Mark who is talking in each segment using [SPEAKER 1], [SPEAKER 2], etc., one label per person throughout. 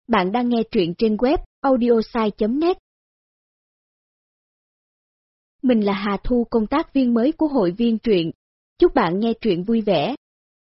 [SPEAKER 1] Bạn đang nghe truyện trên web audiosai.net. Mình là Hà Thu, công tác viên mới của hội viên truyện. Chúc bạn nghe truyện vui vẻ.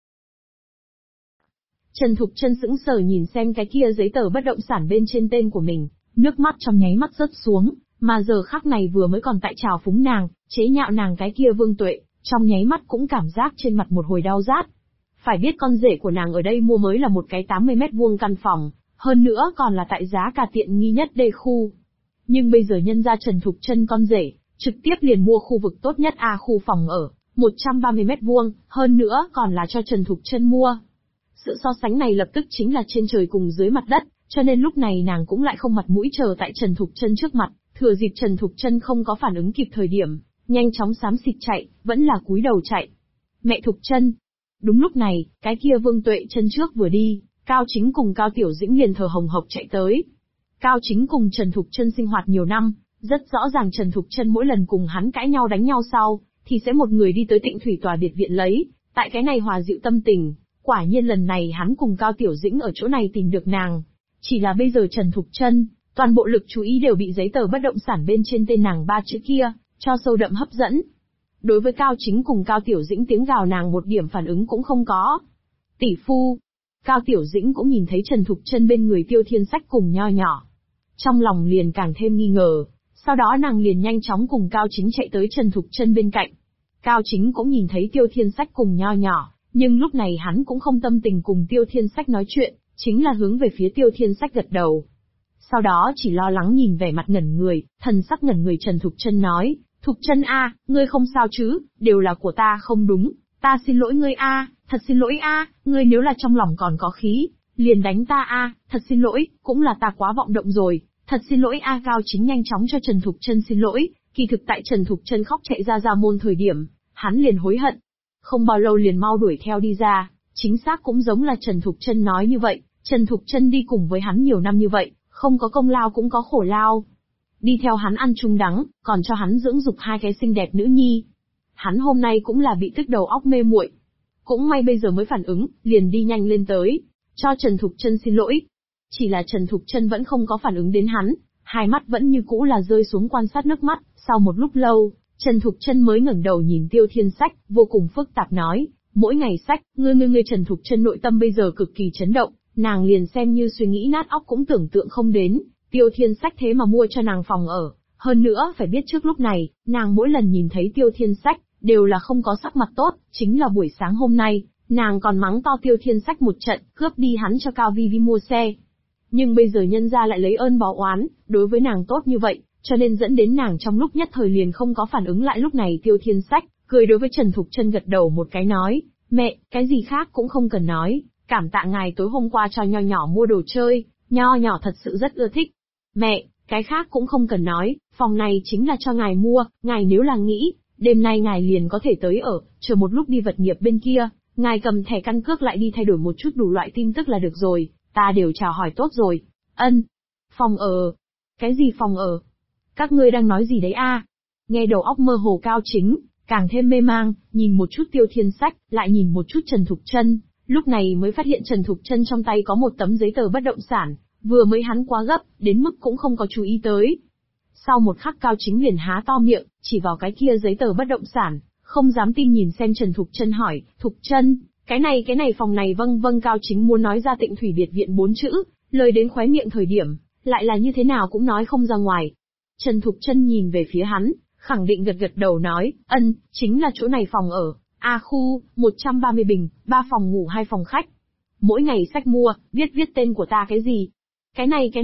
[SPEAKER 2] Trần Thục Trân sững sờ nhìn xem cái kia giấy tờ bất động sản bên trên tên của mình, nước mắt trong nháy mắt rớt xuống, mà giờ khắc này vừa mới còn tại trào phúng nàng, chế nhạo nàng cái kia Vương Tuệ, trong nháy mắt cũng cảm giác trên mặt một hồi đau rát. Phải biết con rể của nàng ở đây mua mới là một cái 80 mét vuông căn phòng, hơn nữa còn là tại giá cả tiện nghi nhất D khu. Nhưng bây giờ nhân ra Trần Thục Trân con rể, trực tiếp liền mua khu vực tốt nhất A khu phòng ở, 130 mét vuông, hơn nữa còn là cho Trần Thục Trân mua. Sự so sánh này lập tức chính là trên trời cùng dưới mặt đất, cho nên lúc này nàng cũng lại không mặt mũi chờ tại Trần Thục Trân trước mặt, thừa dịp Trần Thục Trân không có phản ứng kịp thời điểm, nhanh chóng xám xịt chạy, vẫn là cúi đầu chạy. Mẹ Thục Trân. Đúng lúc này, cái kia Vương Tuệ chân trước vừa đi, Cao Chính cùng Cao Tiểu Dĩnh liền thở hồng hộc chạy tới. Cao Chính cùng Trần Thục Trân sinh hoạt nhiều năm, rất rõ ràng Trần Thục Trân mỗi lần cùng hắn cãi nhau đánh nhau sau, thì sẽ một người đi tới Tịnh Thủy Tòa biệt viện lấy, tại cái này hòa dịu tâm tình. Quả nhiên lần này hắn cùng Cao Tiểu Dĩnh ở chỗ này tìm được nàng. Chỉ là bây giờ Trần Thục Trân, toàn bộ lực chú ý đều bị giấy tờ bất động sản bên trên tên nàng 3 chữ kia, cho sâu đậm hấp dẫn. Đối với Cao Chính cùng Cao Tiểu Dĩnh tiếng gào nàng một điểm phản ứng cũng không có. Tỷ phu. Cao Tiểu Dĩnh cũng nhìn thấy Trần Thục Trân bên người Tiêu Thiên Sách cùng nho nhỏ. Trong lòng liền càng thêm nghi ngờ, sau đó nàng liền nhanh chóng cùng Cao Chính chạy tới Trần Thục Trân bên cạnh. Cao Chính cũng nhìn thấy Tiêu Thiên Sách cùng nho nhỏ, nhưng lúc này hắn cũng không tâm tình cùng Tiêu Thiên Sách nói chuyện, chính là hướng về phía Tiêu Thiên Sách gật đầu. Sau đó chỉ lo lắng nhìn vẻ mặt ngẩn người, thần sắc ngẩn người Trần Thục Trân nói, Thục Trân a, ngươi không sao chứ, đều là của ta không đúng, ta xin lỗi ngươi a, thật xin lỗi a, ngươi nếu là trong lòng còn có khí, liền đánh ta a, thật xin lỗi, cũng là ta quá vọng động rồi, thật xin lỗi a. Cao Chính nhanh chóng cho Trần Thục Trân xin lỗi, kỳ thực tại Trần Thục Trân khóc chạy ra môn thời điểm, hắn liền hối hận. Không bao lâu liền mau đuổi theo đi ra, chính xác cũng giống là Trần Thục Trân nói như vậy, Trần Thục Trân đi cùng với hắn nhiều năm như vậy, không có công lao cũng có khổ lao. Đi theo hắn ăn chung đắng, còn cho hắn dưỡng dục 2 cái xinh đẹp nữ nhi. Hắn hôm nay cũng là bị tức đầu óc mê muội. Cũng may bây giờ mới phản ứng, liền đi nhanh lên tới, cho Trần Thục Trân xin lỗi. Chỉ là Trần Thục Trân vẫn không có phản ứng đến hắn, hai mắt vẫn như cũ là rơi xuống quan sát nước mắt. Sau một lúc lâu, Trần Thục Trân mới ngẩng đầu nhìn Tiêu Thiên Sách, vô cùng phức tạp nói, mỗi ngày Sách, ngươi Trần Thục Trân nội tâm bây giờ cực kỳ chấn động, nàng liền xem như suy nghĩ nát óc cũng tưởng tượng không đến, Tiêu Thiên Sách thế mà mua cho nàng phòng ở, hơn nữa phải biết trước lúc này, nàng mỗi lần nhìn thấy Tiêu Thiên Sách, đều là không có sắc mặt tốt, chính là buổi sáng hôm nay, nàng còn mắng to Tiêu Thiên Sách một trận, cướp đi hắn cho Cao Vi Vi mua xe. Nhưng bây giờ nhân gia lại lấy ơn báo oán, đối với nàng tốt như vậy, cho nên dẫn đến nàng trong lúc nhất thời liền không có phản ứng lại. Lúc này Tiêu Thiên Sách, cười đối với Trần Thục Trân gật đầu một cái nói, mẹ, cái gì khác cũng không cần nói, cảm tạ ngài tối hôm qua cho nho nhỏ mua đồ chơi, nho nhỏ thật sự rất ưa thích. Mẹ, cái khác cũng không cần nói, phòng này chính là cho ngài mua, ngài nếu là nghĩ, đêm nay ngài liền có thể tới ở, chờ một lúc đi vật nghiệp bên kia, ngài cầm thẻ căn cước lại đi thay đổi một chút đủ loại tin tức là được rồi, ta đều chào hỏi tốt rồi. Ân. Phòng ở. Cái gì phòng ở? Các ngươi đang nói gì đấy a? Nghe đầu óc mơ hồ Cao Chính, càng thêm mê mang, nhìn một chút Tiêu Thiên Sách, lại nhìn một chút Trần Thục Trân, lúc này mới phát hiện Trần Thục Trân trong tay có một tấm giấy tờ bất động sản, vừa mới hắn quá gấp, đến mức cũng không có chú ý tới. Sau một khắc Cao Chính liền há to miệng, chỉ vào cái kia giấy tờ bất động sản, không dám tin nhìn xem Trần Thục Trân hỏi, Thục Trân, cái này phòng này vâng Cao Chính muốn nói ra Tịnh Thủy biệt viện 4 chữ, lời đến khóe miệng thời điểm, lại là như thế nào cũng nói không ra ngoài. Trần Thục Trân nhìn về phía hắn, khẳng định gật đầu nói, chính là chỗ này phòng ở, A khu, 130 bình, 3 phòng ngủ 2 phòng khách. Mỗi ngày Sách mua, viết tên của ta cái gì? Cái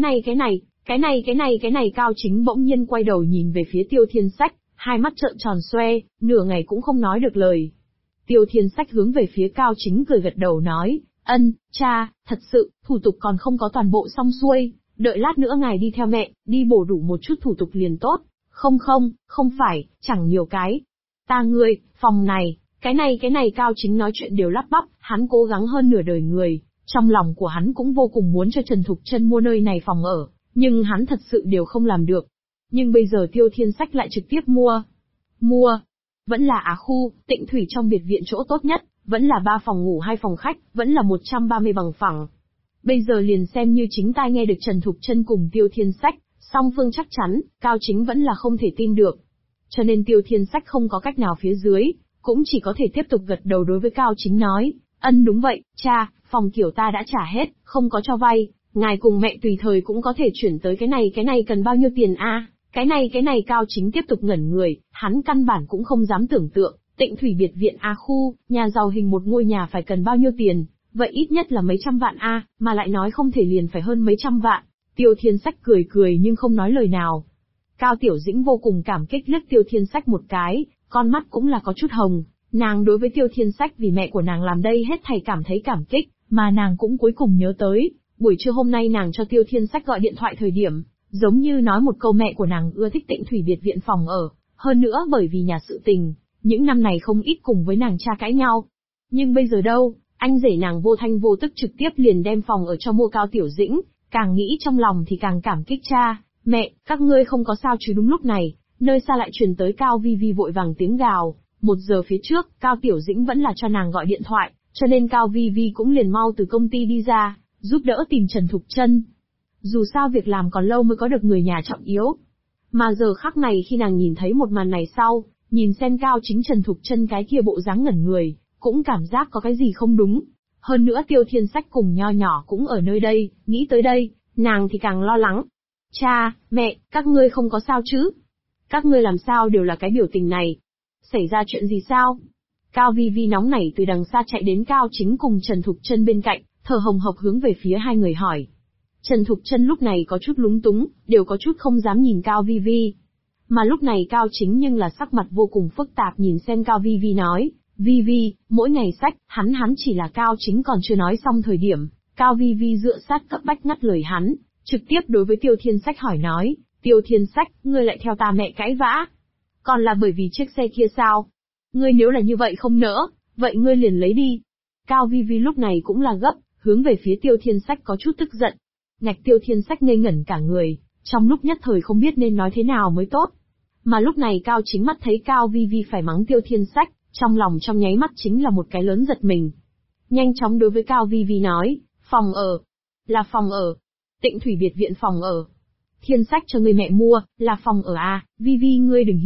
[SPEAKER 2] này Cao Chính bỗng nhiên quay đầu nhìn về phía Tiêu Thiên Sách, hai mắt trợn tròn xoe, nửa ngày cũng không nói được lời. Tiêu Thiên Sách hướng về phía Cao Chính cười gật đầu nói, cha, thật sự, thủ tục còn không có toàn bộ xong xuôi, đợi lát nữa ngài đi theo mẹ, đi bổ đủ một chút thủ tục liền tốt, không phải, chẳng nhiều cái. Ta ngươi, phòng này, cái này Cao Chính nói chuyện đều lắp bắp, hắn cố gắng hơn nửa đời người, trong lòng của hắn cũng vô cùng muốn cho Trần Thục Trân mua nơi này phòng ở, nhưng hắn thật sự đều không làm được. Nhưng bây giờ Tiêu Thiên Sách lại trực tiếp mua, vẫn là Á khu, Tịnh Thủy trong biệt viện chỗ tốt nhất, vẫn là 3 phòng ngủ 2 phòng khách, vẫn là 130 bằng phẳng. Bây giờ liền xem như chính tai nghe được Trần Thục Chân cùng Tiêu Thiên Sách, song phương chắc chắn, Cao Chính vẫn là không thể tin được. Cho nên Tiêu Thiên Sách không có cách nào phía dưới, cũng chỉ có thể tiếp tục gật đầu đối với Cao Chính nói, đúng vậy, cha, phòng kiểu ta đã trả hết, không có cho vay, ngài cùng mẹ tùy thời cũng có thể chuyển tới cái này cần bao nhiêu tiền a? Cái này Cao Chính tiếp tục ngẩn người, hắn căn bản cũng không dám tưởng tượng, Tịnh Thủy biệt viện A khu, nhà giàu hình một ngôi nhà phải cần bao nhiêu tiền, vậy ít nhất là mấy trăm vạn a, mà lại nói không thể liền phải hơn mấy trăm vạn. Tiêu Thiên Sách cười nhưng không nói lời nào. Cao Tiểu Dĩnh vô cùng cảm kích liếc Tiêu Thiên Sách một cái, con mắt cũng là có chút hồng, nàng đối với Tiêu Thiên Sách vì mẹ của nàng làm đây hết thảy cảm thấy cảm kích, mà nàng cũng cuối cùng nhớ tới, buổi trưa hôm nay nàng cho Tiêu Thiên Sách gọi điện thoại thời điểm, giống như nói một câu mẹ của nàng ưa thích Tịnh Thủy biệt viện phòng ở, hơn nữa bởi vì nhà sự tình, những năm này không ít cùng với nàng cha cãi nhau. Nhưng bây giờ đâu, anh rể nàng vô thanh vô tức trực tiếp liền đem phòng ở cho mua Cao Tiểu Dĩnh, càng nghĩ trong lòng thì càng cảm kích cha, mẹ, các ngươi không có sao chứ. Đúng lúc này, nơi xa lại truyền tới Cao Vi Vi vội vàng tiếng gào, 1 giờ phía trước, Cao Tiểu Dĩnh vẫn là cho nàng gọi điện thoại, cho nên Cao Vi Vi cũng liền mau từ công ty đi ra, giúp đỡ tìm Trần Thục Chân. Dù sao việc làm còn lâu mới có được người nhà trọng yếu. Mà giờ khắc này khi nàng nhìn thấy một màn này sau, nhìn xem Cao Chính Trần Thục Chân cái kia bộ dáng ngẩn người, cũng cảm giác có cái gì không đúng. Hơn nữa Tiêu Thiên Sách cùng Nho Nhỏ cũng ở nơi đây, nghĩ tới đây, nàng thì càng lo lắng. Cha, mẹ, các ngươi không có sao chứ? Các ngươi làm sao đều là cái biểu tình này? Xảy ra chuyện gì sao? Cao Vi Vi nóng nảy từ đằng xa chạy đến Cao Chính cùng Trần Thục Chân bên cạnh, thở hồng hộc hướng về phía hai người hỏi. Trần Thục Chân lúc này có chút lúng túng, đều có chút không dám nhìn Cao Vi Vi. Mà lúc này Cao Chính nhưng là sắc mặt vô cùng phức tạp nhìn xem Cao Vi Vi nói, Vi Vi, mỗi ngày sách, hắn chỉ là Cao Chính còn chưa nói xong thời điểm, Cao Vi Vi dựa sát cấp bách ngắt lời hắn, trực tiếp đối với Tiêu Thiên Sách hỏi nói, Tiêu Thiên Sách, ngươi lại theo ta mẹ cãi vã. Còn là bởi vì chiếc xe kia sao? Ngươi nếu là như vậy không nỡ, vậy ngươi liền lấy đi. Cao Vi Vi lúc này cũng là gấp, hướng về phía Tiêu Thiên Sách có chút tức giận. Ngạch Tiêu Thiên Sách ngây ngẩn cả người, trong lúc nhất thời không biết nên nói thế nào mới tốt. Mà lúc này Cao Chính mắt thấy Cao Vi Vi phải mắng Tiêu Thiên Sách, trong lòng trong nháy mắt chính là một cái lớn giật mình. Nhanh chóng đối với Cao Vi Vi nói, phòng ở. Là phòng ở. Tịnh Thủy biệt viện phòng ở. Thiên Sách cho người mẹ mua, là phòng ở à, Vi Vi ngươi đừng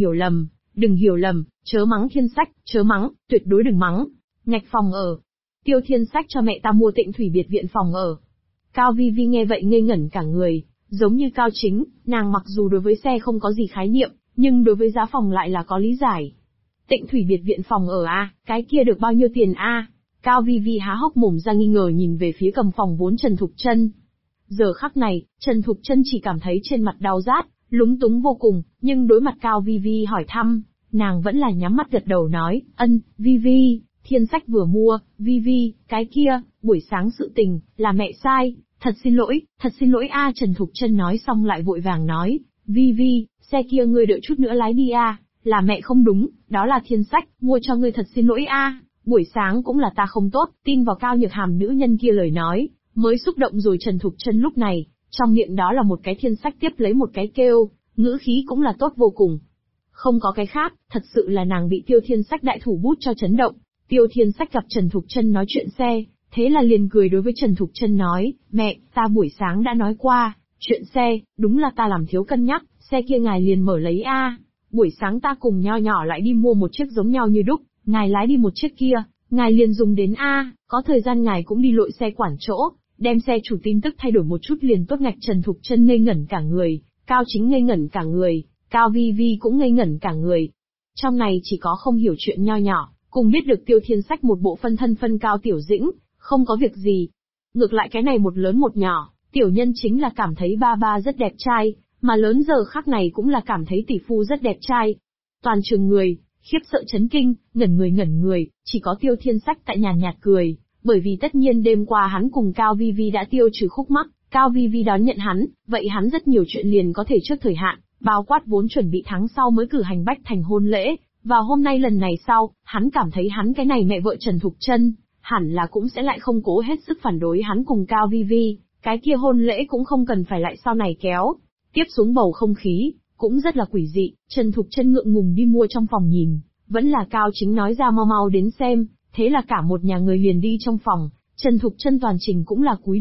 [SPEAKER 2] hiểu lầm, chớ mắng Thiên Sách, chớ mắng, tuyệt đối đừng mắng. Ngạch phòng ở. Tiêu Thiên Sách cho mẹ ta mua Tịnh Thủy biệt viện phòng ở. Cao Vi Vi nghe vậy ngây ngẩn cả người, giống như Cao Chính, nàng mặc dù đối với xe không có gì khái niệm, nhưng đối với giá phòng lại là có lý giải. Tịnh Thủy biệt viện phòng ở a, cái kia được bao nhiêu tiền a? Cao Vi Vi há hốc mồm ra nghi ngờ nhìn về phía cầm phòng vốn Trần Thục Chân. Giờ khắc này, Trần Thục Chân chỉ cảm thấy trên mặt đau rát, lúng túng vô cùng, nhưng đối mặt Cao Vi Vi hỏi thăm, nàng vẫn là nhắm mắt gật đầu nói, Vi Vi, Thiên Sách vừa mua, Vi Vi, cái kia, buổi sáng sự tình, là mẹ sai, thật xin lỗi a. Trần Thục Chân nói xong lại vội vàng nói, Vi Vi, xe kia ngươi đợi chút nữa lái đi a, là mẹ không đúng, đó là Thiên Sách, mua cho ngươi thật xin lỗi a, buổi sáng cũng là ta không tốt, tin vào Cao Nhược Hàm nữ nhân kia lời nói, mới xúc động rồi. Trần Thục Chân lúc này, trong miệng đó là một cái Thiên Sách tiếp lấy một cái kêu, ngữ khí cũng là tốt vô cùng. Không có cái khác, thật sự là nàng bị Tiêu Thiên Sách đại thủ bút cho chấn động. Tiêu Thiên Sách gặp Trần Thục Chân nói chuyện xe, thế là liền cười đối với Trần Thục Chân nói, mẹ, ta buổi sáng đã nói qua, chuyện xe, đúng là ta làm thiếu cân nhắc, xe kia ngài liền mở lấy a. Buổi sáng ta cùng Nho Nhỏ lại đi mua một chiếc giống nhau như đúc, ngài lái đi một chiếc kia, ngài liền dùng đến a, có thời gian ngài cũng đi lội xe quản chỗ, đem xe chủ tin tức thay đổi một chút liền tốt. Ngạch Trần Thục Chân ngây ngẩn cả người, Cao Chính ngây ngẩn cả người, Cao Vi Vi cũng ngây ngẩn cả người. Trong này chỉ có không hiểu chuyện Nho Nhỏ, cùng biết được Tiêu Thiên Sách một bộ phân thân phân Cao Tiểu Dĩnh, không có việc gì. Ngược lại cái này một lớn một nhỏ, tiểu nhân chính là cảm thấy ba ba rất đẹp trai, mà lớn giờ khắc này cũng là cảm thấy tỷ phu rất đẹp trai. Toàn trường người, khiếp sợ chấn kinh, ngẩn người, chỉ có Tiêu Thiên Sách tại nhàn nhạt cười, bởi vì tất nhiên đêm qua hắn cùng Cao Vi Vi đã tiêu trừ khúc mắc, Cao Vi Vi đón nhận hắn, vậy hắn rất nhiều chuyện liền có thể trước thời hạn, bao quát vốn chuẩn bị tháng sau mới cử hành bách thành hôn lễ, và hôm nay lần này sau, hắn cảm thấy hắn cái này mẹ vợ Trần Thục Chân, hẳn là cũng sẽ lại không cố hết sức phản đối hắn cùng Cao Vi Vi, cái kia hôn lễ cũng không cần phải lại sau này kéo. Tiếp xuống bầu không khí, cũng rất là quỷ dị, Trần Thục Chân ngượng ngùng đi mua trong phòng nhìn, vẫn là Cao Chính nói ra mau đến xem, thế là cả một nhà người liền đi trong phòng, Trần Thục Chân toàn trình cũng là cúi đầu,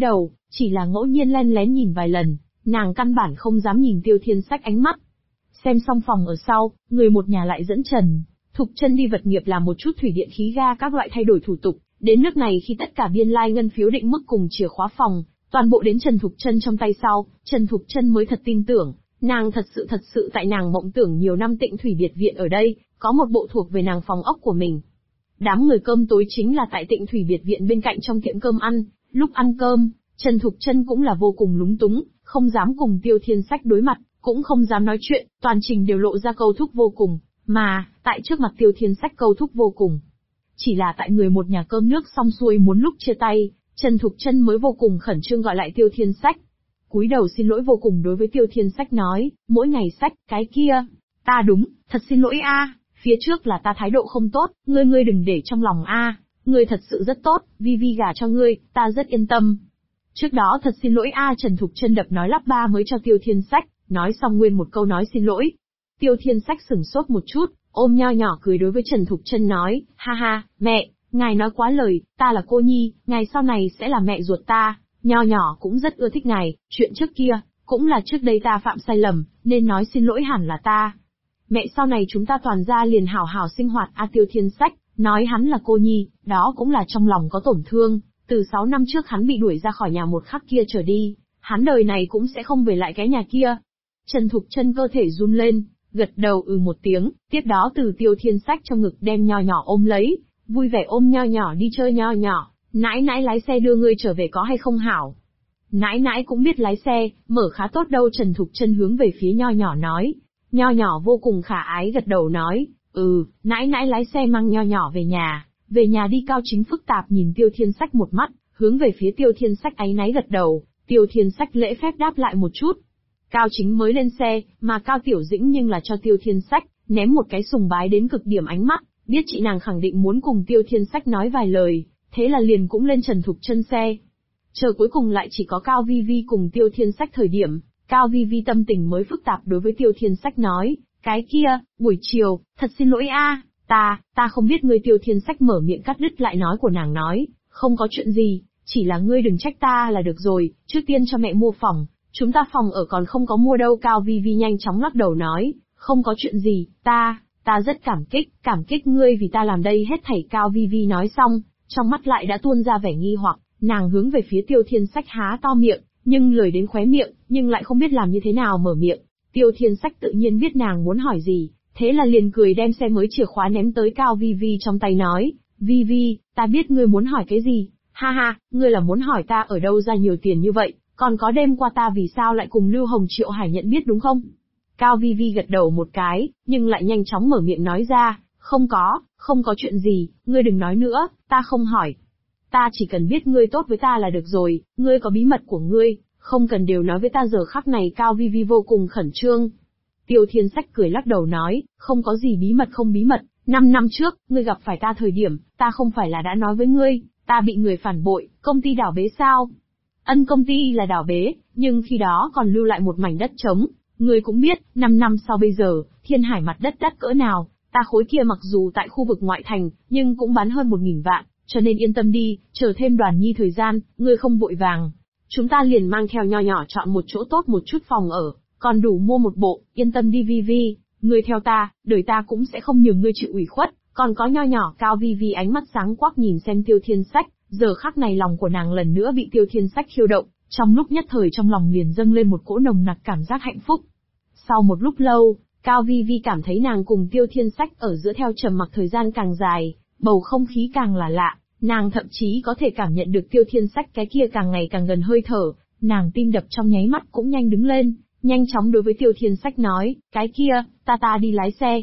[SPEAKER 2] Chỉ là ngẫu nhiên len lén nhìn vài lần, nàng căn bản không dám nhìn Tiêu Thiên Sách ánh mắt. Xem xong phòng ở sau, người một nhà lại dẫn Trần Thục Chân đi vật nghiệp làm một chút thủy điện khí ga các loại thay đổi thủ tục. Đến nước này khi tất cả biên lai ngân phiếu định mức cùng chìa khóa phòng, toàn bộ đến Trần Thục Chân trong tay sau, Trần Thục Chân mới thật tin tưởng, nàng thật sự tại nàng mộng tưởng nhiều năm Tịnh Thủy biệt viện ở đây, có một bộ thuộc về nàng phòng ốc của mình. Đám người cơm tối chính là tại Tịnh Thủy biệt viện bên cạnh trong tiệm cơm ăn, lúc ăn cơm, Trần Thục Chân cũng là vô cùng lúng túng, không dám cùng Tiêu Thiên Sách đối mặt, cũng không dám nói chuyện, toàn trình đều lộ ra câu thúc vô cùng, mà, tại trước mặt Tiêu Thiên Sách câu thúc vô cùng. Chỉ là tại người một nhà cơm nước xong xuôi muốn lúc chia tay, Trần Thục Chân mới vô cùng khẩn trương gọi lại Tiêu Thiên Sách. Cúi đầu xin lỗi vô cùng đối với Tiêu Thiên Sách nói, mỗi ngày Sách, cái kia, ta đúng, thật xin lỗi a, phía trước là ta thái độ không tốt, ngươi đừng để trong lòng a, ngươi thật sự rất tốt, Vi gả cho ngươi, ta rất yên tâm. Trước đó thật xin lỗi a, Trần Thục Chân đập nói lắp ba mới cho Tiêu Thiên Sách, nói xong nguyên một câu nói xin lỗi. Tiêu Thiên Sách sửng sốt một chút, ôm nho nhỏ cười đối với Trần Thục Chân nói, ha ha, mẹ, ngài nói quá lời, ta là cô nhi, ngài sau này sẽ là mẹ ruột ta, nho nhỏ cũng rất ưa thích ngài, chuyện trước kia, cũng là trước đây ta phạm sai lầm, nên nói xin lỗi hẳn là ta. Mẹ sau này chúng ta toàn gia liền hảo hảo sinh hoạt a. Tiêu Thiên Sách, nói hắn là cô nhi, đó cũng là trong lòng có tổn thương, từ 6 năm trước hắn bị đuổi ra khỏi nhà một khắc kia trở đi, hắn đời này cũng sẽ không về lại cái nhà kia. Trần Thục Chân cơ thể run lên, gật đầu một tiếng, tiếp đó từ Tiêu Thiên Sách trong ngực đem nho nhỏ ôm lấy, vui vẻ ôm nho nhỏ đi chơi nho nhỏ, nãi nãi lái xe đưa ngươi trở về có hay không hảo? Nãi nãi cũng biết lái xe, mở khá tốt đâu. Trần Thục Chân hướng về phía nho nhỏ nói, nho nhỏ vô cùng khả ái gật đầu nói, nãi nãi lái xe mang nho nhỏ về nhà đi. Cao Chính phức tạp nhìn Tiêu Thiên Sách một mắt, hướng về phía Tiêu Thiên Sách áy náy gật đầu, Tiêu Thiên Sách lễ phép đáp lại một chút. Cao Chính mới lên xe, mà Cao Tiểu Dĩnh nhưng là cho Tiêu Thiên Sách ném một cái sùng bái đến cực điểm ánh mắt, biết chị nàng khẳng định muốn cùng Tiêu Thiên Sách nói vài lời, thế là liền cũng lên Trần Thục Chân xe. Chờ cuối cùng lại chỉ có Cao Vi Vi cùng Tiêu Thiên Sách thời điểm, Cao Vi Vi tâm tình mới phức tạp đối với Tiêu Thiên Sách nói, cái kia, buổi chiều, thật xin lỗi a, ta không biết ngươi. Tiêu Thiên Sách mở miệng cắt đứt lại nói của nàng nói, không có chuyện gì, chỉ là ngươi đừng trách ta là được rồi, trước tiên cho mẹ mua phòng, chúng ta phòng ở còn không có mua đâu. Cao Vi Vi nhanh chóng lắc đầu nói, không có chuyện gì, ta rất cảm kích ngươi vì ta làm đây hết thảy. Cao Vi Vi nói xong, trong mắt lại đã tuôn ra vẻ nghi hoặc, nàng hướng về phía Tiêu Thiên Sách há to miệng, nhưng lời đến khóe miệng, nhưng lại không biết làm như thế nào mở miệng. Tiêu Thiên Sách tự nhiên biết nàng muốn hỏi gì, thế là liền cười đem xe mới chìa khóa ném tới Cao Vi Vi trong tay nói, Vi Vi, ta biết ngươi muốn hỏi cái gì, ha ha, ngươi là muốn hỏi ta ở đâu ra nhiều tiền như vậy, còn có đêm qua ta vì sao lại cùng Lưu Hồng Triệu Hải nhận biết đúng không? Cao Vi Vi gật đầu một cái, nhưng lại nhanh chóng mở miệng nói ra, không có chuyện gì, ngươi đừng nói nữa, ta không hỏi. Ta chỉ cần biết ngươi tốt với ta là được rồi, ngươi có bí mật của ngươi, không cần đều nói với ta giờ khắc này. Cao Vi Vi vô cùng khẩn trương. Tiêu Thiên Sách cười lắc đầu nói, không có gì bí mật không bí mật, 5 năm trước, ngươi gặp phải ta thời điểm, ta không phải là đã nói với ngươi, ta bị người phản bội, công ty đảo bế sao? Công ty là đảo bế, nhưng khi đó còn lưu lại một mảnh đất trống, ngươi cũng biết, 5 năm sau bây giờ, Thiên Hải mặt đất đắt cỡ nào, ta khối kia mặc dù tại khu vực ngoại thành, nhưng cũng bán hơn 1.000 vạn, cho nên yên tâm đi, chờ thêm Đoàn Nhi thời gian, ngươi không vội vàng. Chúng ta liền mang theo nho nhỏ chọn một chỗ tốt một chút phòng ở, còn đủ mua một bộ, yên tâm đi Vi Vi, ngươi theo ta, đời ta cũng sẽ không nhường ngươi chịu ủy khuất, còn có nho nhỏ. Cao Vi Vi ánh mắt sáng quắc nhìn xem Tiêu Thiên Sách, giờ khắc này lòng của nàng lần nữa bị Tiêu Thiên Sách khiêu động, trong lúc nhất thời trong lòng liền dâng lên một cỗ nồng nặc cảm giác hạnh phúc. Sau một lúc lâu, Cao Vi Vi cảm thấy nàng cùng Tiêu Thiên Sách ở giữa theo trầm mặc thời gian càng dài, bầu không khí càng là lạ, nàng thậm chí có thể cảm nhận được Tiêu Thiên Sách cái kia càng ngày càng gần hơi thở, nàng tim đập trong nháy mắt cũng nhanh đứng lên, nhanh chóng đối với Tiêu Thiên Sách nói, cái kia, ta đi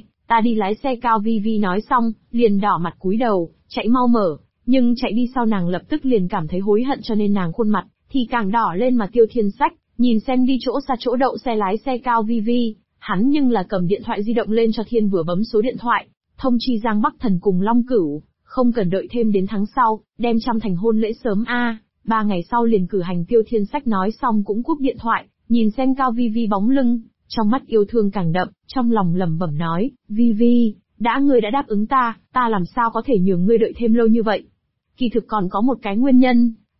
[SPEAKER 2] lái xe. Cao Vi Vi nói xong, liền đỏ mặt cúi đầu, chạy mau mở, nhưng chạy đi sau nàng lập tức liền cảm thấy hối hận cho nên nàng khuôn mặt thì càng đỏ lên. Mà Tiêu Thiên Sách nhìn xem đi chỗ xa chỗ đậu xe lái xe Cao Vi Vi, hắn nhưng là cầm điện thoại di động lên cho Thiên vừa bấm số điện thoại, thông chi Giang Bắc Thần cùng Long Cửu, không cần đợi thêm đến tháng sau, đem Trăm Thành hôn lễ sớm a. 3 ngày sau liền cử hành. Tiêu Thiên Sách nói xong cũng cúp điện thoại, nhìn xem Cao Vi Vi bóng lưng, trong mắt yêu thương càng đậm, trong lòng lẩm bẩm nói, Vi Vi, ngươi đã đáp ứng ta làm sao có thể nhường ngươi đợi thêm lâu như vậy. Kỳ thực còn có một cái nguyên nhân,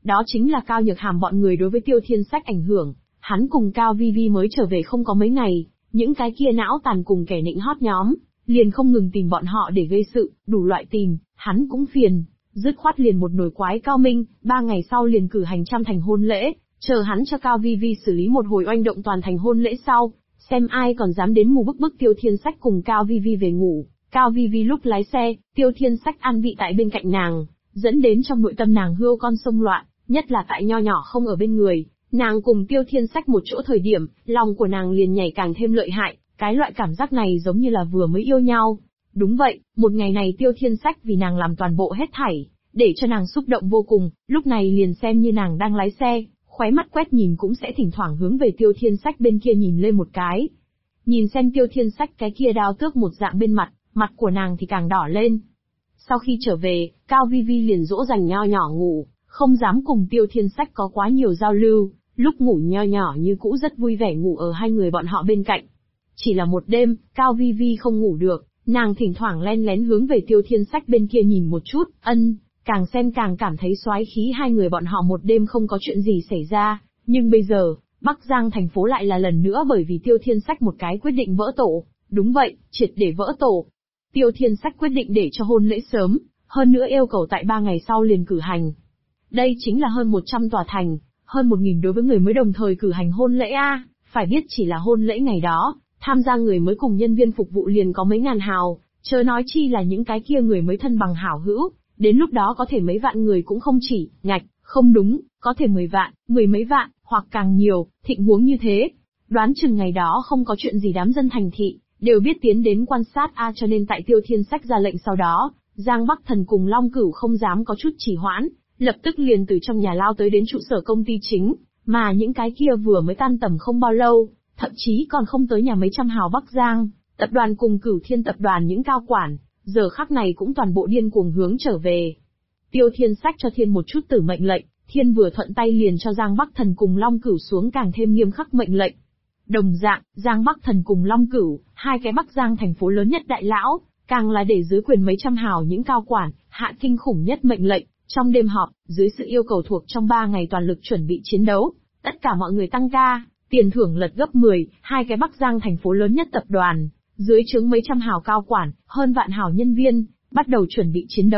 [SPEAKER 2] Đó chính là Cao Nhược Hàm bọn người đối với Tiêu Thiên Sách ảnh hưởng. Hắn cùng Cao Vi Vi mới trở về không có mấy ngày, những cái kia não tàn cùng kẻ nịnh hót nhóm, liền không ngừng tìm bọn họ để gây sự, đủ loại tìm, hắn cũng phiền, dứt khoát liền một nồi quái Cao Minh, 3 ngày sau liền cử hành trăm thành hôn lễ, chờ hắn cho Cao Vi Vi xử lý một hồi oanh động toàn thành hôn lễ sau, xem ai còn dám đến mù bức Tiêu Thiên Sách cùng Cao Vi Vi về ngủ. Cao Vi Vi lúc lái xe, Tiêu Thiên Sách an vị tại bên cạnh nàng, dẫn đến trong nội tâm nàng hươu con sông loạn, nhất là tại nho nhỏ không ở bên người, nàng cùng Tiêu Thiên Sách một chỗ thời điểm, lòng của nàng liền nhảy càng thêm lợi hại, cái loại cảm giác này giống như là vừa mới yêu nhau. Đúng vậy, một ngày này Tiêu Thiên Sách vì nàng làm toàn bộ hết thảy, để cho nàng xúc động vô cùng, lúc này liền xem như nàng đang lái xe, khóe mắt quét nhìn cũng sẽ thỉnh thoảng hướng về Tiêu Thiên Sách bên kia nhìn lên một cái. Nhìn xem Tiêu Thiên Sách cái kia đao tước một dạng bên mặt của nàng thì càng đỏ lên. Sau khi trở về, Cao Vi Vi liền dỗ dành nho nhỏ ngủ, không dám cùng Tiêu Thiên Sách có quá nhiều giao lưu, lúc ngủ nho nhỏ như cũ rất vui vẻ ngủ ở hai người bọn họ bên cạnh. Chỉ là một đêm, Cao Vi Vi không ngủ được, nàng thỉnh thoảng len lén hướng về Tiêu Thiên Sách bên kia nhìn một chút, càng xem càng cảm thấy soái khí hai người bọn họ một đêm không có chuyện gì xảy ra, nhưng bây giờ, Bắc Giang thành phố lại là lần nữa bởi vì Tiêu Thiên Sách một cái quyết định vỡ tổ, đúng vậy, triệt để vỡ tổ. Tiêu Thiên Sách quyết định để cho hôn lễ sớm, hơn nữa yêu cầu tại 3 ngày sau liền cử hành. Đây chính là hơn 100 tòa thành, hơn 1.000 đối với người mới đồng thời cử hành hôn lễ a, phải biết chỉ là hôn lễ ngày đó, tham gia người mới cùng nhân viên phục vụ liền có mấy ngàn hào, chớ nói chi là những cái kia người mới thân bằng hảo hữu, đến lúc đó có thể mấy vạn người cũng không chỉ, không đúng, có thể 10 vạn, mười mấy vạn, hoặc càng nhiều, thịnh huống như thế. Đoán chừng ngày đó không có chuyện gì đám dân thành thị, đều biết tiến đến quan sát cho nên tại Tiêu Thiên Sách ra lệnh sau đó, Giang Bắc Thần cùng Long Cửu không dám có chút trì hoãn, lập tức liền từ trong nhà lao tới đến trụ sở công ty chính, mà những cái kia vừa mới tan tầm không bao lâu, thậm chí còn không tới nhà mấy trăm hào Bắc Giang, tập đoàn cùng Cửu Thiên tập đoàn những cao quản, giờ khắc này cũng toàn bộ điên cuồng hướng trở về. Tiêu Thiên Sách cho Thiên một chút tử mệnh lệnh, Thiên vừa thuận tay liền cho Giang Bắc Thần cùng Long Cửu xuống càng thêm nghiêm khắc mệnh lệnh. Đồng dạng, Giang Bắc Thần cùng Long Cửu, hai cái Bắc Giang thành phố lớn nhất đại lão, càng là để dưới quyền mấy trăm hào những cao quản, hạ kinh khủng nhất mệnh lệnh, trong đêm họp, dưới sự yêu cầu thuộc trong 3 ngày toàn lực chuẩn bị chiến đấu, tất cả mọi người tăng ca, tiền thưởng lật gấp 10, hai cái Bắc Giang thành phố lớn nhất tập đoàn, dưới trướng mấy trăm hào cao quản, hơn vạn hào nhân viên, bắt đầu chuẩn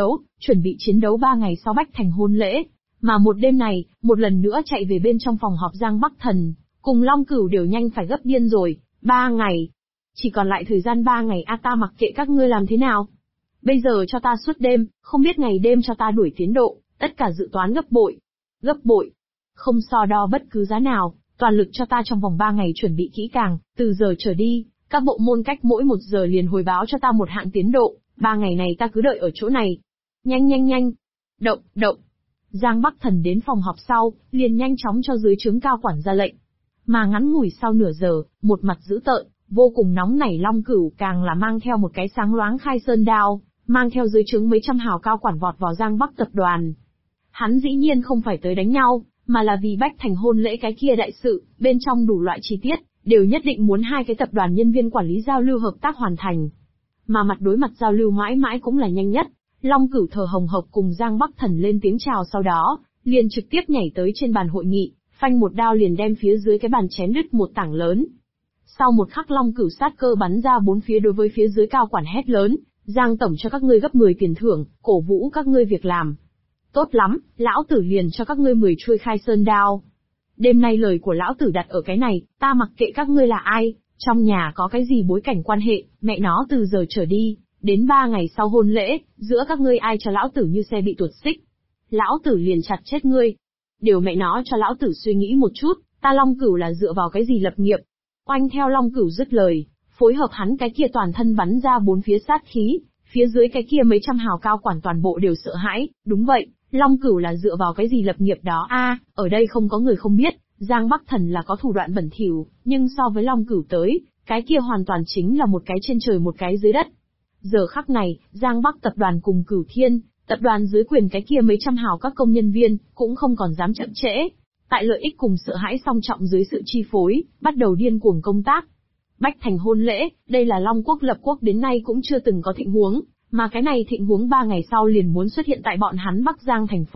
[SPEAKER 2] bị chiến đấu 3 ngày sau Bách Thành hôn lễ, mà một đêm này, một lần nữa chạy về bên trong phòng họp Giang Bắc Thần, cùng Long Cửu đều nhanh phải gấp điên rồi, 3 ngày. Chỉ còn lại thời gian 3 ngày ta mặc kệ các ngươi làm thế nào. Bây giờ cho ta suốt đêm, không biết ngày đêm cho ta đuổi tiến độ, tất cả dự toán gấp bội. Không so đo bất cứ giá nào, toàn lực cho ta trong vòng 3 ngày chuẩn bị kỹ càng, từ giờ trở đi, các bộ môn cách mỗi 1 giờ liền hồi báo cho ta một hạng tiến độ, 3 ngày này ta cứ đợi ở chỗ này. Nhanh. Động. Giang Bắc Thần đến phòng họp sau, liền nhanh chóng cho dưới trướng cao quản ra lệnh. Mà ngắn ngủi sau nửa giờ, một mặt dữ tợn, vô cùng nóng nảy Long Cửu càng là mang theo một cái sáng loáng khai sơn đao, mang theo dưới trướng mấy trăm hào cao quản vọt vào Giang Bắc tập đoàn. Hắn dĩ nhiên không phải tới đánh nhau, mà là vì Bách Thành hôn lễ cái kia đại sự, bên trong đủ loại chi tiết, đều nhất định muốn hai cái tập đoàn nhân viên quản lý giao lưu hợp tác hoàn thành. Mà mặt đối mặt giao lưu mãi mãi cũng là nhanh nhất, Long Cửu thờ hồng hộc cùng Giang Bắc Thần lên tiếng chào sau đó, liền trực tiếp nhảy tới trên bàn hội nghị, phanh một đao liền đem phía dưới cái bàn chém đứt một tảng lớn. Sau một khắc Long Cửu sát cơ bắn ra bốn phía đối với phía dưới cao quản hét lớn, Giang tổng cho các ngươi gấp 10 tiền thưởng, cổ vũ các ngươi việc làm. Tốt lắm, lão tử liền cho các ngươi 10 chuôi khai sơn đao. Đêm nay lời của lão tử đặt ở cái này, ta mặc kệ các ngươi là ai, trong nhà có cái gì bối cảnh quan hệ, mẹ nó từ giờ trở đi, đến 3 ngày sau hôn lễ, giữa các ngươi ai cho lão tử như xe bị tuột xích. Lão tử liền chặt chết ngươi. Điều mẹ nó cho lão tử suy nghĩ một chút, ta Long Cửu là dựa vào cái gì lập nghiệp. Oanh theo Long Cửu dứt lời, phối hợp hắn cái kia toàn thân bắn ra bốn phía sát khí, phía dưới cái kia mấy trăm hào cao quản toàn bộ đều sợ hãi, đúng vậy, Long Cửu là dựa vào cái gì lập nghiệp đó ở đây không có người không biết, Giang Bắc Thần là có thủ đoạn bẩn thỉu, nhưng so với Long Cửu tới, cái kia hoàn toàn chính là một cái trên trời một cái dưới đất. Giờ khắc này, Giang Bắc tập đoàn cùng Cửu Thiên, tập đoàn dưới quyền cái kia mấy trăm hào các công nhân viên, cũng không còn dám chậm trễ. Tại lợi ích cùng sợ hãi song trọng dưới sự chi phối, bắt đầu điên cuồng công tác. Bách Thành hôn lễ, đây là Long Quốc lập quốc đến nay cũng chưa từng có thịnh huống, mà cái này thịnh huống 3 ngày sau liền muốn xuất hiện tại bọn hắn Bắc Giang thành phố,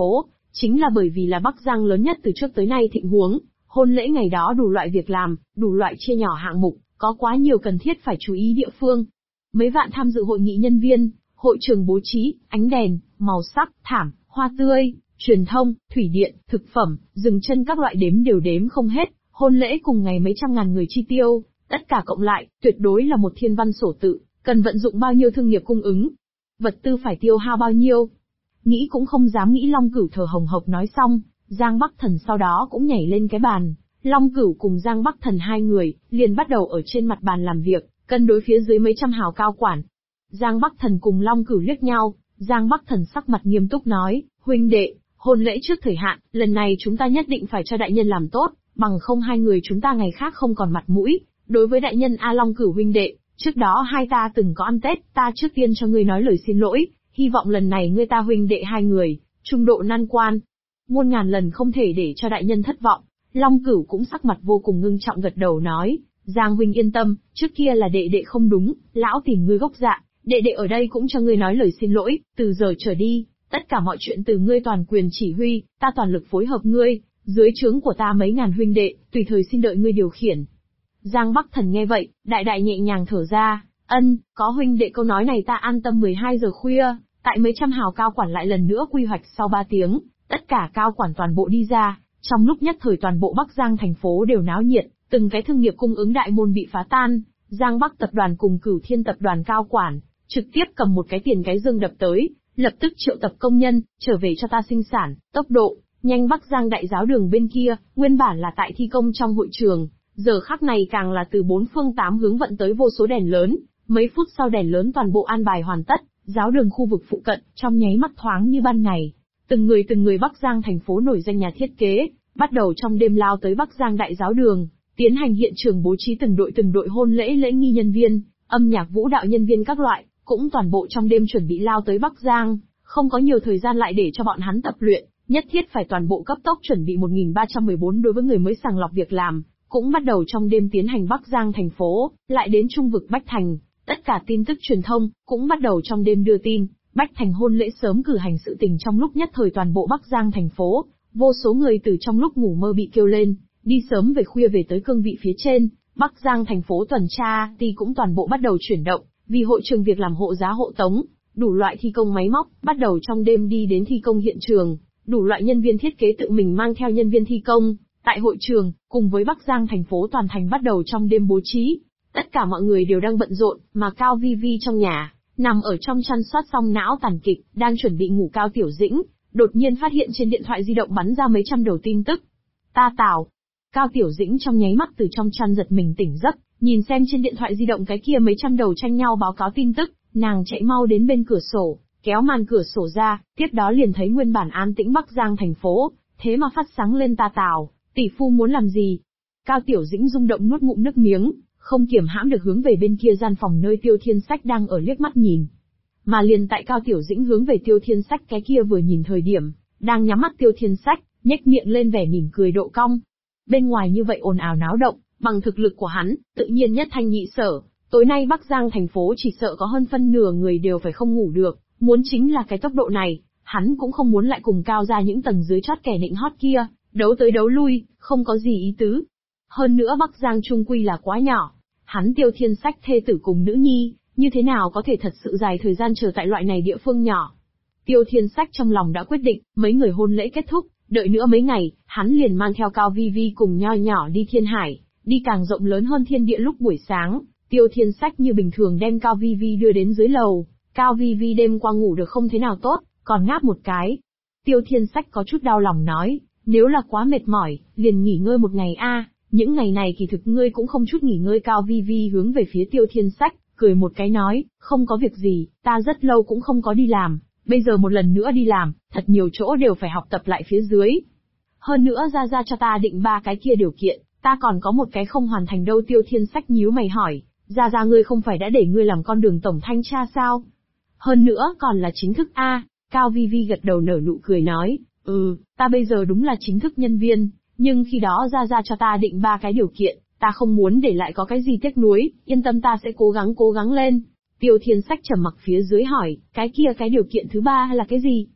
[SPEAKER 2] Chính là bởi vì là Bắc Giang lớn nhất từ trước tới nay thịnh huống, hôn lễ ngày đó đủ loại việc làm, đủ loại chia nhỏ hạng mục, có quá nhiều cần thiết phải chú ý địa phương. Mấy vạn tham dự hội nghị nhân viên, hội trường bố trí, ánh đèn, màu sắc, thảm, hoa tươi, truyền thông, thủy điện, thực phẩm, dừng chân các loại đếm đều đếm không hết, hôn lễ cùng ngày mấy trăm ngàn người chi tiêu, tất cả cộng lại, tuyệt đối là một thiên văn sổ tự, cần vận dụng bao nhiêu thương nghiệp cung ứng, vật tư phải tiêu hao bao nhiêu. Nghĩ cũng không dám nghĩ. Long Cửu thở hồng hộc nói xong, Giang Bắc Thần sau đó cũng nhảy lên cái bàn. Long Cửu cùng Giang Bắc Thần hai người, liền bắt đầu ở trên mặt bàn làm việc, cân đối phía dưới mấy trăm hào cao quản. Giang Bắc Thần cùng Long Cửu liếc nhau, Giang Bắc Thần sắc mặt nghiêm túc nói, huynh đệ, hôn lễ trước thời hạn, lần này chúng ta nhất định phải cho đại nhân làm tốt, bằng không hai người chúng ta ngày khác không còn mặt mũi. Đối với đại nhân A Long Cửu huynh đệ, trước đó hai ta từng có ăn Tết, ta trước tiên cho ngươi nói lời xin lỗi, hy vọng lần này ngươi ta huynh đệ hai người, trung độ nan quan. Muôn ngàn lần không thể để cho đại nhân thất vọng. Long Cửu cũng sắc mặt vô cùng ngưng trọng gật đầu nói, Giang huynh yên tâm, trước kia là đệ đệ không đúng, lão tìm ngươi gốc dạ, đệ đệ ở đây cũng cho ngươi nói lời xin lỗi, từ giờ trở đi, tất cả mọi chuyện từ ngươi toàn quyền chỉ huy, ta toàn lực phối hợp ngươi, dưới trướng của ta mấy ngàn huynh đệ, tùy thời xin đợi ngươi điều khiển. Giang Bắc Thần nghe vậy, đại đại nhẹ nhàng thở ra, có huynh đệ câu nói này ta an tâm. 12 giờ khuya, tại mấy trăm hào cao quản lại lần nữa quy hoạch sau 3 tiếng, tất cả cao quản toàn bộ đi ra, trong lúc nhất thời toàn bộ Bắc Giang thành phố đều náo nhiệt, từng cái thương nghiệp cung ứng đại môn bị phá tan, Giang Bắc tập đoàn cùng Cửu Thiên tập đoàn cao quản, trực tiếp cầm một cái tiền cái dương đập tới, lập tức triệu tập công nhân, trở về cho ta sinh sản, tốc độ, nhanh. Bắc Giang đại giáo đường bên kia, nguyên bản là tại thi công trong hội trường, giờ khắc này càng là từ 4 phương 8 hướng vận tới vô số đèn lớn, mấy phút sau đèn lớn toàn bộ an bài hoàn tất, giáo đường khu vực phụ cận, trong nháy mắt thoáng như ban ngày. Từng người Bắc Giang thành phố nổi danh nhà thiết kế, bắt đầu trong đêm lao tới Bắc Giang đại giáo đường, tiến hành hiện trường bố trí từng đội hôn lễ lễ nghi nhân viên, âm nhạc vũ đạo nhân viên các loại, cũng toàn bộ trong đêm chuẩn bị lao tới Bắc Giang, không có nhiều thời gian lại để cho bọn hắn tập luyện, nhất thiết phải toàn bộ cấp tốc chuẩn bị. 1314 đối với người mới sàng lọc việc làm, cũng bắt đầu trong đêm tiến hành Bắc Giang thành phố, lại đến trung vực Bách Thành, tất cả tin tức truyền thông, cũng bắt đầu trong đêm đưa tin, Bách Thành hôn lễ sớm cử hành sự tình. Trong lúc nhất thời toàn bộ Bắc Giang thành phố, vô số người từ trong lúc ngủ mơ bị kêu lên, đi sớm về khuya về tới cương vị phía trên, Bắc Giang thành phố tuần tra, cũng toàn bộ bắt đầu chuyển động, vì hội trường việc làm hộ giá hộ tống, đủ loại thi công máy móc, bắt đầu trong đêm đi đến thi công hiện trường, đủ loại nhân viên thiết kế tự mình mang theo nhân viên thi công, tại hội trường, cùng với Bắc Giang thành phố toàn thành bắt đầu trong đêm bố trí. Tất cả mọi người đều đang bận rộn, mà Cao Vi Vi trong nhà, nằm ở trong chăn soát xong não tàn kịch, đang chuẩn bị ngủ. Cao Tiểu Dĩnh, đột nhiên phát hiện trên điện thoại di động bắn ra mấy trăm đầu tin tức. Ta tào. Cao Tiểu Dĩnh trong nháy mắt từ trong chăn giật mình tỉnh giấc, nhìn xem trên điện thoại di động cái kia mấy trăm đầu tranh nhau báo cáo tin tức, nàng chạy mau đến bên cửa sổ, kéo màn cửa sổ ra, tiếp đó liền thấy nguyên bản an tĩnh Bắc Giang thành phố, thế mà phát sáng lên. Ta tào, tỷ phu muốn làm gì? Cao Tiểu Dĩnh rung động nuốt ngụm nước miếng, không kiềm hãm được hướng về bên kia gian phòng nơi Tiêu Thiên Sách đang ở liếc mắt nhìn. Mà liền tại Cao Tiểu Dĩnh hướng về Tiêu Thiên Sách cái kia vừa nhìn thời điểm, đang nhắm mắt Tiêu Thiên Sách, nhếch miệng lên vẻ mỉm cười độ cong. Bên ngoài như vậy ồn ào náo động, bằng thực lực của hắn, tự nhiên nhất thanh nhị sở, tối nay Bắc Giang thành phố chỉ sợ có hơn phân nửa người đều phải không ngủ được, muốn chính là cái tốc độ này, hắn cũng không muốn lại cùng Cao ra những tầng dưới chót kẻ nịnh hót kia, đấu tới đấu lui, không có gì ý tứ. Hơn nữa Bắc Giang trung quy là quá nhỏ, hắn Tiêu Thiên Sách thê tử cùng nữ nhi, như thế nào có thể thật sự dài thời gian chờ tại loại này địa phương nhỏ. Tiêu Thiên Sách trong lòng đã quyết định, mấy người hôn lễ kết thúc, đợi nữa mấy ngày, hắn liền mang theo Cao Vi Vi cùng nho nhỏ đi Thiên Hải, đi càng rộng lớn hơn thiên địa. Lúc buổi sáng, Tiêu Thiên Sách như bình thường đem Cao Vi Vi đưa đến dưới lầu, Cao Vi Vi đêm qua ngủ được không thế nào tốt, còn ngáp một cái. Tiêu Thiên Sách có chút đau lòng nói, nếu là quá mệt mỏi, liền nghỉ ngơi một ngày a. Những ngày này kỳ thực ngươi cũng không chút nghỉ ngơi. Cao Vi Vi hướng về phía Tiêu Thiên Sách, cười một cái nói, không có việc gì, ta rất lâu cũng không có đi làm, bây giờ một lần nữa đi làm, thật nhiều chỗ đều phải học tập lại phía dưới. Hơn nữa ra cho ta định 3 cái kia điều kiện, ta còn có một cái không hoàn thành đâu. Tiêu Thiên Sách nhíu mày hỏi, ra ngươi không phải đã để ngươi làm con đường tổng thanh tra sao? Hơn nữa còn là chính thức a. Cao Vi Vi gật đầu nở nụ cười nói, ta bây giờ đúng là chính thức nhân viên, nhưng khi đó ra cho ta định 3 cái điều kiện, ta không muốn để lại có cái gì tiếc nuối, yên tâm ta sẽ cố gắng lên. Tiêu Thiên Sách trầm mặc phía dưới hỏi, cái điều kiện thứ 3 là cái gì?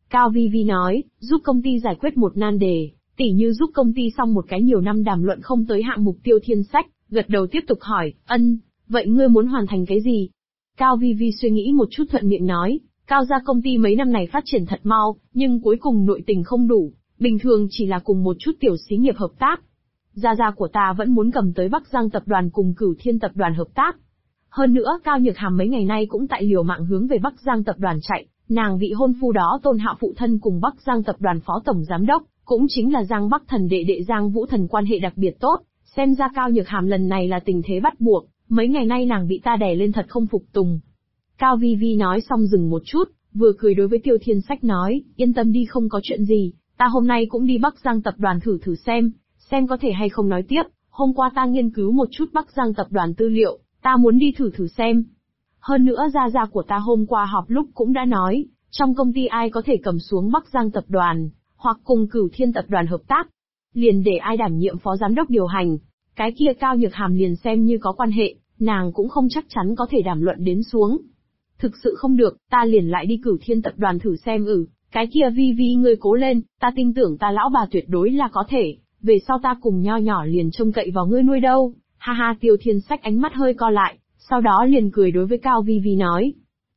[SPEAKER 2] Cao Vi Vi nói, giúp công ty giải quyết một nan đề, tỉ như giúp công ty xong một cái nhiều năm đàm luận không tới hạng mục Tiêu Thiên Sách, gật đầu tiếp tục hỏi, vậy ngươi muốn hoàn thành cái gì? Cao Vi Vi suy nghĩ một chút thuận miệng nói, Cao gia công ty mấy năm này phát triển thật mau, nhưng cuối cùng nội tình không đủ, bình thường chỉ là cùng một chút tiểu xí nghiệp hợp tác. Gia của ta vẫn muốn cầm tới Bắc Giang tập đoàn cùng Cửu Thiên tập đoàn hợp tác. Hơn nữa Cao Nhược Hàm mấy ngày nay cũng tại liều mạng hướng về Bắc Giang tập đoàn chạy, nàng vị hôn phu đó Tôn Hạo phụ thân cùng Bắc Giang tập đoàn phó tổng giám đốc, cũng chính là Giang Bắc Thần đệ đệ Giang Vũ Thần quan hệ đặc biệt tốt, xem ra Cao Nhược Hàm lần này là tình thế bắt buộc, mấy ngày nay nàng bị ta đè lên thật không phục tùng. Cao Vi Vi nói xong dừng một chút, vừa cười đối với Tiêu Thiên Sách nói, yên tâm đi không có chuyện gì, ta hôm nay cũng đi Bắc Giang tập đoàn thử xem có thể hay không nói tiếp, hôm qua ta nghiên cứu một chút Bắc Giang tập đoàn tư liệu, ta muốn đi thử xem. Hơn nữa gia của ta hôm qua họp lúc cũng đã nói, trong công ty ai có thể cầm xuống Bắc Giang tập đoàn, hoặc cùng Cửu Thiên tập đoàn hợp tác, liền để ai đảm nhiệm phó giám đốc điều hành. Cái kia Cao Nhược Hàm liền xem như có quan hệ, nàng cũng không chắc chắn có thể đàm luận đến xuống. Thực sự không được, ta liền lại đi Cửu Thiên tập đoàn thử xem. Cái kia Vi Vi ngươi cố lên, ta tin tưởng ta lão bà tuyệt đối là có thể, về sau ta cùng Nho Nhỏ liền trông cậy vào ngươi nuôi đâu. Ha ha, Tiêu Thiên Sách ánh mắt hơi co lại, sau đó liền cười đối với Cao Vi Vi nói.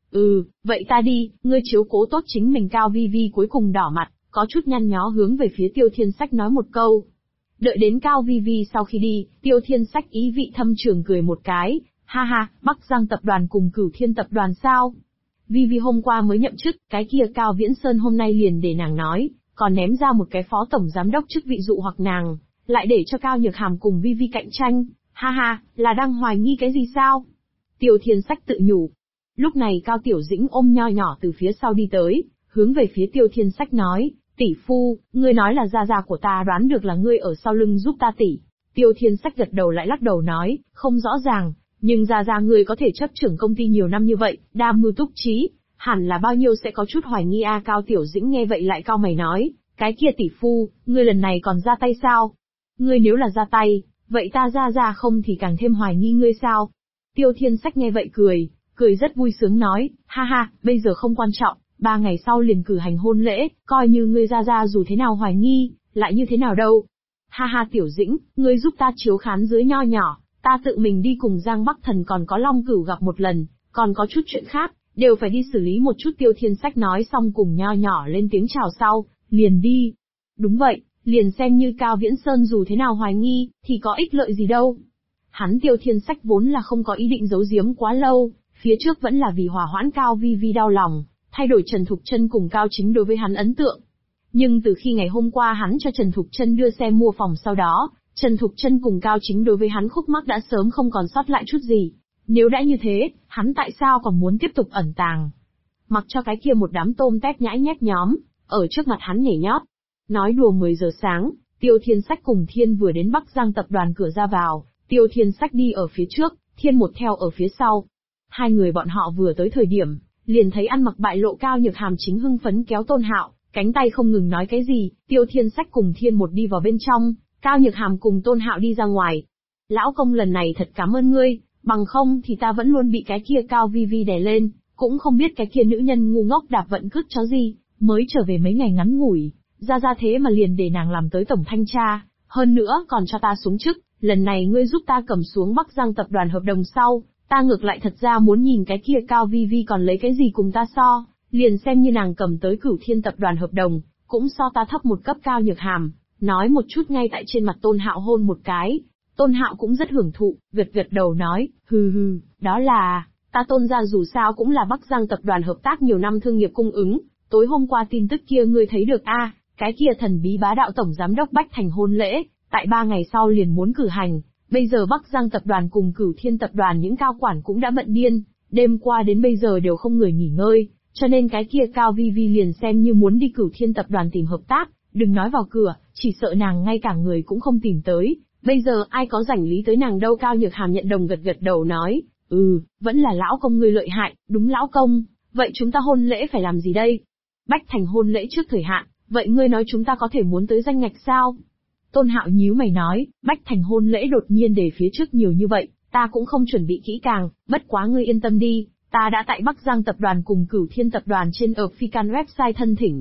[SPEAKER 2] Vậy ta đi, ngươi chiếu cố tốt chính mình. Cao Vi Vi cuối cùng đỏ mặt, có chút nhăn nhó hướng về phía Tiêu Thiên Sách nói một câu. Đợi đến Cao Vi Vi sau khi đi, Tiêu Thiên Sách ý vị thâm trường cười một cái, ha ha, Bắc Giang tập đoàn cùng Cửu Thiên tập đoàn sao? Vi Vi hôm qua mới nhậm chức, cái kia Cao Viễn Sơn hôm nay liền để nàng nói, còn ném ra một cái phó tổng giám đốc chức vị dụ hoặc nàng, lại để cho Cao Nhược Hàm cùng Vi Vi cạnh tranh, ha ha, là đang hoài nghi cái gì sao? Tiêu Thiên Sách tự nhủ. Lúc này Cao Tiểu Dĩnh ôm Nho Nhỏ từ phía sau đi tới, hướng về phía Tiêu Thiên Sách nói, tỷ phu, ngươi nói là gia của ta đoán được là ngươi ở sau lưng giúp ta tỷ. Tiêu Thiên Sách gật đầu lại lắc đầu nói, không rõ ràng, nhưng gia ngươi có thể chấp trưởng công ty nhiều năm như vậy, đa mưu túc trí, hẳn là bao nhiêu sẽ có chút hoài nghi a. Cao Tiểu Dĩnh nghe vậy lại cau mày nói, cái kia tỷ phu, ngươi lần này còn ra tay sao? Ngươi nếu là ra tay, vậy ta ra không thì càng thêm hoài nghi ngươi sao? Tiêu Thiên Sách nghe vậy cười rất vui sướng nói, ha ha, bây giờ không quan trọng, 3 ngày sau liền cử hành hôn lễ, coi như ngươi ra dù thế nào hoài nghi, lại như thế nào đâu. Ha ha Tiểu Dĩnh, ngươi giúp ta chiếu khán dưới Nho Nhỏ, ta tự mình đi cùng Giang Bắc Thần còn có Long Cửu gặp một lần, còn có chút chuyện khác, đều phải đi xử lý một chút. Tiêu Thiên Sách nói xong cùng Nho Nhỏ lên tiếng chào sau, liền đi. Đúng vậy, liền xem như Cao Viễn Sơn dù thế nào hoài nghi, thì có ích lợi gì đâu. Hắn Tiêu Thiên Sách vốn là không có ý định giấu giếm quá lâu, phía trước vẫn là vì hòa hoãn Cao Vi Vi đau lòng, thay đổi Trần Thục Trân cùng Cao Chính đối với hắn ấn tượng. Nhưng từ khi ngày hôm qua hắn cho Trần Thục Trân đưa xe mua phòng sau đó, Trần Thục Trân cùng Cao Chính đối với hắn khúc mắc đã sớm không còn sót lại chút gì. Nếu đã như thế, hắn tại sao còn muốn tiếp tục ẩn tàng? Mặc cho cái kia một đám tôm tép nhãi nhép nhóm, ở trước mặt hắn nhảy nhót. Nói đùa 10 giờ sáng, Tiêu Thiên Sách cùng Thiên vừa đến Bắc Giang tập đoàn cửa ra vào, Tiêu Thiên Sách đi ở phía trước, Thiên một theo ở phía sau. Hai người bọn họ vừa tới thời điểm, liền thấy ăn mặc bại lộ Cao Nhược Hàm chính hưng phấn kéo Tôn Hạo, cánh tay không ngừng nói cái gì. Tiêu Thiên Sách cùng Thiên một đi vào bên trong, Cao Nhược Hàm cùng Tôn Hạo đi ra ngoài. Lão công lần này thật cảm ơn ngươi, bằng không thì ta vẫn luôn bị cái kia Cao Vi Vi đè lên, cũng không biết cái kia nữ nhân ngu ngốc đạp vận cứt chó gì, mới trở về mấy ngày ngắn ngủi, ra thế mà liền để nàng làm tới tổng thanh tra, hơn nữa còn cho ta xuống chức, lần này ngươi giúp ta cầm xuống Bắc Giang tập đoàn hợp đồng sau, ta ngược lại thật ra muốn nhìn cái kia Cao Vi Vi còn lấy cái gì cùng ta so, liền xem như nàng cầm tới Cửu Thiên tập đoàn hợp đồng, cũng so ta thấp một cấp. Cao Nhược Hàm nói một chút ngay tại trên mặt Tôn Hạo hôn một cái. Tôn Hạo cũng rất hưởng thụ, gật đầu nói, hừ, đó là, ta Tôn gia dù sao cũng là Bắc Giang tập đoàn hợp tác nhiều năm thương nghiệp cung ứng, tối hôm qua tin tức kia ngươi thấy được a, cái kia thần bí bá đạo tổng giám đốc Bách Thành hôn lễ, tại 3 ngày sau liền muốn cử hành, bây giờ Bắc Giang tập đoàn cùng Cửu Thiên tập đoàn những cao quản cũng đã bận điên, đêm qua đến bây giờ đều không người nghỉ ngơi, cho nên cái kia Cao Vi Vi liền xem như muốn đi Cửu Thiên tập đoàn tìm hợp tác, đừng nói vào cửa, chỉ sợ nàng ngay cả người cũng không tìm tới. Bây giờ ai có rảnh lý tới nàng đâu. Cao Nhược Hàm nhận đồng gật đầu nói, vẫn là lão công ngươi lợi hại. Đúng lão công, vậy chúng ta hôn lễ phải làm gì đây? Bách Thành hôn lễ trước thời hạn, vậy ngươi nói chúng ta có thể muốn tới danh ngạch sao? Tôn Hạo nhíu mày nói, Bách Thành hôn lễ đột nhiên để phía trước nhiều như vậy, ta cũng không chuẩn bị kỹ càng, bất quá ngươi yên tâm đi, ta đã tại Bắc Giang tập đoàn cùng Cửu Thiên tập đoàn trên Official website thân thỉnh,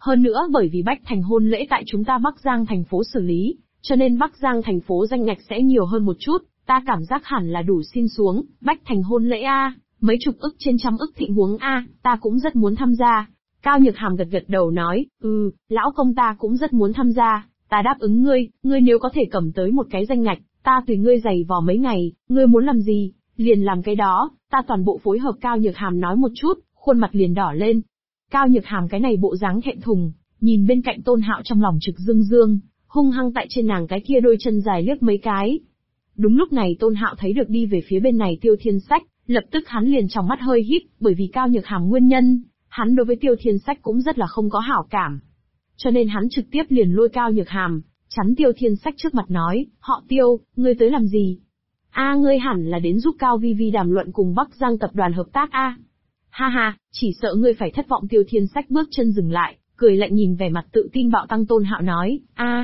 [SPEAKER 2] Hơn nữa bởi vì Bách Thành hôn lễ tại chúng ta Bắc Giang thành phố xử lý, cho nên Bắc Giang thành phố danh ngạch sẽ nhiều hơn một chút, ta cảm giác hẳn là đủ xin xuống, Bách Thành hôn lễ a, mấy chục ức trên trăm ức thịnh huống a, ta cũng rất muốn tham gia. Cao Nhược Hàm gật gật đầu nói, lão công ta cũng rất muốn tham gia, ta đáp ứng ngươi nếu có thể cầm tới một cái danh ngạch, ta tùy ngươi giày vò mấy ngày, ngươi muốn làm gì, liền làm cái đó, ta toàn bộ phối hợp. Cao Nhược Hàm nói một chút, khuôn mặt liền đỏ lên. Cao Nhược Hàm cái này bộ dáng thẹn thùng, nhìn bên cạnh Tôn Hạo trong lòng trực dương dương, hung hăng tại trên nàng cái kia đôi chân dài liếc mấy cái. Đúng lúc này Tôn Hạo thấy được đi về phía bên này Tiêu Thiên Sách, lập tức hắn liền trong mắt hơi híp, bởi vì Cao Nhược Hàm nguyên nhân, hắn đối với Tiêu Thiên Sách cũng rất là không có hảo cảm. Cho nên hắn trực tiếp liền lôi Cao Nhược Hàm, chắn Tiêu Thiên Sách trước mặt nói, họ Tiêu, ngươi tới làm gì? Ngươi hẳn là đến giúp Cao Vi Vi đàm luận cùng Bắc Giang tập đoàn hợp tác a. Ha ha, chỉ sợ ngươi phải thất vọng. Tiêu Thiên Sách bước chân dừng lại, cười lạnh nhìn vẻ mặt tự tin bạo tăng Tôn Hạo nói,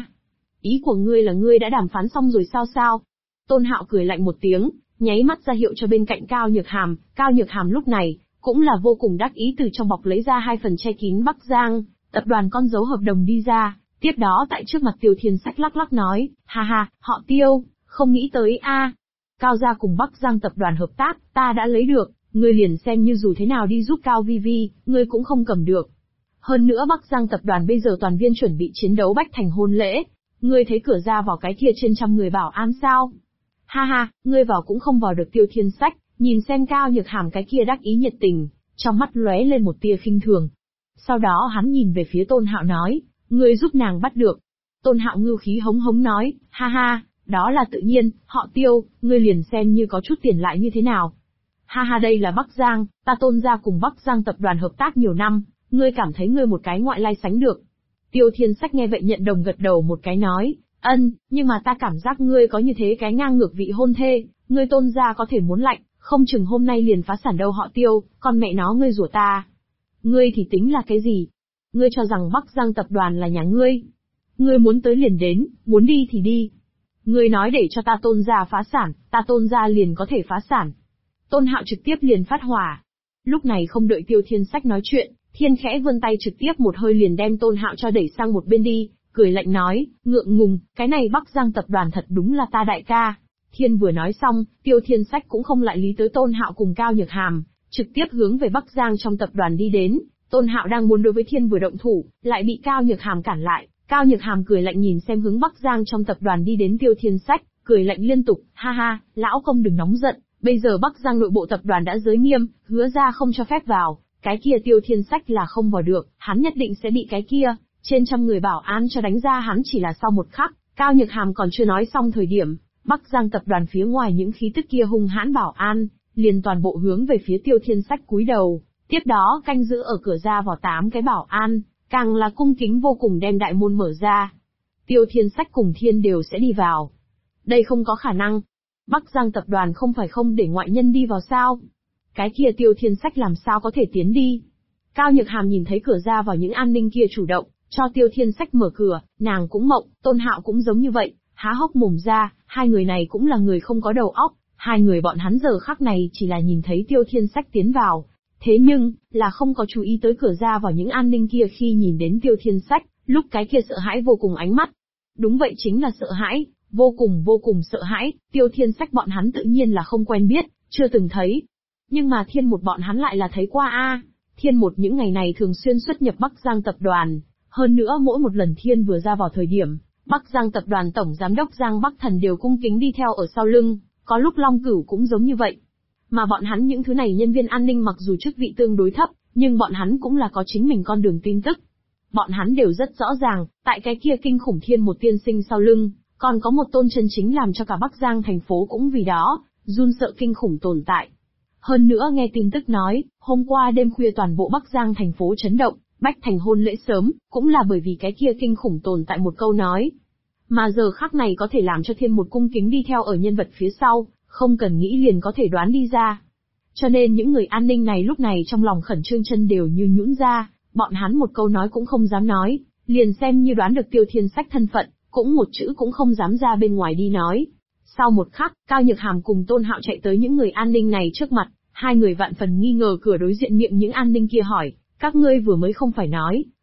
[SPEAKER 2] ý của ngươi là ngươi đã đàm phán xong rồi sao? Tôn Hạo cười lạnh một tiếng, nháy mắt ra hiệu cho bên cạnh Cao Nhược Hàm. Cao Nhược Hàm lúc này cũng là vô cùng đắc ý, từ trong bọc lấy ra 2 phần che kín Bắc Giang tập đoàn con dấu hợp đồng đi ra, tiếp đó tại trước mặt Tiêu Thiên Sách lắc lắc nói, ha ha, họ Tiêu, không nghĩ tới Cao gia cùng Bắc Giang tập đoàn hợp tác, ta đã lấy được, ngươi liền xem như dù thế nào đi giúp Cao Vi Vi, ngươi cũng không cầm được. Hơn nữa Bắc Giang tập đoàn bây giờ toàn viên chuẩn bị chiến đấu Bách Thành hôn lễ, ngươi thấy cửa ra vào cái kia trên trăm người bảo an sao? Ha ha, ngươi vào cũng không vào được. Tiêu Thiên Sách nhìn xem Cao Nhược Hàm cái kia đắc ý nhiệt tình, trong mắt lóe lên một tia khinh thường. Sau đó hắn nhìn về phía Tôn Hạo nói, ngươi giúp nàng bắt được. Tôn Hạo ngưu khí hống hống nói, ha ha, đó là tự nhiên, họ Tiêu, ngươi liền xem như có chút tiền lại như thế nào. Ha ha, đây là Bắc Giang, ta Tôn gia cùng Bắc Giang tập đoàn hợp tác nhiều năm, ngươi cảm thấy ngươi một cái ngoại lai sánh được. Tiêu Thiên Sách nghe vậy nhận đồng gật đầu một cái nói, nhưng mà ta cảm giác ngươi có như thế cái ngang ngược vị hôn thê, ngươi Tôn gia có thể muốn lạnh, không chừng hôm nay liền phá sản đâu. Họ Tiêu, con mẹ nó ngươi rủa ta. Ngươi thì tính là cái gì? Ngươi cho rằng Bắc Giang tập đoàn là nhà ngươi? Ngươi muốn tới liền đến, muốn đi thì đi. Ngươi nói để cho ta Tôn gia phá sản, ta Tôn gia liền có thể phá sản. Tôn Hạo trực tiếp liền phát hỏa. Lúc này không đợi Tiêu Thiên Sách nói chuyện, Thiên khẽ vươn tay trực tiếp một hơi liền đem Tôn Hạo cho đẩy sang một bên đi, cười lạnh nói, ngượng ngùng, cái này Bắc Giang tập đoàn thật đúng là ta đại ca. Thiên vừa nói xong, Tiêu Thiên Sách cũng không lại lý tới Tôn Hạo cùng Cao Nhược Hàm, trực tiếp hướng về Bắc Giang trong tập đoàn đi đến. Tôn Hạo đang muốn đối với Thiên vừa động thủ, lại bị Cao Nhược Hàm cản lại. Cao Nhược Hàm cười lạnh nhìn xem hướng Bắc Giang trong tập đoàn đi đến Tiêu Thiên Sách, cười lạnh liên tục, ha ha, lão công đừng nóng giận, bây giờ Bắc Giang nội bộ tập đoàn đã giới nghiêm, hứa ra không cho phép vào, cái kia Tiêu Thiên Sách là không vào được, hắn nhất định sẽ bị cái kia trên trăm người bảo an cho đánh ra. Hắn chỉ là sau một khắc, Cao Nhược Hàm còn chưa nói xong thời điểm, Bắc Giang tập đoàn phía ngoài những khí tức kia hung hãn bảo an, liền toàn bộ hướng về phía Tiêu Thiên Sách cúi đầu, tiếp đó canh giữ ở cửa ra vào 8 cái bảo an, càng là cung kính vô cùng đem đại môn mở ra. Tiêu Thiên Sách cùng Thiên đều sẽ đi vào. Đây không có khả năng. Bắc Giang tập đoàn không phải không để ngoại nhân đi vào sao? Cái kia Tiêu Thiên Sách làm sao có thể tiến đi? Cao Nhược Hàm nhìn thấy cửa ra vào những an ninh kia chủ động cho Tiêu Thiên Sách mở cửa, nàng cũng mộng, Tôn Hạo cũng giống như vậy, há hốc mồm ra, hai người này cũng là người không có đầu óc, hai người bọn hắn giờ khắc này chỉ là nhìn thấy Tiêu Thiên Sách tiến vào, thế nhưng là không có chú ý tới cửa ra vào những an ninh kia khi nhìn đến Tiêu Thiên Sách, lúc cái kia sợ hãi vô cùng ánh mắt. Đúng vậy, chính là sợ hãi, vô cùng sợ hãi. Tiêu Thiên Sách bọn hắn tự nhiên là không quen biết, chưa từng thấy. Nhưng mà Thiên một bọn hắn lại là thấy qua Thiên một những ngày này thường xuyên xuất nhập Bắc Giang tập đoàn, hơn nữa mỗi một lần Thiên vừa ra vào thời điểm, Bắc Giang tập đoàn tổng giám đốc Giang Bắc Thần đều cung kính đi theo ở sau lưng, có lúc Long Cửu cũng giống như vậy. Mà bọn hắn những thứ này nhân viên an ninh mặc dù chức vị tương đối thấp, nhưng bọn hắn cũng là có chính mình con đường tin tức. Bọn hắn đều rất rõ ràng, tại cái kia kinh khủng Thiên một tiên sinh sau lưng, còn có một tôn chân chính làm cho cả Bắc Giang thành phố cũng vì đó run sợ kinh khủng tồn tại. Hơn nữa nghe tin tức nói, hôm qua đêm khuya toàn bộ Bắc Giang thành phố chấn động, Bách Thành hôn lễ sớm, cũng là bởi vì cái kia kinh khủng tồn tại một câu nói. Mà giờ khắc này có thể làm cho Thiên một cung kính đi theo ở nhân vật phía sau, không cần nghĩ liền có thể đoán đi ra. Cho nên những người an ninh này lúc này trong lòng khẩn trương chân đều như nhũn ra, bọn hắn một câu nói cũng không dám nói, liền xem như đoán được Tiêu Thiên Sách thân phận, cũng một chữ cũng không dám ra bên ngoài đi nói. Sau một khắc, Cao Nhược Hàm cùng Tôn Hạo chạy tới những người an ninh này trước mặt, hai người vạn phần nghi ngờ cửa đối diện miệng những an ninh kia hỏi, các ngươi vừa mới không phải nói,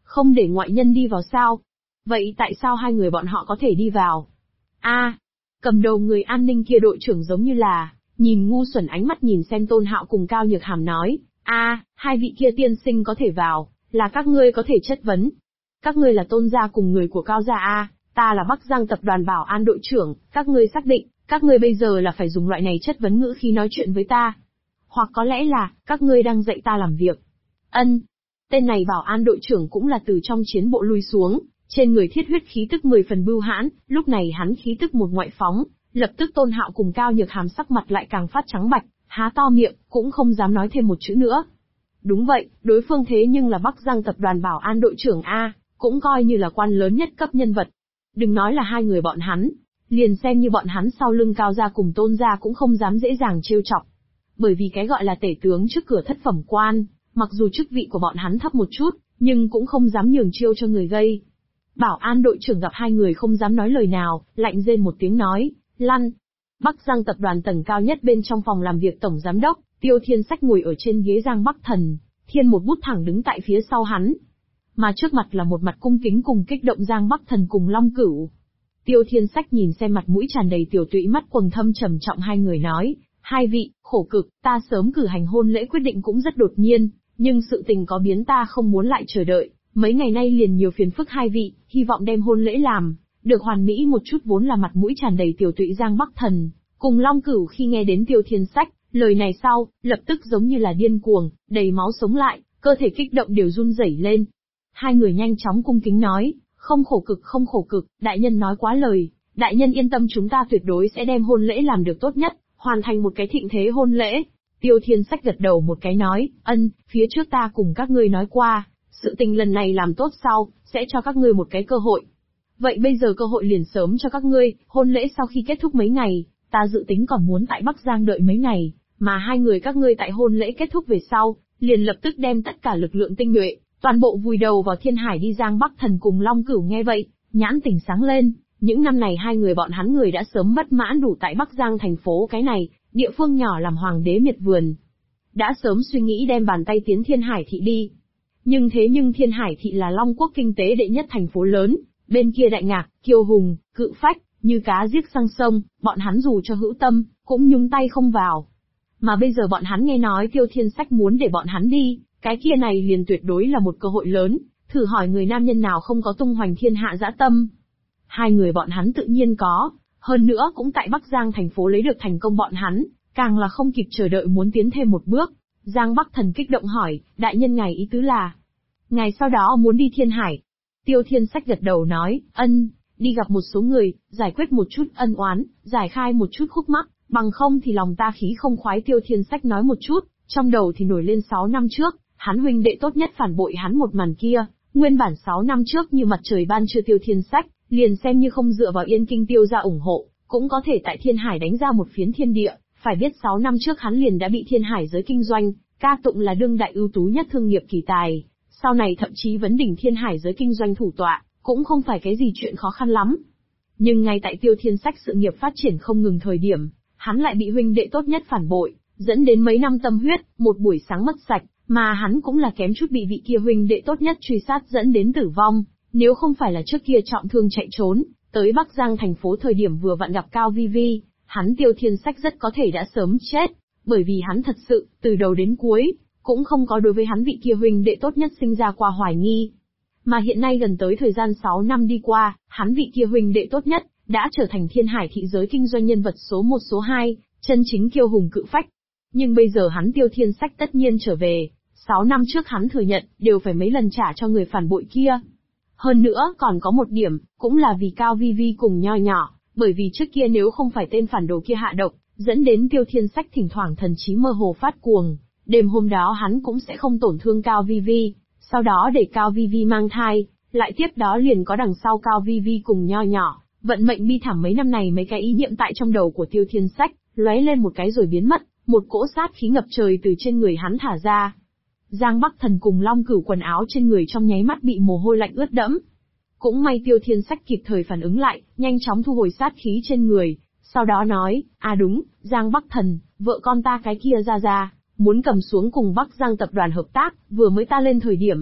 [SPEAKER 2] Không để ngoại nhân đi vào sao? Vậy tại sao hai người bọn họ có thể đi vào? Cầm đầu người an ninh kia đội trưởng giống như là, nhìn ngu xuẩn ánh mắt nhìn xem Tôn Hạo cùng Cao Nhược Hàm nói, hai vị kia tiên sinh có thể vào, là các ngươi có thể chất vấn. Các ngươi là Tôn gia cùng người của Cao gia ta là Bắc Giang tập đoàn Bảo An đội trưởng, các ngươi xác định, các ngươi bây giờ là phải dùng loại này chất vấn ngữ khi nói chuyện với ta. Hoặc có lẽ là, các ngươi đang dạy ta làm việc. Tên này Bảo An đội trưởng cũng là từ trong chiến bộ lui xuống, trên người thiết huyết khí tức 10 phần bưu hãn, lúc này hắn khí tức một ngoại phóng, lập tức Tôn Hạo cùng Cao Nhược Hàm sắc mặt lại càng phát trắng bạch, há to miệng, cũng không dám nói thêm một chữ nữa. Đúng vậy, đối phương thế nhưng là Bắc Giang tập đoàn Bảo An đội trưởng cũng coi như là quan lớn nhất cấp nhân vật. Đừng nói là hai người bọn hắn, liền xem như bọn hắn sau lưng Cao gia cùng Tôn gia cũng không dám dễ dàng trêu chọc. Bởi vì cái gọi là tể tướng trước cửa thất phẩm quan, mặc dù chức vị của bọn hắn thấp một chút, nhưng cũng không dám nhường chiêu cho người gây. Bảo An đội trưởng gặp hai người không dám nói lời nào, lạnh rên một tiếng nói, lăn. Bắc Giang tập đoàn tầng cao nhất bên trong phòng làm việc tổng giám đốc, Tiêu Thiên Sách ngồi ở trên ghế Giang Bắc Thần, Thiên một bút thẳng đứng tại phía sau hắn. Mà trước mặt là một mặt cung kính cùng kích động Giang Bắc Thần cùng Long Cửu. Tiêu Thiên Sách nhìn xem mặt mũi tràn đầy tiểu tụy mắt quầng thâm trầm trọng hai người nói, hai vị, khổ cực, ta sớm cử hành hôn lễ quyết định cũng rất đột nhiên, nhưng sự tình có biến ta không muốn lại chờ đợi, mấy ngày nay liền nhiều phiền phức hai vị, hy vọng đem hôn lễ làm được hoàn mỹ một chút. Vốn là mặt mũi tràn đầy tiểu tụy Giang Bắc Thần, cùng Long Cửu khi nghe đến Tiêu Thiên Sách, lời này sau, lập tức giống như là điên cuồng, đầy máu sống lại, cơ thể kích động đều run rẩy lên. Hai người nhanh chóng cung kính nói, không khổ cực, đại nhân nói quá lời, đại nhân yên tâm chúng ta tuyệt đối sẽ đem hôn lễ làm được tốt nhất, hoàn thành một cái thịnh thế hôn lễ. Tiêu Thiên Sách gật đầu một cái nói, phía trước ta cùng các ngươi nói qua, sự tình lần này làm tốt sau, sẽ cho các ngươi một cái cơ hội. Vậy bây giờ cơ hội liền sớm cho các ngươi, hôn lễ sau khi kết thúc mấy ngày, ta dự tính còn muốn tại Bắc Giang đợi mấy ngày, mà hai người các ngươi tại hôn lễ kết thúc về sau, liền lập tức đem tất cả lực lượng tinh nhuệ, toàn bộ vùi đầu vào Thiên Hải đi. Giang Bắc Thần cùng Long Cửu nghe vậy, nhãn tỉnh sáng lên, những năm này hai người bọn hắn người đã sớm bất mãn đủ tại Bắc Giang thành phố cái này, địa phương nhỏ làm hoàng đế miệt vườn. Đã sớm suy nghĩ đem bàn tay tiến Thiên Hải thị đi. Nhưng Thiên Hải thị là Long Quốc kinh tế đệ nhất thành phố lớn, bên kia Đại Ngạc, Kiêu Hùng, Cự Phách, như cá giết sang sông, bọn hắn dù cho hữu tâm, cũng nhúng tay không vào. Mà bây giờ bọn hắn nghe nói Tiêu Thiên Sách muốn để bọn hắn đi, cái kia này liền tuyệt đối là một cơ hội lớn, thử hỏi người nam nhân nào không có tung hoành thiên hạ dã tâm. Hai người bọn hắn tự nhiên có, hơn nữa cũng tại Bắc Giang thành phố lấy được thành công bọn hắn, càng là không kịp chờ đợi muốn tiến thêm một bước. Giang Bắc Thần kích động hỏi, đại nhân ngài ý tứ là, ngài sau đó muốn đi Thiên Hải. Tiêu Thiên Sách gật đầu nói, đi gặp một số người, giải quyết một chút ân oán, giải khai một chút khúc mắc, bằng không thì lòng ta khí không khoái. Tiêu Thiên Sách nói một chút, trong đầu thì nổi lên 6 năm trước, hắn huynh đệ tốt nhất phản bội hắn một màn kia, nguyên bản 6 năm trước như mặt trời ban trưa Tiêu Thiên Sách, liền xem như không dựa vào Yên Kinh Tiêu gia ủng hộ, cũng có thể tại Thiên Hải đánh ra một phiến thiên địa, phải biết 6 năm trước hắn liền đã bị Thiên Hải giới kinh doanh, ca tụng là đương đại ưu tú nhất thương nghiệp kỳ tài, sau này thậm chí vấn đỉnh Thiên Hải giới kinh doanh thủ tọa, cũng không phải cái gì chuyện khó khăn lắm. Nhưng ngay tại Tiêu Thiên Sách sự nghiệp phát triển không ngừng thời điểm, hắn lại bị huynh đệ tốt nhất phản bội, dẫn đến mấy năm tâm huyết, một buổi sáng mất sạch, mà hắn cũng là kém chút bị vị kia huynh đệ tốt nhất truy sát dẫn đến tử vong, nếu không phải là trước kia trọng thương chạy trốn, tới Bắc Giang thành phố thời điểm vừa vặn gặp Cao Vi Vi, hắn Tiêu Thiên Sách rất có thể đã sớm chết, bởi vì hắn thật sự, từ đầu đến cuối, cũng không có đối với hắn vị kia huynh đệ tốt nhất sinh ra qua hoài nghi. Mà hiện nay gần tới thời gian 6 năm đi qua, hắn vị kia huynh đệ tốt nhất, đã trở thành Thiên Hải thị giới kinh doanh nhân vật số 1 số 2, chân chính kiêu hùng cự phách. Nhưng bây giờ hắn Tiêu Thiên Sách tất nhiên trở về, 6 năm trước hắn thừa nhận, đều phải mấy lần trả cho người phản bội kia. Hơn nữa còn có một điểm, cũng là vì Cao Vi Vi cùng Nho Nhỏ, bởi vì trước kia nếu không phải tên phản đồ kia hạ độc, dẫn đến Tiêu Thiên Sách thỉnh thoảng thần trí mơ hồ phát cuồng, đêm hôm đó hắn cũng sẽ không tổn thương Cao Vi Vi, sau đó để Cao Vi Vi mang thai, lại tiếp đó liền có đằng sau Cao Vi Vi cùng Nho Nhỏ, vận mệnh bi thảm mấy năm này mấy cái ý niệm tại trong đầu của Tiêu Thiên Sách, lóe lên một cái rồi biến mất, một cỗ sát khí ngập trời từ trên người hắn thả ra. Giang Bắc Thần cùng Long Cửu quần áo trên người trong nháy mắt bị mồ hôi lạnh ướt đẫm. Cũng may Tiêu Thiên Sách kịp thời phản ứng lại, nhanh chóng thu hồi sát khí trên người, sau đó nói, đúng, Giang Bắc Thần, vợ con ta cái kia ra, muốn cầm xuống cùng Bắc Giang tập đoàn hợp tác, vừa mới ta lên thời điểm.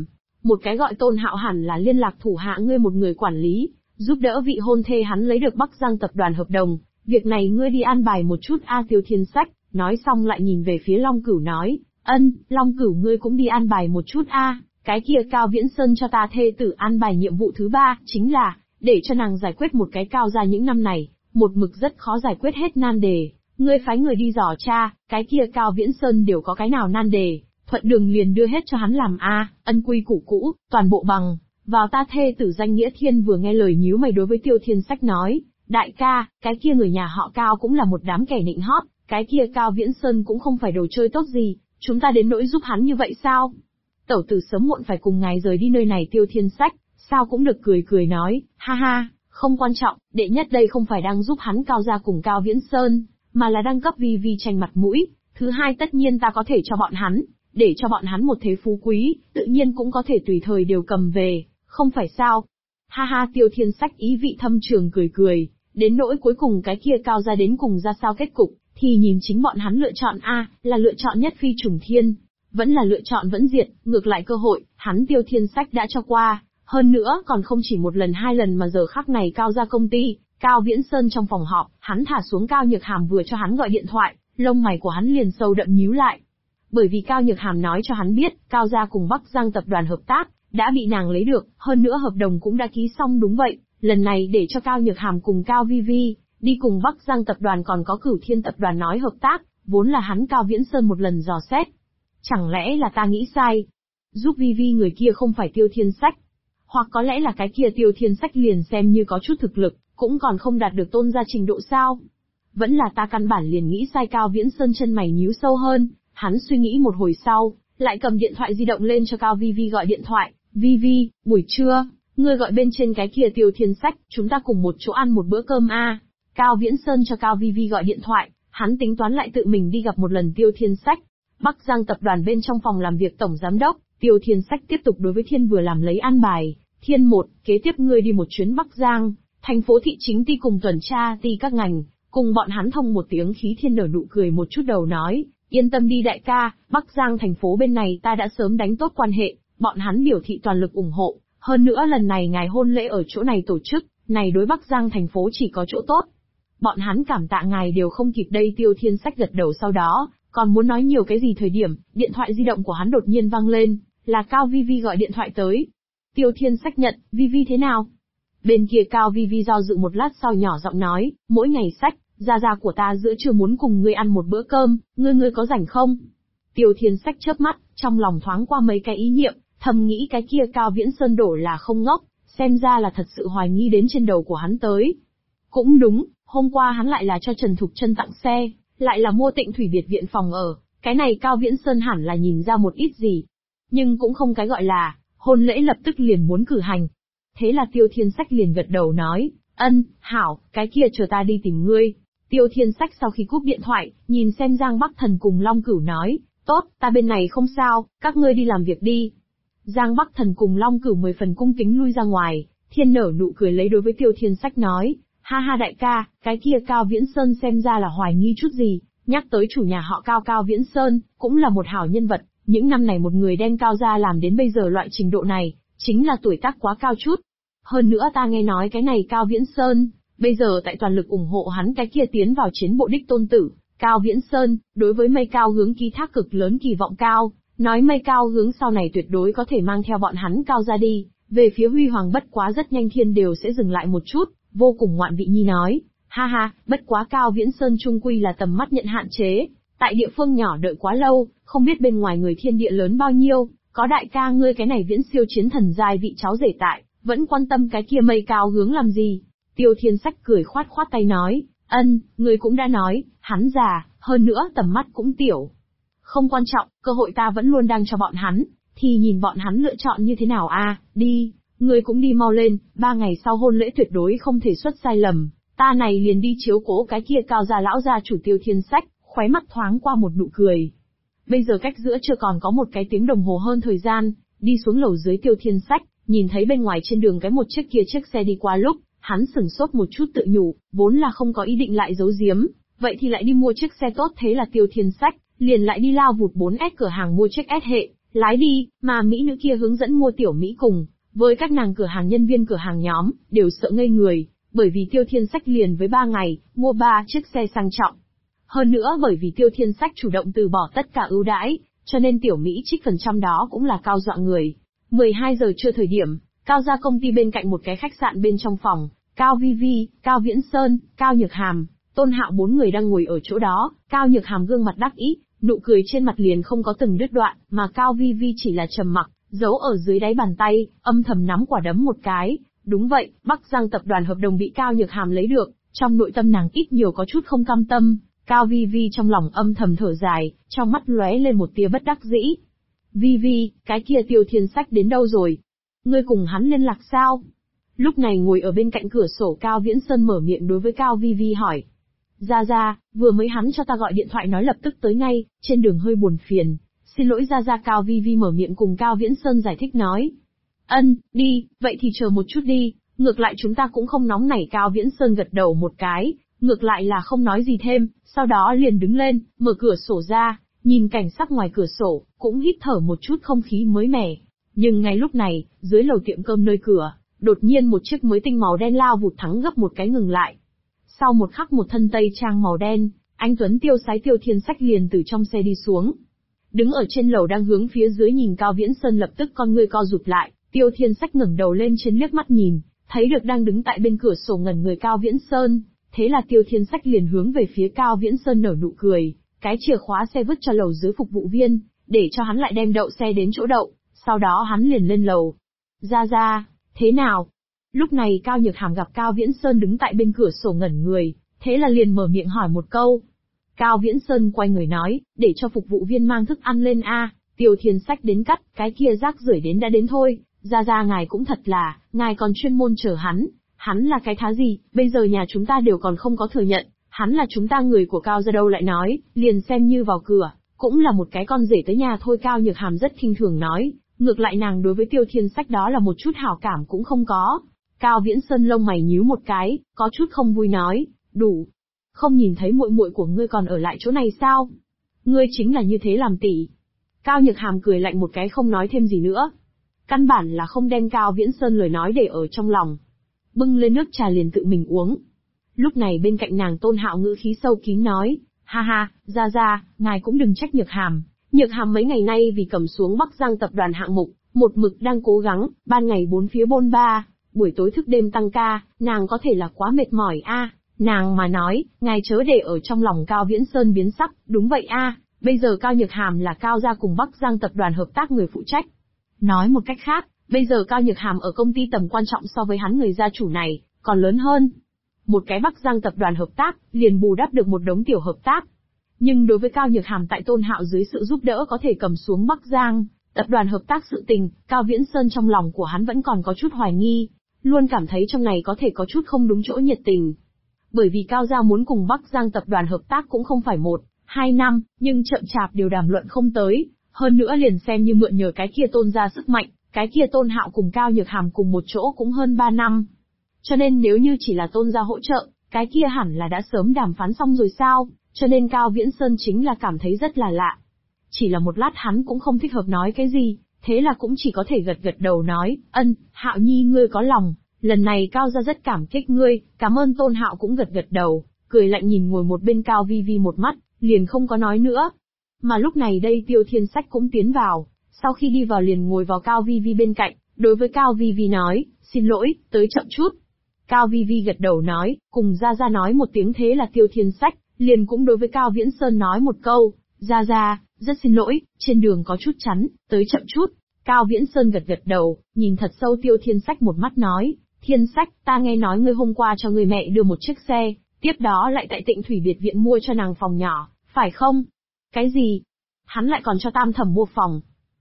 [SPEAKER 2] một cái gọi Tôn Hạo hẳn là liên lạc thủ hạ ngươi một người quản lý, giúp đỡ vị hôn thê hắn lấy được Bắc Giang tập đoàn hợp đồng, việc này ngươi đi an bài một chút a. Tiêu Thiên Sách, nói xong lại nhìn về phía Long Cửu nói, Long Cửu ngươi cũng đi an bài một chút a. Cái kia Cao Viễn Sơn cho ta thê tử an bài nhiệm vụ thứ 3, chính là, để cho nàng giải quyết một cái Cao gia những năm này, một mực rất khó giải quyết hết nan đề. Ngươi phái người đi dò tra, cái kia Cao Viễn Sơn đều có cái nào nan đề, thuận đường liền đưa hết cho hắn làm a. Ân quy củ cũ, toàn bộ bằng vào ta thê tử danh nghĩa. Thiên vừa nghe lời nhíu mày đối với Tiêu Thiên Sách nói, đại ca, cái kia người nhà họ Cao cũng là một đám kẻ nịnh hót, cái kia Cao Viễn Sơn cũng không phải đồ chơi tốt gì, chúng ta đến nỗi giúp hắn như vậy sao? Tẩu tử sớm muộn phải cùng ngài rời đi nơi này. Tiêu Thiên Sách, sao cũng được cười cười nói, ha ha, không quan trọng, đệ nhất đây không phải đang giúp hắn Cao gia cùng Cao Viễn Sơn, mà là đang cấp Vi Vi tranh mặt mũi. Thứ hai tất nhiên ta có thể cho bọn hắn, để cho bọn hắn một thế phú quý, tự nhiên cũng có thể tùy thời đều cầm về, không phải sao? Ha ha. Tiêu Thiên Sách ý vị thâm trường cười cười, đến nỗi cuối cùng cái kia Cao gia đến cùng ra sao kết cục, thì nhìn chính bọn hắn lựa chọn a, là lựa chọn nhất phi trùng thiên, vẫn là lựa chọn vẫn diệt. Ngược lại cơ hội, hắn Tiêu Thiên Sách đã cho qua, hơn nữa còn không chỉ một lần 2 lần mà giờ khắc này Cao gia công ty, Cao Viễn Sơn trong phòng họp, hắn thả xuống Cao Nhược Hàm vừa cho hắn gọi điện thoại, lông mày của hắn liền sâu đậm nhíu lại. Bởi vì Cao Nhược Hàm nói cho hắn biết, Cao gia cùng Bắc Giang tập đoàn hợp tác, đã bị nàng lấy được, hơn nữa hợp đồng cũng đã ký xong. Đúng vậy, lần này để cho Cao Nhược Hàm cùng Cao Vi Vi đi cùng Bắc Giang tập đoàn còn có Cửu Thiên tập đoàn nói hợp tác, vốn là hắn Cao Viễn Sơn một lần dò xét. Chẳng lẽ là ta nghĩ sai? Giúp Vi Vi người kia không phải Tiêu Thiên Sách? Hoặc có lẽ là cái kia Tiêu Thiên Sách liền xem như có chút thực lực, cũng còn không đạt được Tôn gia trình độ sao? Vẫn là ta căn bản liền nghĩ sai. Cao Viễn Sơn chân mày nhíu sâu hơn, hắn suy nghĩ một hồi sau, lại cầm điện thoại di động lên cho Cao Vi Vi gọi điện thoại. Vi Vi, buổi trưa, ngươi gọi bên trên cái kia Tiêu Thiên Sách, chúng ta cùng một chỗ ăn một bữa cơm a. Cao Viễn Sơn cho Cao Vi Vi gọi điện thoại, hắn tính toán lại tự mình đi gặp một lần Tiêu Thiên Sách. Bắc Giang tập đoàn bên trong phòng làm việc tổng giám đốc, Tiêu Thiên Sách tiếp tục đối với Thiên vừa làm lấy an bài. Thiên 1, kế tiếp ngươi đi một chuyến Bắc Giang, thành phố thị chính ty cùng tuần tra ty các ngành, cùng bọn hắn thông một tiếng khí. Thiên nở nụ cười một chút đầu nói, yên tâm đi đại ca, Bắc Giang thành phố bên này ta đã sớm đánh tốt quan hệ, bọn hắn biểu thị toàn lực ủng hộ, hơn nữa lần này ngài hôn lễ ở chỗ này tổ chức, này đối Bắc Giang thành phố chỉ có chỗ tốt. Bọn hắn cảm tạ ngài đều không kịp đây. Tiêu Thiên Sách gật đầu, sau đó, còn muốn nói nhiều cái gì thời điểm, điện thoại di động của hắn đột nhiên vang lên, là Cao Vi Vi gọi điện thoại tới. Tiêu Thiên Sách nhận, Vi Vi thế nào? Bên kia Cao Vi Vi do dự một lát sau nhỏ giọng nói, mỗi ngày Sách, gia gia của ta giữa trưa muốn cùng ngươi ăn một bữa cơm, ngươi có rảnh không? Tiêu Thiên Sách chớp mắt, trong lòng thoáng qua mấy cái ý niệm, thầm nghĩ cái kia Cao Viễn Sơn đổ là không ngốc, xem ra là thật sự hoài nghi đến trên đầu của hắn tới. Cũng đúng, hôm qua hắn lại là cho Trần Thục Chân tặng xe, lại là mua Tịnh Thủy biệt viện phòng ở, cái này Cao Viễn Sơn hẳn là nhìn ra một ít gì. Nhưng cũng không cái gọi là, hôn lễ lập tức liền muốn cử hành. Thế là Tiêu Thiên Sách liền gật đầu nói, hảo, cái kia chờ ta đi tìm ngươi. Tiêu Thiên Sách sau khi cúp điện thoại, nhìn xem Giang Bắc Thần cùng Long Cửu nói, tốt, ta bên này không sao, các ngươi đi làm việc đi. Giang Bắc Thần cùng Long Cửu 10 phần cung kính lui ra ngoài. Thiên nở nụ cười lấy đối với Tiêu Thiên Sách nói, ha ha đại ca, cái kia Cao Viễn Sơn xem ra là hoài nghi chút gì, nhắc tới chủ nhà họ Cao Cao Viễn Sơn, cũng là một hảo nhân vật, những năm này một người đem Cao gia làm đến bây giờ loại trình độ này, chính là tuổi tác quá cao chút. Hơn nữa ta nghe nói cái này Cao Viễn Sơn, bây giờ tại toàn lực ủng hộ hắn cái kia tiến vào chiến bộ đích tôn tử, Cao Viễn Sơn, đối với Mây Cao Hướng ký thác cực lớn kỳ vọng cao, nói Mây Cao Hướng sau này tuyệt đối có thể mang theo bọn hắn Cao gia đi, về phía Huy Hoàng bất quá rất nhanh Thiên đều sẽ dừng lại một chút, vô cùng ngoạn vị nhi nói, ha ha, bất quá Cao Viễn Sơn trung quy là tầm mắt nhận hạn chế, tại địa phương nhỏ đợi quá lâu, không biết bên ngoài người thiên địa lớn bao nhiêu, có đại ca ngươi cái này viễn siêu chiến thần giai vị cháu rể tại, vẫn quan tâm cái kia Mây Cao Hướng làm gì? Tiêu Thiên Sách cười khoát khoát tay nói, ngươi cũng đã nói, hắn già, hơn nữa tầm mắt cũng tiểu. Không quan trọng, cơ hội ta vẫn luôn đang cho bọn hắn, thì nhìn bọn hắn lựa chọn như thế nào a. Đi, ngươi cũng đi mau lên, 3 ngày sau hôn lễ tuyệt đối không thể xuất sai lầm, ta này liền đi chiếu cố cái kia Cao gia lão gia chủ. Tiêu Thiên Sách, khóe mắt thoáng qua một nụ cười. Bây giờ cách giữa chưa còn có một cái tiếng đồng hồ hơn thời gian, đi xuống lầu dưới Tiêu Thiên Sách, nhìn thấy bên ngoài trên đường cái một chiếc xe đi qua lúc, hắn sửng sốt một chút tự nhủ, vốn là không có ý định lại giấu giếm, vậy thì lại đi mua chiếc xe tốt. Thế là Tiêu Thiên Sách, liền lại đi lao vụt 4S cửa hàng mua chiếc S hệ, Lái đi, mà mỹ nữ kia hướng dẫn mua tiểu Mỹ cùng, với các nàng cửa hàng nhân viên cửa hàng nhóm, đều sợ ngây người, bởi vì Tiêu Thiên Sách liền với 3 ngày, mua 3 chiếc xe sang trọng. Hơn nữa bởi vì Tiêu Thiên Sách chủ động từ bỏ tất cả ưu đãi, cho nên tiểu Mỹ trích phần trăm đó cũng là cao dọa người. 12 giờ trưa thời điểm, Cao ra công ty bên cạnh một cái khách sạn bên trong phòng, Cao Vi Vi, Cao Viễn Sơn, Cao Nhược Hàm, Tôn Hạo 4 người đang ngồi ở chỗ đó, Cao Nhược Hàm gương mặt đắc ý, nụ cười trên mặt liền không có từng đứt đoạn, mà Cao Vi Vi chỉ là trầm mặc, giấu ở dưới đáy bàn tay, âm thầm nắm quả đấm một cái. Đúng vậy, Bắc Giang tập đoàn hợp đồng bị Cao Nhược Hàm lấy được, trong nội tâm nàng ít nhiều có chút không cam tâm. Cao Vi Vi trong lòng âm thầm thở dài, trong mắt lóe lên một tia bất đắc dĩ. Vi Vi, cái kia Tiêu Thiên Sách đến đâu rồi? Ngươi cùng hắn liên lạc sao? Lúc này ngồi ở bên cạnh cửa sổ Cao Viễn Sơn mở miệng đối với Cao Vi Vi hỏi. Ra, vừa mới hắn cho ta gọi điện thoại nói lập tức tới ngay, trên đường hơi buồn phiền. Xin lỗi ra Cao Vi Vi mở miệng cùng Cao Viễn Sơn giải thích nói. Đi, vậy thì chờ một chút đi, ngược lại chúng ta cũng không nóng nảy. Cao Viễn Sơn gật đầu một cái, ngược lại là không nói gì thêm, sau đó liền đứng lên, mở cửa sổ ra, nhìn cảnh sắc ngoài cửa sổ, cũng hít thở một chút không khí mới mẻ. Nhưng ngay lúc này, dưới lầu tiệm cơm nơi cửa, đột nhiên một chiếc mới tinh màu đen lao vụt thắng gấp một cái ngừng lại. Sau một khắc một thân tây trang màu đen, anh tuấn tiêu sái Tiêu Thiên Sách liền từ trong xe đi xuống. Đứng ở trên lầu đang hướng phía dưới nhìn Cao Viễn Sơn lập tức con ngươi co rụt lại, Tiêu Thiên Sách ngẩng đầu lên trên liếc mắt nhìn, thấy được đang đứng tại bên cửa sổ ngẩn người Cao Viễn Sơn, thế là Tiêu Thiên Sách liền hướng về phía Cao Viễn Sơn nở nụ cười, cái chìa khóa xe vứt cho lầu dưới phục vụ viên, để cho hắn lại đem đậu xe đến chỗ đậu, sau đó hắn liền lên lầu. Ra, thế nào? Lúc này Cao Nhược Hàm gặp Cao Viễn Sơn đứng tại bên cửa sổ ngẩn người, thế là liền mở miệng hỏi một câu. Cao Viễn Sơn quay người nói, để cho phục vụ viên mang thức ăn lên a. Tiêu Thiên Sách đến cắt, cái kia rác rưởi đến đã đến thôi, ra ngài cũng thật là, ngài còn chuyên môn chờ hắn là cái thá gì, bây giờ nhà chúng ta đều còn không có thừa nhận, hắn là chúng ta người của Cao ra đâu lại nói, liền xem như vào cửa, cũng là một cái con rể tới nhà thôi. Cao Nhược Hàm rất khinh thường nói, ngược lại nàng đối với Tiêu Thiên Sách đó là một chút hảo cảm cũng không có. Cao Viễn Sơn lông mày nhíu một cái, có chút không vui nói, đủ. Không nhìn thấy muội muội của ngươi còn ở lại chỗ này sao? Ngươi chính là như thế làm tỷ. Cao Nhược Hàm cười lạnh một cái không nói thêm gì nữa. Căn bản là không đem Cao Viễn Sơn lời nói để ở trong lòng. Bưng lên nước trà liền tự mình uống. Lúc này bên cạnh nàng Tôn Hạo ngữ khí sâu kín nói, ha, ra, ngài cũng đừng trách Nhược Hàm. Nhược Hàm mấy ngày nay vì cầm xuống Bắc Giang tập đoàn hạng mục, một mực đang cố gắng, ban ngày bốn phía bôn ba, buổi tối thức đêm tăng ca, nàng có thể là quá mệt mỏi a. Nàng mà nói, ngài chớ để ở trong lòng. Cao Viễn Sơn biến sắc, đúng vậy a, bây giờ Cao Nhược Hàm là Cao gia cùng Bắc Giang tập đoàn hợp tác người phụ trách. Nói một cách khác, bây giờ Cao Nhược Hàm ở công ty tầm quan trọng so với hắn người gia chủ này, còn lớn hơn. Một cái Bắc Giang tập đoàn hợp tác, liền bù đắp được một đống tiểu hợp tác. Nhưng đối với Cao Nhược Hàm tại Tôn Hạo dưới sự giúp đỡ có thể cầm xuống Bắc Giang tập đoàn hợp tác sự tình, Cao Viễn Sơn trong lòng của hắn vẫn còn có chút hoài nghi, luôn cảm thấy trong này có thể có chút không đúng chỗ nhiệt tình. Bởi vì Cao gia muốn cùng Bắc Giang tập đoàn hợp tác cũng không phải 1-2 năm, nhưng chậm chạp điều đàm luận không tới, hơn nữa liền xem như mượn nhờ cái kia Tôn gia sức mạnh, cái kia Tôn Hạo cùng Cao Nhược Hàm cùng một chỗ cũng hơn 3 năm. Cho nên nếu như chỉ là Tôn gia hỗ trợ, cái kia hẳn là đã sớm đàm phán xong rồi sao, cho nên Cao Viễn Sơn chính là cảm thấy rất là lạ. Chỉ là một lát hắn cũng không thích hợp nói cái gì, thế là cũng chỉ có thể gật đầu nói, Hạo Nhi ngươi có lòng, lần này Cao gia rất cảm kích ngươi. Cảm ơn. Tôn Hạo cũng gật đầu, cười lạnh nhìn ngồi một bên Cao Vi Vi một mắt, liền không có nói nữa. Mà lúc này đây Tiêu Thiên Sách cũng tiến vào, sau khi đi vào liền ngồi vào Cao Vi Vi bên cạnh, đối với Cao Vi Vi nói, xin lỗi, tới chậm chút. Cao Vi Vi gật đầu nói, cùng ra nói một tiếng. Thế là Tiêu Thiên Sách liền cũng đối với Cao Viễn Sơn nói một câu, ra, rất xin lỗi, trên đường có chút chắn, tới chậm chút. Cao Viễn Sơn gật đầu, nhìn thật sâu Tiêu Thiên Sách một mắt nói, Thiên Sách, ta nghe nói ngươi hôm qua cho người mẹ đưa một chiếc xe, tiếp đó lại tại Tịnh Thủy biệt viện mua cho nàng phòng nhỏ, phải không? Cái gì? Hắn lại còn cho Tam Thẩm mua phòng.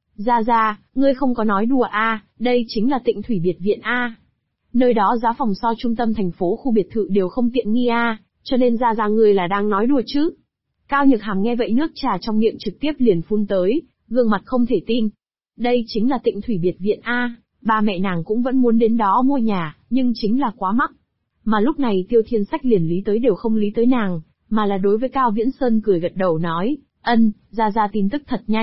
[SPEAKER 2] Ra, ngươi không có nói đùa a, đây chính là Tịnh Thủy biệt viện a. Nơi đó giá phòng so trung tâm thành phố khu biệt thự đều không tiện nghi a, cho nên ra ngươi là đang nói đùa chứ? Cao Nhược Hàm nghe vậy nước trà trong miệng trực tiếp liền phun tới, gương mặt không thể tin. Đây chính là Tịnh Thủy biệt viện a, ba mẹ nàng cũng vẫn muốn đến đó mua nhà, nhưng chính là quá mắc. Mà lúc này Tiêu Thiên Sách liền lý tới đều không lý tới nàng, mà là đối với Cao Viễn Sơn cười gật đầu nói, ra tin tức thật nhanh,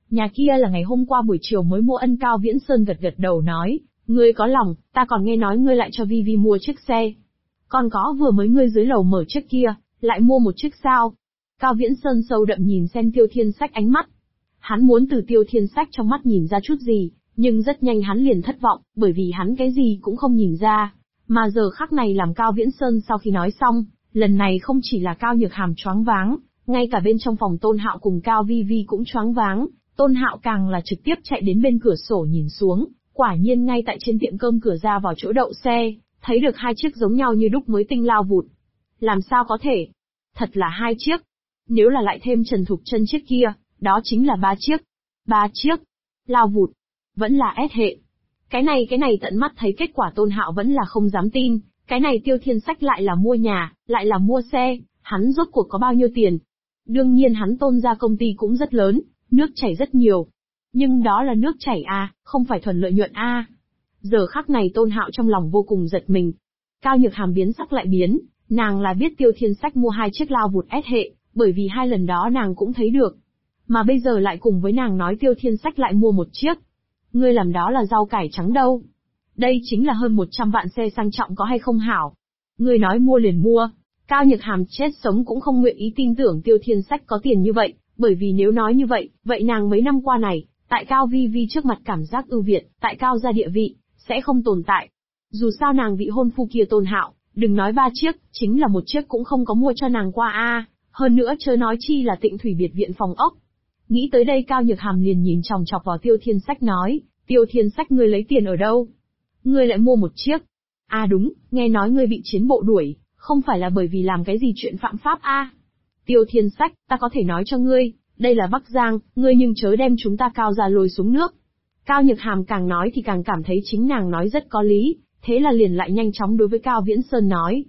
[SPEAKER 2] Nhà kia là ngày hôm qua buổi chiều mới mua ân. Cao Viễn Sơn gật gật đầu nói, ngươi có lòng, ta còn nghe nói ngươi lại cho Vi Vi mua chiếc xe. Còn có vừa mới ngươi dưới lầu mở chiếc kia, lại mua một chiếc sao. Cao Viễn Sơn sâu đậm nhìn xem Tiêu Thiên Sách ánh mắt. Hắn muốn từ Tiêu Thiên Sách trong mắt nhìn ra chút gì, nhưng rất nhanh hắn liền thất vọng, bởi vì hắn cái gì cũng không nhìn ra. Mà giờ khắc này làm Cao Viễn Sơn sau khi nói xong, lần này không chỉ là Cao Nhược Hàm choáng váng, ngay cả bên trong phòng Tôn Hạo cùng Cao Vi Vi cũng choáng váng. Tôn Hạo càng là trực tiếp chạy đến bên cửa sổ nhìn xuống, quả nhiên ngay tại trên tiệm cơm cửa ra vào chỗ đậu xe, thấy được hai chiếc giống nhau như đúc mới tinh lao vụt. Làm sao có thể? Thật là hai chiếc. Nếu là lại thêm Trần Thục Chân chiếc kia, đó chính là ba chiếc. Ba chiếc. Lao vụt. Vẫn là S hệ. Cái này tận mắt thấy kết quả Tôn Hạo vẫn là không dám tin, cái này Tiêu Thiên Sách lại là mua nhà, lại là mua xe, hắn rốt cuộc có bao nhiêu tiền. Đương nhiên hắn Tôn gia công ty cũng rất lớn, nước chảy rất nhiều. Nhưng đó là nước chảy a, không phải thuần lợi nhuận a. Giờ khắc này Tôn Hạo trong lòng vô cùng giật mình. Cao Nhược Hàm biến sắc lại biến, nàng là biết Tiêu Thiên Sách mua hai chiếc lao vụt S hệ, bởi vì hai lần đó nàng cũng thấy được. Mà bây giờ lại cùng với nàng nói Tiêu Thiên Sách lại mua một chiếc. Ngươi làm đó là rau cải trắng đâu. Đây chính là hơn 100 vạn xe sang trọng có hay không hảo. Ngươi nói mua liền mua. Cao Nhược Hàm chết sống cũng không nguyện ý tin tưởng Tiêu Thiên Sách có tiền như vậy, bởi vì nếu nói như vậy, vậy nàng mấy năm qua này, tại Cao Vi Vi trước mặt cảm giác ưu việt, tại Cao gia địa vị, sẽ không tồn tại. Dù sao nàng vị hôn phu kia Tôn Hạo, đừng nói ba chiếc, chính là một chiếc cũng không có mua cho nàng qua a. Hơn nữa chớ nói chi là Tịnh Thủy biệt viện phòng ốc. Nghĩ tới đây Cao Nhược Hàm liền nhìn chòng chọc vào Tiêu Thiên Sách nói, Tiêu Thiên Sách ngươi lấy tiền ở đâu? Ngươi lại mua một chiếc. À đúng, nghe nói ngươi bị chiến bộ đuổi, không phải là bởi vì làm cái gì chuyện phạm pháp a? Tiêu Thiên Sách, ta có thể nói cho ngươi, đây là Bắc Giang, ngươi nhưng chớ đem chúng ta Cao gia lôi xuống nước. Cao Nhược Hàm càng nói thì càng cảm thấy chính nàng nói rất có lý, thế là liền lại nhanh chóng đối với Cao Viễn Sơn nói,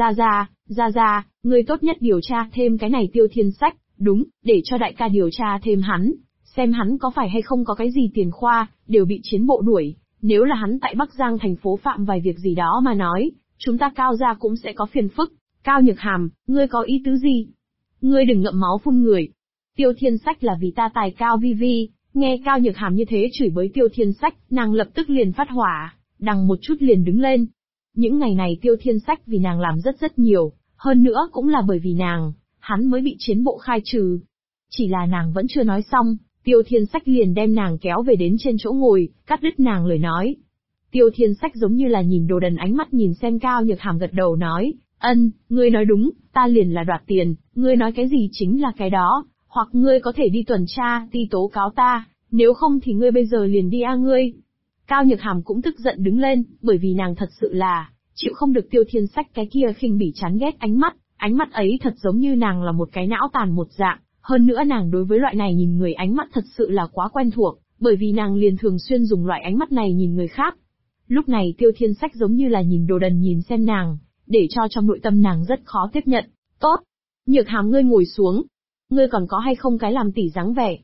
[SPEAKER 2] ra, ngươi tốt nhất điều tra thêm cái này Tiêu Thiên Sách, đúng, để cho đại ca điều tra thêm hắn, xem hắn có phải hay không có cái gì tiền khoa, đều bị chiến bộ đuổi, nếu là hắn tại Bắc Giang thành phố phạm vài việc gì đó mà nói, chúng ta Cao gia cũng sẽ có phiền phức. Cao Nhược Hàm, ngươi có ý tứ gì? Ngươi đừng ngậm máu phun người. Tiêu Thiên Sách là vì ta tài Cao Vi Vi, nghe Cao Nhược Hàm như thế chửi bới Tiêu Thiên Sách, nàng lập tức liền phát hỏa, đằng một chút liền đứng lên. Những ngày này Tiêu Thiên Sách vì nàng làm rất nhiều, hơn nữa cũng là bởi vì nàng, hắn mới bị chiến bộ khai trừ. Chỉ là nàng vẫn chưa nói xong, Tiêu Thiên Sách liền đem nàng kéo về đến trên chỗ ngồi, cắt đứt nàng lời nói. Tiêu Thiên Sách giống như là nhìn đồ đần ánh mắt nhìn xem Cao Nhược Hàm gật đầu nói, ngươi nói đúng, ta liền là đoạt tiền, ngươi nói cái gì chính là cái đó, hoặc ngươi có thể đi tuần tra, đi tố cáo ta, nếu không thì ngươi bây giờ liền đi ngươi. Cao Nhược Hàm cũng tức giận đứng lên, bởi vì nàng thật sự là, chịu không được Tiêu Thiên Sách cái kia khinh bỉ chán ghét ánh mắt ấy thật giống như nàng là một cái não tàn một dạng, hơn nữa nàng đối với loại này nhìn người ánh mắt thật sự là quá quen thuộc, bởi vì nàng liền thường xuyên dùng loại ánh mắt này nhìn người khác. Lúc này Tiêu Thiên Sách giống như là nhìn đồ đần nhìn xem nàng, để cho trong nội tâm nàng rất khó tiếp nhận. Tốt, Nhược Hàm ngươi ngồi xuống. Ngươi còn có hay không cái làm tỉ dáng vẻ?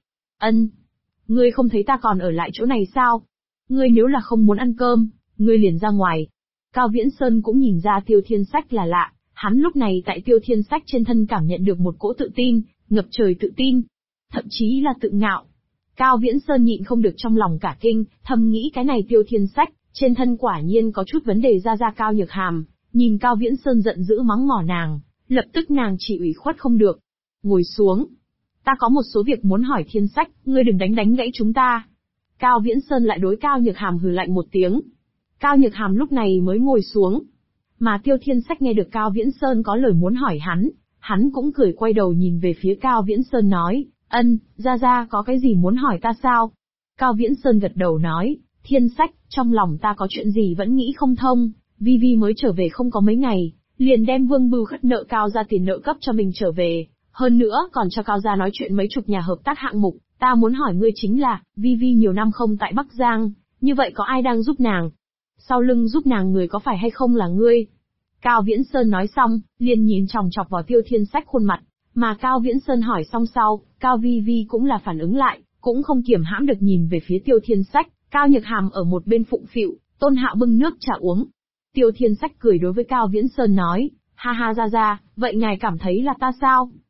[SPEAKER 2] Ngươi không thấy ta còn ở lại chỗ này sao? Ngươi nếu là không muốn ăn cơm, ngươi liền ra ngoài. Cao Viễn Sơn cũng nhìn ra Tiêu Thiên Sách là lạ, hắn lúc này tại Tiêu Thiên Sách trên thân cảm nhận được một cỗ tự tin, ngập trời tự tin, thậm chí là tự ngạo. Cao Viễn Sơn nhịn không được trong lòng cả kinh, thầm nghĩ cái này Tiêu Thiên Sách, trên thân quả nhiên có chút vấn đề ra Cao Nhược Hàm, nhìn Cao Viễn Sơn giận dữ mắng mỏ nàng, lập tức nàng chỉ ủy khuất không được. Ngồi xuống. Ta có một số việc muốn hỏi Thiên Sách, ngươi đừng đánh gãy chúng ta. Cao Viễn Sơn lại đối Cao Nhược Hàm hừ lạnh một tiếng. Cao Nhược Hàm lúc này mới ngồi xuống. Mà Tiêu Thiên Sách nghe được Cao Viễn Sơn có lời muốn hỏi hắn cũng cười quay đầu nhìn về phía Cao Viễn Sơn nói, ra có cái gì muốn hỏi ta sao? Cao Viễn Sơn gật đầu nói, Thiên Sách, trong lòng ta có chuyện gì vẫn nghĩ không thông, Vi Vi mới trở về không có mấy ngày, liền đem Vương Bưu khất nợ Cao gia tiền nợ cấp cho mình trở về, hơn nữa còn cho Cao gia nói chuyện mấy chục nhà hợp tác hạng mục, ta muốn hỏi ngươi chính là, Vi Vi nhiều năm không tại Bắc Giang, như vậy có ai đang giúp nàng? Sau lưng giúp nàng người có phải hay không là ngươi? Cao Viễn Sơn nói xong, liền nhìn chòng chọc vào Tiêu Thiên Sách khuôn mặt, mà Cao Viễn Sơn hỏi xong sau, Cao Vi Vi cũng là phản ứng lại, cũng không kiềm hãm được nhìn về phía Tiêu Thiên Sách, Cao Nhược Hàm ở một bên phụng phịu, Tôn Hạo bưng nước trà uống. Tiêu Thiên Sách cười đối với Cao Viễn Sơn nói, ha ra, vậy ngài cảm thấy là ta sao?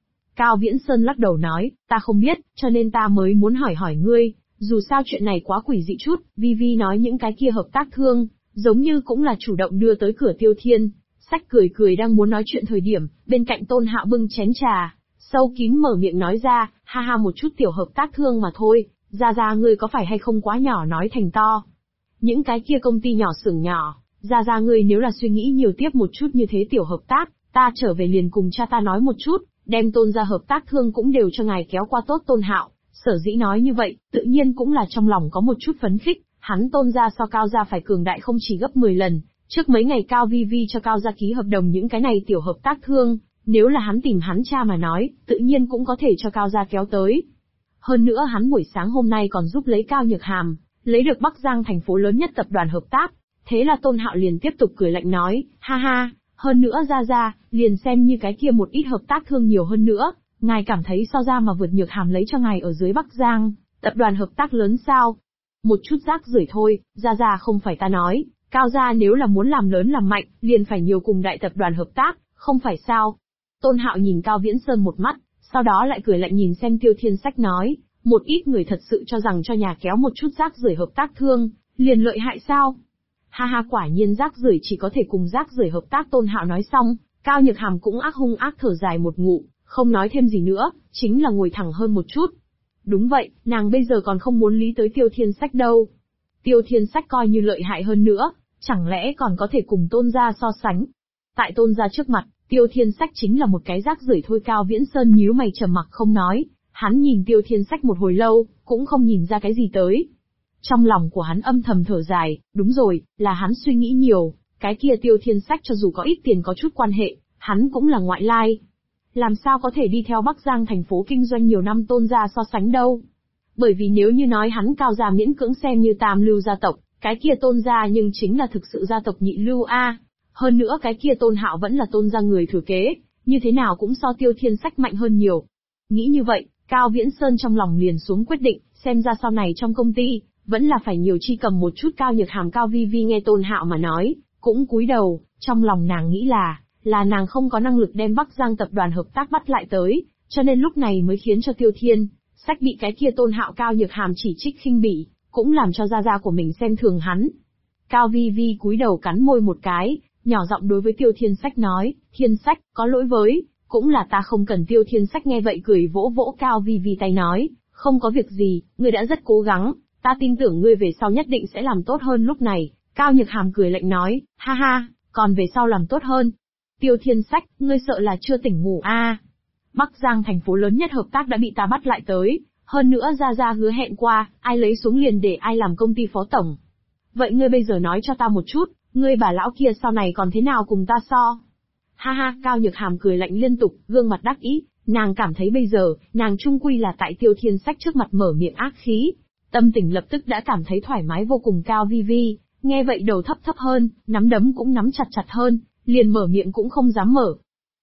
[SPEAKER 2] Cao Viễn Sơn lắc đầu nói, ta không biết, cho nên ta mới muốn hỏi hỏi ngươi, dù sao chuyện này quá quỷ dị chút, Vi nói những cái kia hợp tác thương, giống như cũng là chủ động đưa tới cửa Tiêu Thiên. Sách cười cười đang muốn nói chuyện thời điểm, bên cạnh Tôn Hạo bưng chén trà, sâu kín mở miệng nói ra, ha ha một chút tiểu hợp tác thương mà thôi, ra ngươi có phải hay không quá nhỏ nói thành to. Những cái kia công ty nhỏ xưởng nhỏ, ra ngươi nếu là suy nghĩ nhiều tiếp một chút như thế tiểu hợp tác, ta trở về liền cùng cha ta nói một chút, đem Tôn gia hợp tác thương cũng đều cho ngài kéo qua tốt. Tôn Hạo, sở dĩ nói như vậy, tự nhiên cũng là trong lòng có một chút phấn khích, hắn Tôn gia so Cao gia phải cường đại không chỉ gấp 10 lần, trước mấy ngày Cao Vi cho Cao gia ký hợp đồng những cái này tiểu hợp tác thương, nếu là hắn tìm hắn cha mà nói, tự nhiên cũng có thể cho Cao gia kéo tới. Hơn nữa hắn buổi sáng hôm nay còn giúp lấy Cao Nhược Hàm, lấy được Bắc Giang thành phố lớn nhất tập đoàn hợp tác, thế là Tôn Hạo liền tiếp tục cười lạnh nói, ha ha, hơn nữa ra, liền xem như cái kia một ít hợp tác thương nhiều hơn nữa, ngài cảm thấy so ra mà vượt Nhược Hàm lấy cho ngài ở dưới Bắc Giang, tập đoàn hợp tác lớn sao? Một chút rác rưởi thôi, ra không phải ta nói, Cao gia nếu là muốn làm lớn làm mạnh, liền phải nhiều cùng đại tập đoàn hợp tác, không phải sao? Tôn Hạo nhìn Cao Viễn Sơn một mắt, sau đó lại cười lạnh nhìn xem Tiêu Thiên Sách nói, một ít người thật sự cho rằng cho nhà kéo một chút rác rưởi hợp tác thương, liền lợi hại sao? Ha ha, quả nhiên rác rưởi chỉ có thể cùng rác rưởi hợp tác. Tôn Hạo nói xong, Cao Nhược Hàm cũng hung ác thở dài một ngụm, không nói thêm gì nữa, chính là ngồi thẳng hơn một chút. Đúng vậy, nàng bây giờ còn không muốn lý tới Tiêu Thiên Sách đâu. Tiêu Thiên Sách coi như lợi hại hơn nữa, chẳng lẽ còn có thể cùng Tôn gia so sánh? Tại Tôn gia trước mặt, Tiêu Thiên Sách chính là một cái rác rưởi thôi. Cao Viễn Sơn nhíu mày trầm mặc không nói, hắn nhìn Tiêu Thiên Sách một hồi lâu, cũng không nhìn ra cái gì tới. Trong lòng của hắn âm thầm thở dài, đúng rồi, là hắn suy nghĩ nhiều, cái kia Tiêu Thiên Sách cho dù có ít tiền có chút quan hệ, hắn cũng là ngoại lai. Làm sao có thể đi theo Bắc Giang thành phố kinh doanh nhiều năm Tôn gia so sánh đâu? Bởi vì nếu như nói hắn Cao gia miễn cưỡng xem như tam lưu gia tộc, cái kia Tôn gia nhưng chính là thực sự gia tộc nhị lưu a. Hơn nữa cái kia Tôn Hạo vẫn là Tôn gia người thừa kế, như thế nào cũng so Tiêu Thiên Sách mạnh hơn nhiều. Nghĩ như vậy, Cao Viễn Sơn trong lòng liền xuống quyết định, xem ra sau này trong công ty, vẫn là phải nhiều chi cầm một chút. Cao Nhược Hàm Cao Vi nghe Tôn Hạo mà nói, cũng cúi đầu, trong lòng nàng nghĩ là nàng không có năng lực đem Bắc Giang tập đoàn hợp tác bắt lại tới, cho nên lúc này mới khiến cho Tiêu Thiên Sách bị cái kia Tôn Hạo Cao Nhược Hàm chỉ trích khinh bỉ, cũng làm cho gia của mình xem thường hắn. Cao Vi cúi đầu cắn môi một cái, nhỏ giọng đối với Tiêu Thiên Sách nói, Thiên Sách, có lỗi với, cũng là ta không cần. Tiêu Thiên Sách nghe vậy cười vỗ vỗ Cao Vi tay nói, không có việc gì, ngươi đã rất cố gắng, ta tin tưởng ngươi về sau nhất định sẽ làm tốt hơn. Lúc này, Cao Nhược Hàm cười lạnh nói, ha ha, còn về sau làm tốt hơn. Tiêu Thiên Sách, ngươi sợ là chưa tỉnh ngủ a? Bắc Giang thành phố lớn nhất hợp tác đã bị ta bắt lại tới, hơn nữa ra hứa hẹn qua, ai lấy xuống liền để ai làm công ty phó tổng. Vậy ngươi bây giờ nói cho ta một chút, ngươi bà lão kia sau này còn thế nào cùng ta so? Ha ha, Cao Nhược Hàm cười lạnh liên tục, gương mặt đắc ý, nàng cảm thấy bây giờ, nàng chung quy là tại Tiêu Thiên Sách trước mặt mở miệng ác khí. Tâm tình lập tức đã cảm thấy thoải mái vô cùng. Cao Vi nghe vậy đầu thấp hơn, nắm đấm cũng nắm chặt hơn, liền mở miệng cũng không dám mở.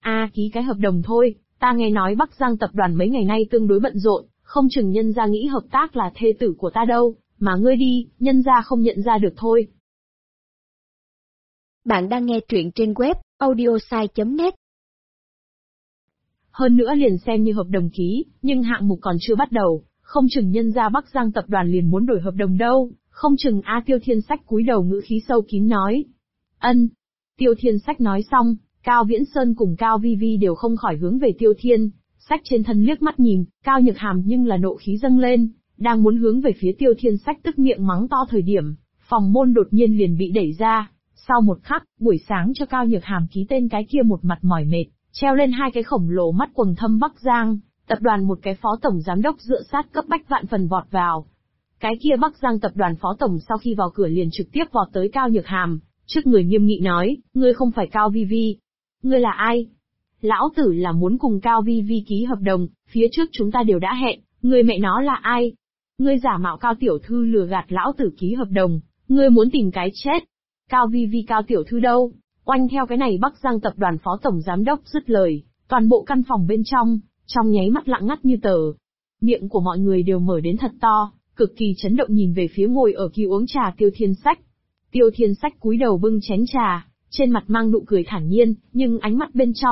[SPEAKER 2] Ký cái hợp đồng thôi, ta nghe nói Bắc Giang tập đoàn mấy ngày nay tương đối bận rộn, không chừng nhân gia nghĩ hợp tác là thê tử của ta đâu, mà ngươi đi, nhân gia không nhận ra được thôi.
[SPEAKER 1] Bạn đang nghe truyện trên web audiosai.net.
[SPEAKER 2] Hơn nữa liền xem như hợp đồng ký, nhưng hạng mục còn chưa bắt đầu, không chừng nhân gia Bắc Giang tập đoàn liền muốn đổi hợp đồng đâu, không chừng. Tiêu Thiên Sách cúi đầu ngữ khí sâu kín nói. Ân. Tiêu Thiên Sách nói xong, Cao Viễn Sơn cùng Cao Vi đều không khỏi hướng về Tiêu Thiên Sách trên thân liếc mắt nhìn. Cao Nhược Hàm nhưng là nộ khí dâng lên, đang muốn hướng về phía Tiêu Thiên Sách tức miệng mắng to thời điểm, phòng môn đột nhiên liền bị đẩy ra. Sau một khắc, buổi sáng cho Cao Nhược Hàm ký tên cái kia một mặt mỏi mệt, treo lên hai cái khổng lồ mắt quầng thâm Bắc Giang tập đoàn một cái phó tổng giám đốc dựa sát cấp bách vạn phần vọt vào. Cái kia Bắc Giang tập đoàn phó tổng sau khi vào cửa liền trực tiếp vọt tới Cao Nhược Hàm, trước người nghiêm nghị nói, ngươi không phải Cao Vi. Ngươi là ai? Lão tử là muốn cùng Cao Vi ký hợp đồng, phía trước chúng ta đều đã hẹn, ngươi mẹ nó là ai? Ngươi giả mạo Cao tiểu thư lừa gạt lão tử ký hợp đồng, ngươi muốn tìm cái chết. Cao Vi Cao tiểu thư đâu? Oanh theo cái này Bắc Giang tập đoàn phó tổng giám đốc dứt lời, toàn bộ căn phòng bên trong nháy mắt lặng ngắt như tờ. Miệng của mọi người đều mở đến thật to, cực kỳ chấn động nhìn về phía ngồi ở kia uống trà Tiêu Thiên Sách. Tiêu Thiên Sách cúi đầu bưng chén trà, trên mặt mang nụ cười thản nhiên, nhưng ánh mắt bên trong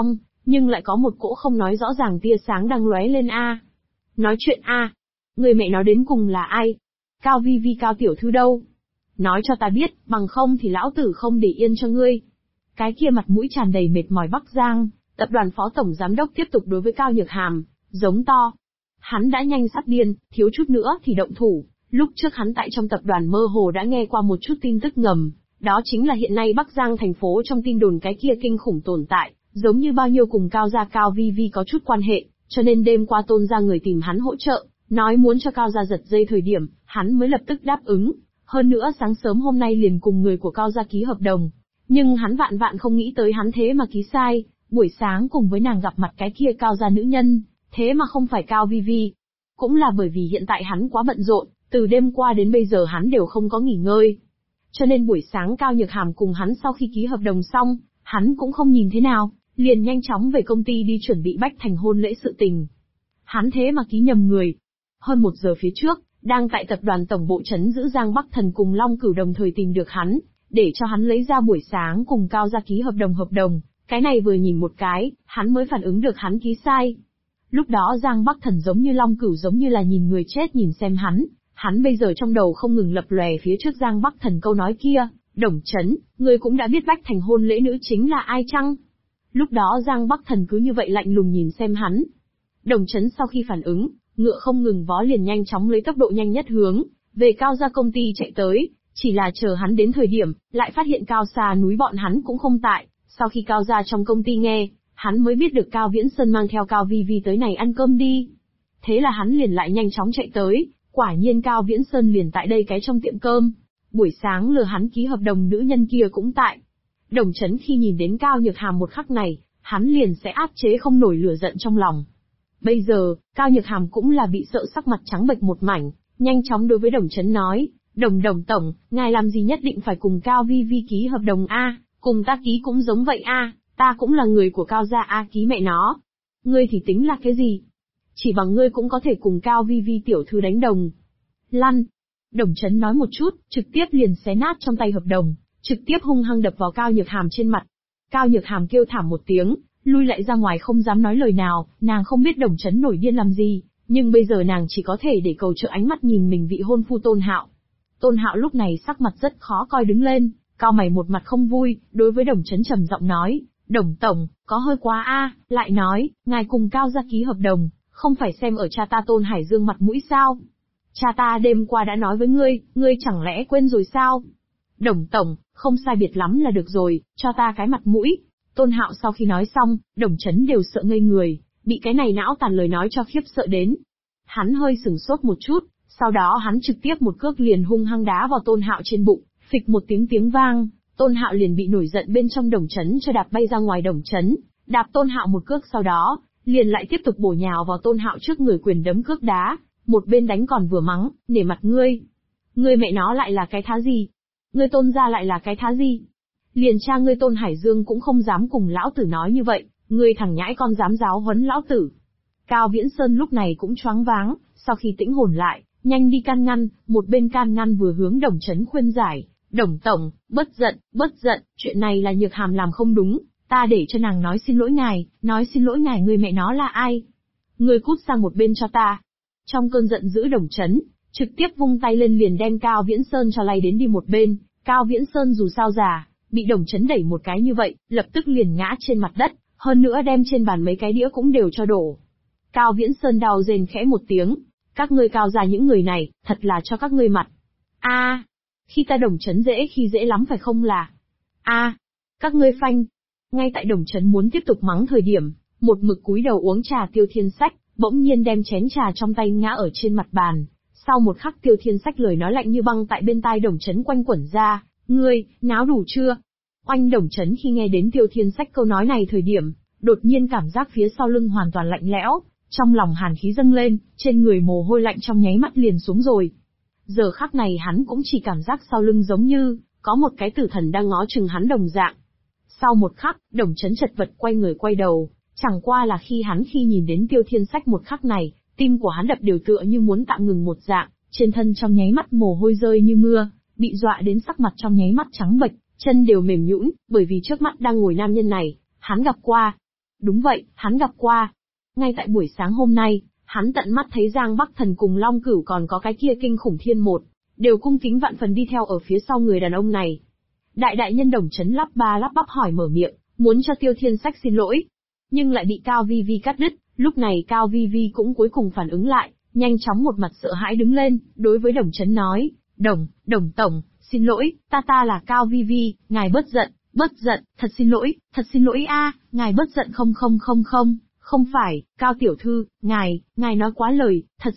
[SPEAKER 2] nhưng lại có một cỗ không nói rõ ràng tia sáng đang lóe lên a. Nói chuyện a. Người mẹ nó đến cùng là ai? Cao Vi Vi Cao tiểu thư đâu? Nói cho ta biết, bằng không thì lão tử không để yên cho ngươi. Cái kia mặt mũi tràn đầy mệt mỏi Bắc Giang, tập đoàn phó tổng giám đốc tiếp tục đối với Cao Nhược Hàm, giống to. Hắn đã nhanh sắp điên, thiếu chút nữa thì động thủ. Lúc trước hắn tại trong tập đoàn mơ hồ đã nghe qua một chút tin tức ngầm, đó chính là hiện nay Bắc Giang thành phố trong tin đồn cái kia kinh khủng tồn tại, giống như bao nhiêu cùng Cao gia Cao Vi Vi có chút quan hệ, cho nên đêm qua Tôn gia người tìm hắn hỗ trợ, nói muốn cho Cao gia giật dây thời điểm, hắn mới lập tức đáp ứng. Hơn nữa sáng sớm hôm nay liền cùng người của Cao gia ký hợp đồng. Nhưng hắn vạn vạn không nghĩ tới hắn thế mà ký sai, buổi sáng cùng với nàng gặp mặt cái kia Cao gia nữ nhân, thế mà không phải Cao Vi Vi. Cũng là bởi vì hiện tại hắn quá bận rộn, từ đêm qua đến bây giờ hắn đều không có nghỉ ngơi. Cho nên buổi sáng Cao Nhược Hàm cùng hắn sau khi ký hợp đồng xong, hắn cũng không nhìn thế nào, liền nhanh chóng về công ty đi chuẩn bị bách thành hôn lễ sự tình. Hắn thế mà ký nhầm người. Hơn 1 giờ phía trước, đang tại tập đoàn tổng bộ trấn giữ Giang Bắc Thần cùng Long Cửu đồng thời tìm được hắn, để cho hắn lấy ra buổi sáng cùng Cao gia ký hợp đồng. Cái này vừa nhìn một cái, hắn mới phản ứng được hắn ký sai. Lúc đó Giang Bắc Thần giống như Long Cửu giống như là nhìn người chết nhìn xem hắn bây giờ trong đầu không ngừng lập lòe phía trước Giang Bắc Thần câu nói kia, Đồng Chấn, ngươi cũng đã biết bách thành hôn lễ nữ chính là ai chăng? Lúc đó Giang Bắc Thần cứ như vậy lạnh lùng nhìn xem hắn. Đồng Chấn sau khi phản ứng, ngựa không ngừng vó liền nhanh chóng lấy tốc độ nhanh nhất hướng về Cao gia công ty chạy tới, chỉ là chờ hắn đến thời điểm, lại phát hiện Cao xa núi bọn hắn cũng không tại. Sau khi Cao gia trong công ty nghe, hắn mới biết được Cao Viễn Sơn mang theo Cao Vi Vi tới này ăn cơm đi. Thế là hắn liền lại nhanh chóng chạy tới, quả nhiên Cao Viễn Sơn liền tại đây cái trong tiệm cơm. Buổi sáng lừa hắn ký hợp đồng nữ nhân kia cũng tại. Đồng Chấn khi nhìn đến Cao Nhược Hàm một khắc này, hắn liền sẽ áp chế không nổi lửa giận trong lòng. Bây giờ, Cao Nhược Hàm cũng là bị sợ sắc mặt trắng bệch một mảnh, nhanh chóng đối với Đồng Chấn nói, Đồng tổng, ngài làm gì nhất định phải cùng Cao Vi Vi ký hợp đồng a? Cùng ta ký cũng giống vậy a, ta cũng là người của Cao gia a, ký mẹ nó. Ngươi thì tính là cái gì? Chỉ bằng ngươi cũng có thể cùng Cao Vi Vi tiểu thư đánh đồng. Lăn. Đồng Chấn nói một chút, trực tiếp liền xé nát trong tay hợp đồng, trực tiếp hung hăng đập vào Cao Nhược Hàm trên mặt. Cao Nhược Hàm kêu thảm một tiếng, lui lại ra ngoài không dám nói lời nào, nàng không biết Đồng Chấn nổi điên làm gì, nhưng bây giờ nàng chỉ có thể để cầu trợ ánh mắt nhìn mình vị hôn phu Tôn Hạo. Tôn Hạo lúc này sắc mặt rất khó coi đứng lên, cao mày một mặt không vui, đối với Đồng Chấn trầm giọng nói, Đồng tổng, có hơi quá a, lại nói, ngài cùng Cao gia ký hợp đồng, không phải xem ở cha ta Tôn Hải Dương mặt mũi sao? Cha ta đêm qua đã nói với ngươi chẳng lẽ quên rồi sao? Đồng tổng, không sai biệt lắm là được rồi, cho ta cái mặt mũi. Tôn Hạo sau khi nói xong, Đồng Chấn đều sợ ngây người, bị cái này não tàn lời nói cho khiếp sợ đến. Hắn hơi sửng sốt một chút, sau đó hắn trực tiếp một cước liền hung hăng đá vào Tôn Hạo trên bụng, phịch một tiếng vang, Tôn Hạo liền bị nổi giận bên trong Đồng Chấn cho đạp bay ra ngoài. Đồng Chấn đạp Tôn Hạo một cước sau đó, liền lại tiếp tục bổ nhào vào Tôn Hạo trước người quyền đấm cước đá, một bên đánh còn vừa mắng, nể mặt ngươi. Ngươi mẹ nó lại là cái thá gì? Ngươi Tôn gia lại là cái thá gì? Liền cha ngươi Tôn Hải Dương cũng không dám cùng lão tử nói như vậy, ngươi thằng nhãi con dám giáo huấn lão tử. Cao Viễn Sơn lúc này cũng choáng váng, sau khi tĩnh hồn lại, nhanh đi can ngăn, một bên can ngăn vừa hướng Đồng Chấn khuyên giải, Đồng tổng, bớt giận, chuyện này là Nhược Hàm làm không đúng, ta để cho nàng nói xin lỗi ngài, người mẹ nó là ai? Ngươi cút sang một bên cho ta. Trong cơn giận dữ Đồng Chấn, trực tiếp vung tay lên liền đem Cao Viễn Sơn cho lay đến đi một bên. Cao Viễn Sơn dù sao già, bị Đồng Chấn đẩy một cái như vậy, lập tức liền ngã trên mặt đất, hơn nữa đem trên bàn mấy cái đĩa cũng đều cho đổ. Cao Viễn Sơn đau rên khẽ một tiếng, các ngươi Cao gia những người này, thật là cho các ngươi mặt. A, khi ta Đồng Chấn dễ khi dễ lắm phải không là? A, các ngươi phanh. Ngay tại Đồng Chấn muốn tiếp tục mắng thời điểm, một mực cúi đầu uống trà Tiêu Thiên Sách, bỗng nhiên đem chén trà trong tay ngã ở trên mặt bàn. Sau một khắc Tiêu Thiên Sách lời nói lạnh như băng tại bên tai Đồng Chấn quanh quẩn ra, ngươi, náo đủ chưa? Oanh. Đồng Chấn khi nghe đến Tiêu Thiên Sách câu nói này thời điểm, đột nhiên cảm giác phía sau lưng hoàn toàn lạnh lẽo, trong lòng hàn khí dâng lên, trên người mồ hôi lạnh trong nháy mắt liền xuống rồi. Giờ khắc này hắn cũng chỉ cảm giác sau lưng giống như có một cái tử thần đang ngó chừng hắn đồng dạng. Sau một khắc, Đồng Chấn chật vật quay người quay đầu, chẳng qua là khi nhìn đến Tiêu Thiên Sách một khắc này, tim của hắn đập đều tựa như muốn tạm ngừng một dạng, trên thân trong nháy mắt mồ hôi rơi như mưa, bị dọa đến sắc mặt trong nháy mắt trắng bệch, chân đều mềm nhũn, bởi vì trước mắt đang ngồi nam nhân này, hắn gặp qua. Đúng vậy, hắn gặp qua. Ngay tại buổi sáng hôm nay, hắn tận mắt thấy Giang Bắc Thần cùng Long Cửu còn có cái kia kinh khủng thiên một, đều cung kính vạn phần đi theo ở phía sau người đàn ông này. Đại nhân Đồng Chấn lắp ba lắp bắp hỏi mở miệng, muốn cho Tiêu Thiên Sách xin lỗi. Nhưng lại bị Cao Vi Vi cắt đứt, lúc này Cao Vi Vi cũng cuối cùng phản ứng lại, nhanh chóng một mặt sợ hãi đứng lên, đối với Đồng Chấn nói, Đồng Tổng, xin lỗi, ta là Cao Vi Vi, ngài bớt giận, thật xin lỗi a, ngài bớt giận không phải, Cao Tiểu Thư, ngài nói quá lời, thật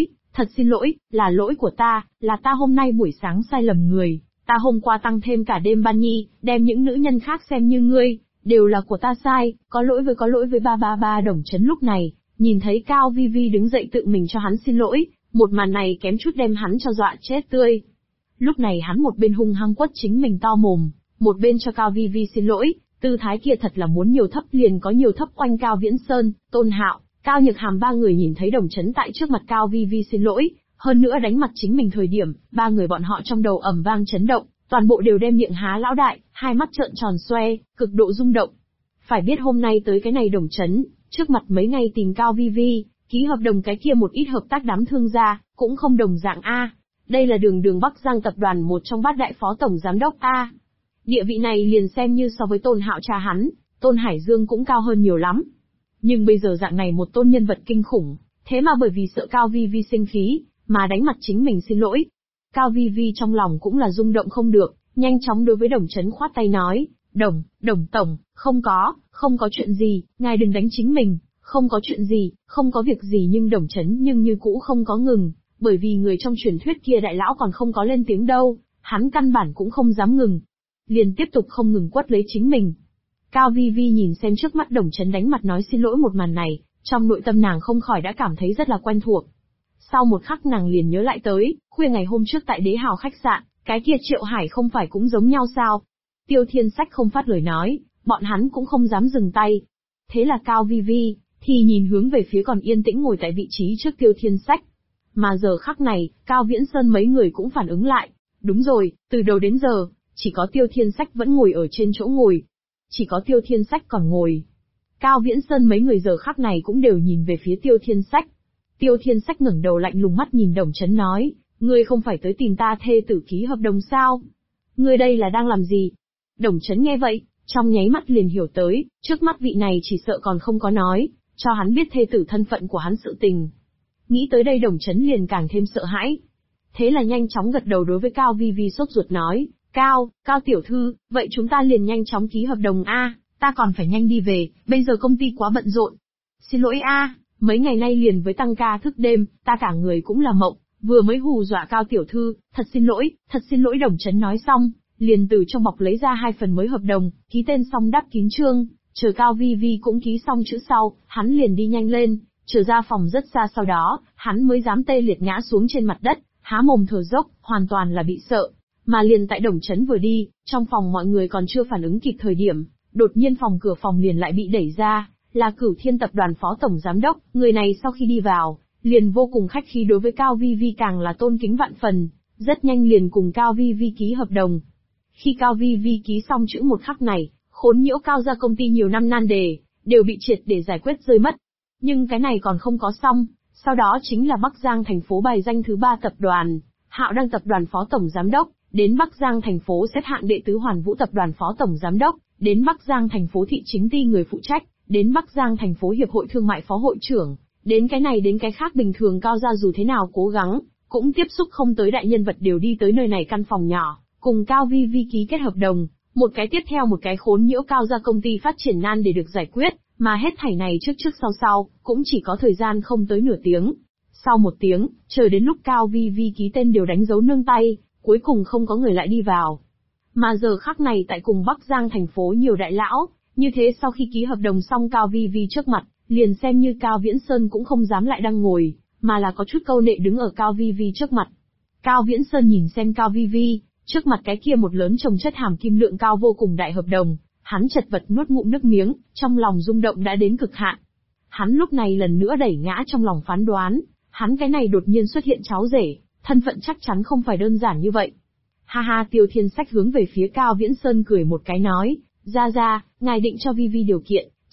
[SPEAKER 2] xin lỗi, là lỗi của ta, là ta hôm nay buổi sáng sai lầm người, ta hôm qua tăng thêm cả đêm ban nhi, đem những nữ nhân khác xem như ngươi, đều là của ta sai, có lỗi với ba. Đồng Chấn lúc này, nhìn thấy Cao Vi Vi đứng dậy tự mình cho hắn xin lỗi, một màn này kém chút đem hắn cho dọa chết tươi. Lúc này hắn một bên hung hăng quất chính mình to mồm, một bên cho Cao Vi Vi xin lỗi, tư thái kia thật là muốn nhiều thấp liền có nhiều thấp. Quanh Cao Viễn Sơn, Tôn Hạo, Cao Nhược Hàm ba người nhìn thấy Đồng Chấn tại trước mặt Cao Vi Vi xin lỗi, hơn nữa đánh mặt chính mình thời điểm, ba người bọn họ trong đầu ầm vang chấn động, toàn bộ đều đem miệng há lão đại, hai mắt trợn tròn xoe, cực độ rung động. Phải biết hôm nay tới cái này Đồng Chấn, trước mặt mấy ngày tìm Cao Vi Vi, ký hợp đồng cái kia một ít hợp tác đám thương gia, cũng không đồng dạng a. Đây là đường Bắc Giang tập đoàn một trong bát đại phó tổng giám đốc a. Địa vị này liền xem như so với Tôn Hạo cha hắn, Tôn Hải Dương cũng cao hơn nhiều lắm. Nhưng bây giờ dạng này một tôn nhân vật kinh khủng, thế mà bởi vì sợ Cao Vi Vi sinh khí, mà đánh mặt chính mình xin lỗi. Cao Vi Vi trong lòng cũng là rung động không được, nhanh chóng đối với Đồng Chấn khoát tay nói, Đồng Tổng, không có chuyện gì, ngài đừng đánh chính mình, không có chuyện gì, không có việc gì. Nhưng Đồng Chấn nhưng như cũ không có ngừng, bởi vì người trong truyền thuyết kia đại lão còn không có lên tiếng đâu, hắn căn bản cũng không dám ngừng. Liền tiếp tục không ngừng quất lấy chính mình. Cao Vi Vi nhìn xem trước mắt Đồng Chấn đánh mặt nói xin lỗi một màn này, trong nội tâm nàng không khỏi đã cảm thấy rất là quen thuộc. Sau một khắc nàng liền nhớ lại tới, khuya ngày hôm trước tại Đế Hào khách sạn, cái kia Triệu Hải không phải cũng giống nhau sao? Tiêu Thiên Sách không phát lời nói, bọn hắn cũng không dám dừng tay. Thế là Cao Vi Vi thì nhìn hướng về phía còn yên tĩnh ngồi tại vị trí trước Tiêu Thiên Sách. Mà giờ khắc này, Cao Viễn Sơn mấy người cũng phản ứng lại. Đúng rồi, từ đầu đến giờ, chỉ có Tiêu Thiên Sách vẫn ngồi ở trên chỗ ngồi. Chỉ có Tiêu Thiên Sách còn ngồi. Cao Viễn Sơn mấy người giờ khắc này cũng đều nhìn về phía Tiêu Thiên Sách. Tiêu Thiên Sách ngẩng đầu lạnh lùng mắt nhìn Đồng Chấn nói, ngươi không phải tới tìm ta thê tử ký hợp đồng sao? Ngươi đây là đang làm gì? Đồng Chấn nghe vậy, trong nháy mắt liền hiểu tới, trước mắt vị này chỉ sợ còn không có nói, cho hắn biết thê tử thân phận của hắn sự tình. Nghĩ tới đây Đồng Chấn liền càng thêm sợ hãi. Thế là nhanh chóng gật đầu đối với Cao Vi Vi sốt ruột nói, Cao tiểu thư, vậy chúng ta liền nhanh chóng ký hợp đồng a, ta còn phải nhanh đi về, bây giờ công ty quá bận rộn. Xin lỗi a, mấy ngày nay liền với tăng ca thức đêm, ta cả người cũng là mộng, vừa mới hù dọa Cao tiểu thư, thật xin lỗi. Đồng Chấn nói xong, liền từ trong bọc lấy ra 2 phần mới hợp đồng, ký tên xong đắp kín chương, chờ Cao Vi Vi cũng ký xong chữ sau, hắn liền đi nhanh lên, chờ ra phòng rất xa sau đó, hắn mới dám tê liệt ngã xuống trên mặt đất, há mồm thở dốc, hoàn toàn là bị sợ. Mà liền tại Đồng Chấn vừa đi, trong phòng mọi người còn chưa phản ứng kịp thời điểm, đột nhiên cửa phòng liền lại bị đẩy ra, là Cửu Thiên tập đoàn phó tổng giám đốc, người này sau khi đi vào, liền vô cùng khách khí đối với Cao Vi Vi càng là tôn kính vạn phần, rất nhanh liền cùng Cao Vi Vi ký hợp đồng. Khi Cao Vi Vi ký xong chữ một khắc này, khốn nhiễu Cao gia công ty nhiều năm nan đề, đều bị triệt để giải quyết rơi mất. Nhưng cái này còn không có xong, sau đó chính là Bắc Giang thành phố bài danh thứ 3 tập đoàn, Hạo Đăng tập đoàn phó tổng giám đốc, đến Bắc Giang thành phố xếp hạng đệ tứ Hoàn Vũ tập đoàn phó tổng giám đốc, đến Bắc Giang thành phố thị chính ty người phụ trách, đến Bắc Giang thành phố hiệp hội thương mại phó hội trưởng, đến cái này đến cái khác. Bình thường Cao gia dù thế nào cố gắng, cũng tiếp xúc không tới đại nhân vật đều đi tới nơi này căn phòng nhỏ, cùng Cao Vi Vi ký kết hợp đồng, một cái tiếp theo một cái khốn nhiễu Cao gia công ty phát triển nan để được giải quyết, mà hết thảy này trước sau, cũng chỉ có thời gian không tới nửa tiếng. Sau 1 tiếng, chờ đến lúc Cao Vi Vi ký tên đều đánh dấu nương tay, cuối cùng không có người lại đi vào. Mà giờ khắc này tại cùng Bắc Giang thành phố nhiều đại lão, như thế sau khi ký hợp đồng xong Cao Vi Vi trước mặt, liền xem như Cao Viễn Sơn cũng không dám lại đang ngồi, mà là có chút câu nệ đứng ở Cao Vi Vi trước mặt. Cao Viễn Sơn nhìn xem Cao Vi Vi, trước mặt cái kia một lớn chồng chất hàm kim lượng cao vô cùng đại hợp đồng, hắn chật vật nuốt ngụm nước miếng, trong lòng rung động đã đến cực hạn. Hắn lúc này lần nữa đẩy ngã trong lòng phán đoán, hắn cái này đột nhiên xuất hiện cháu rể, thân phận chắc chắn không phải đơn giản như vậy. Ha ha, Tiêu Thiên Sách hướng về phía Cao Viễn Sơn cười một cái nói, ra, ngài định cho Vi Vi điều kiện,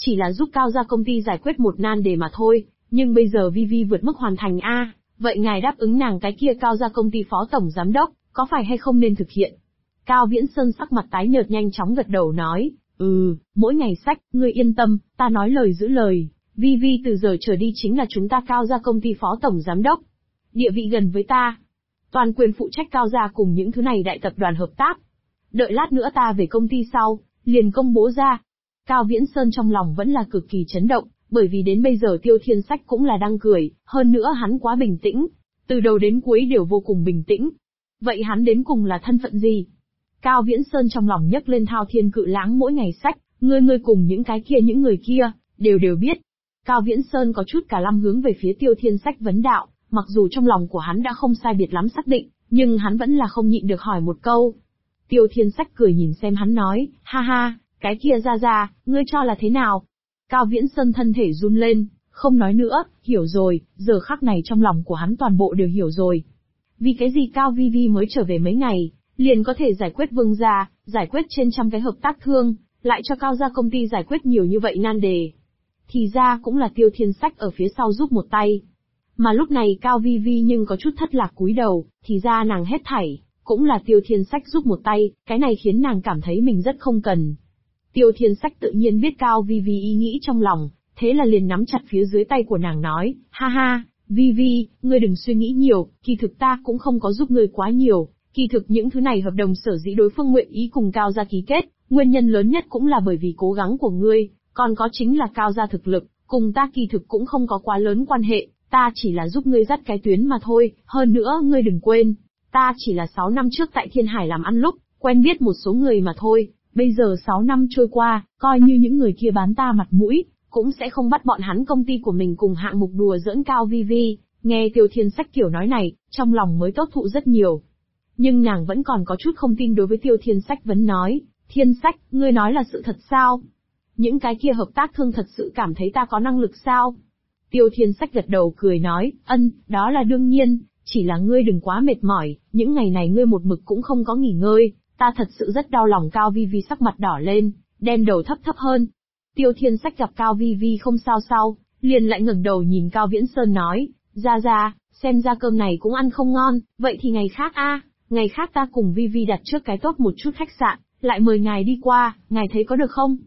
[SPEAKER 2] chỉ là giúp Cao gia công ty giải quyết một nan đề mà thôi, nhưng bây giờ Vi vượt mức hoàn thành a, vậy ngài đáp ứng nàng cái kia Cao gia công ty phó tổng giám đốc, có phải hay không nên thực hiện? Cao Viễn Sơn sắc mặt tái nhợt nhanh chóng gật đầu nói, mỗi ngày sách, ngươi yên tâm, ta nói lời giữ lời, Vi từ giờ trở đi chính là chúng ta Cao gia công ty phó tổng giám đốc. Địa vị gần với ta. Toàn quyền phụ trách Cao gia cùng những thứ này đại tập đoàn hợp tác. Đợi lát nữa ta về công ty sau, liền công bố ra. Cao Viễn Sơn trong lòng vẫn là cực kỳ chấn động, bởi vì đến bây giờ Tiêu Thiên Sách cũng là đang cười, hơn nữa hắn quá bình tĩnh. Từ đầu đến cuối đều vô cùng bình tĩnh. Vậy hắn đến cùng là thân phận gì? Cao Viễn Sơn trong lòng nhấc lên thao thiên cự lãng mỗi ngày sách, ngươi cùng những người kia, đều biết. Cao Viễn Sơn có chút cả lăm hướng về phía Tiêu Thiên Sách vấn đạo, mặc dù trong lòng của hắn đã không sai biệt lắm xác định, nhưng hắn vẫn là không nhịn được hỏi một câu. Tiêu Thiên Sách cười nhìn xem hắn nói, ha ha, cái kia ra, ngươi cho là thế nào? Cao Viễn Sơn thân thể run lên, không nói nữa, hiểu rồi, giờ khắc này trong lòng của hắn toàn bộ đều hiểu rồi. Vì cái gì Cao Vi mới trở về mấy ngày, liền có thể giải quyết Vương gia, giải quyết trên trăm cái hợp tác thương, lại cho Cao gia công ty giải quyết nhiều như vậy nan đề. Thì ra cũng là Tiêu Thiên Sách ở phía sau giúp một tay. Mà lúc này Cao Vi nhưng có chút thất lạc cúi đầu, thì ra nàng hết thảy, cũng là Tiêu Thiên Sách giúp một tay, cái này khiến nàng cảm thấy mình rất không cần. Tiêu Thiên Sách tự nhiên biết Cao Vi ý nghĩ trong lòng, thế là liền nắm chặt phía dưới tay của nàng nói, ha ha, Vi, ngươi đừng suy nghĩ nhiều, kỳ thực ta cũng không có giúp ngươi quá nhiều, kỳ thực những thứ này hợp đồng sở dĩ đối phương nguyện ý cùng Cao gia ký kết, nguyên nhân lớn nhất cũng là bởi vì cố gắng của ngươi, còn có chính là Cao gia thực lực, cùng ta kỳ thực cũng không có quá lớn quan hệ, ta chỉ là giúp ngươi dắt cái tuyến mà thôi, hơn nữa ngươi đừng quên, ta chỉ là 6 năm trước tại Thiên Hải làm ăn lúc, quen biết một số người mà thôi, bây giờ 6 năm trôi qua, coi như những người kia bán ta mặt mũi, cũng sẽ không bắt bọn hắn công ty của mình cùng hạng mục đùa giỡn Cao Vi. Nghe Tiêu Thiên Sách kiểu nói này, trong lòng mới tốt thụ rất nhiều. Nhưng nàng vẫn còn có chút không tin đối với Tiêu Thiên Sách vẫn nói, Thiên Sách, ngươi nói là sự thật sao? Những cái kia hợp tác thương thật sự cảm thấy ta có năng lực sao? Tiêu Thiên Sách gật đầu cười nói, đó là đương nhiên, chỉ là ngươi đừng quá mệt mỏi, những ngày này ngươi một mực cũng không có nghỉ ngơi, ta thật sự rất đau lòng. Cao Vi sắc mặt đỏ lên, đem đầu thấp hơn. Tiêu Thiên Sách gặp Cao Vi không sao sau, liền lại ngẩng đầu nhìn Cao Viễn Sơn nói, ra, xem ra cơm này cũng ăn không ngon, vậy thì ngày khác ngày khác ta cùng Vi đặt trước cái tốt một chút khách sạn, lại mời ngài đi qua, ngài thấy có được không?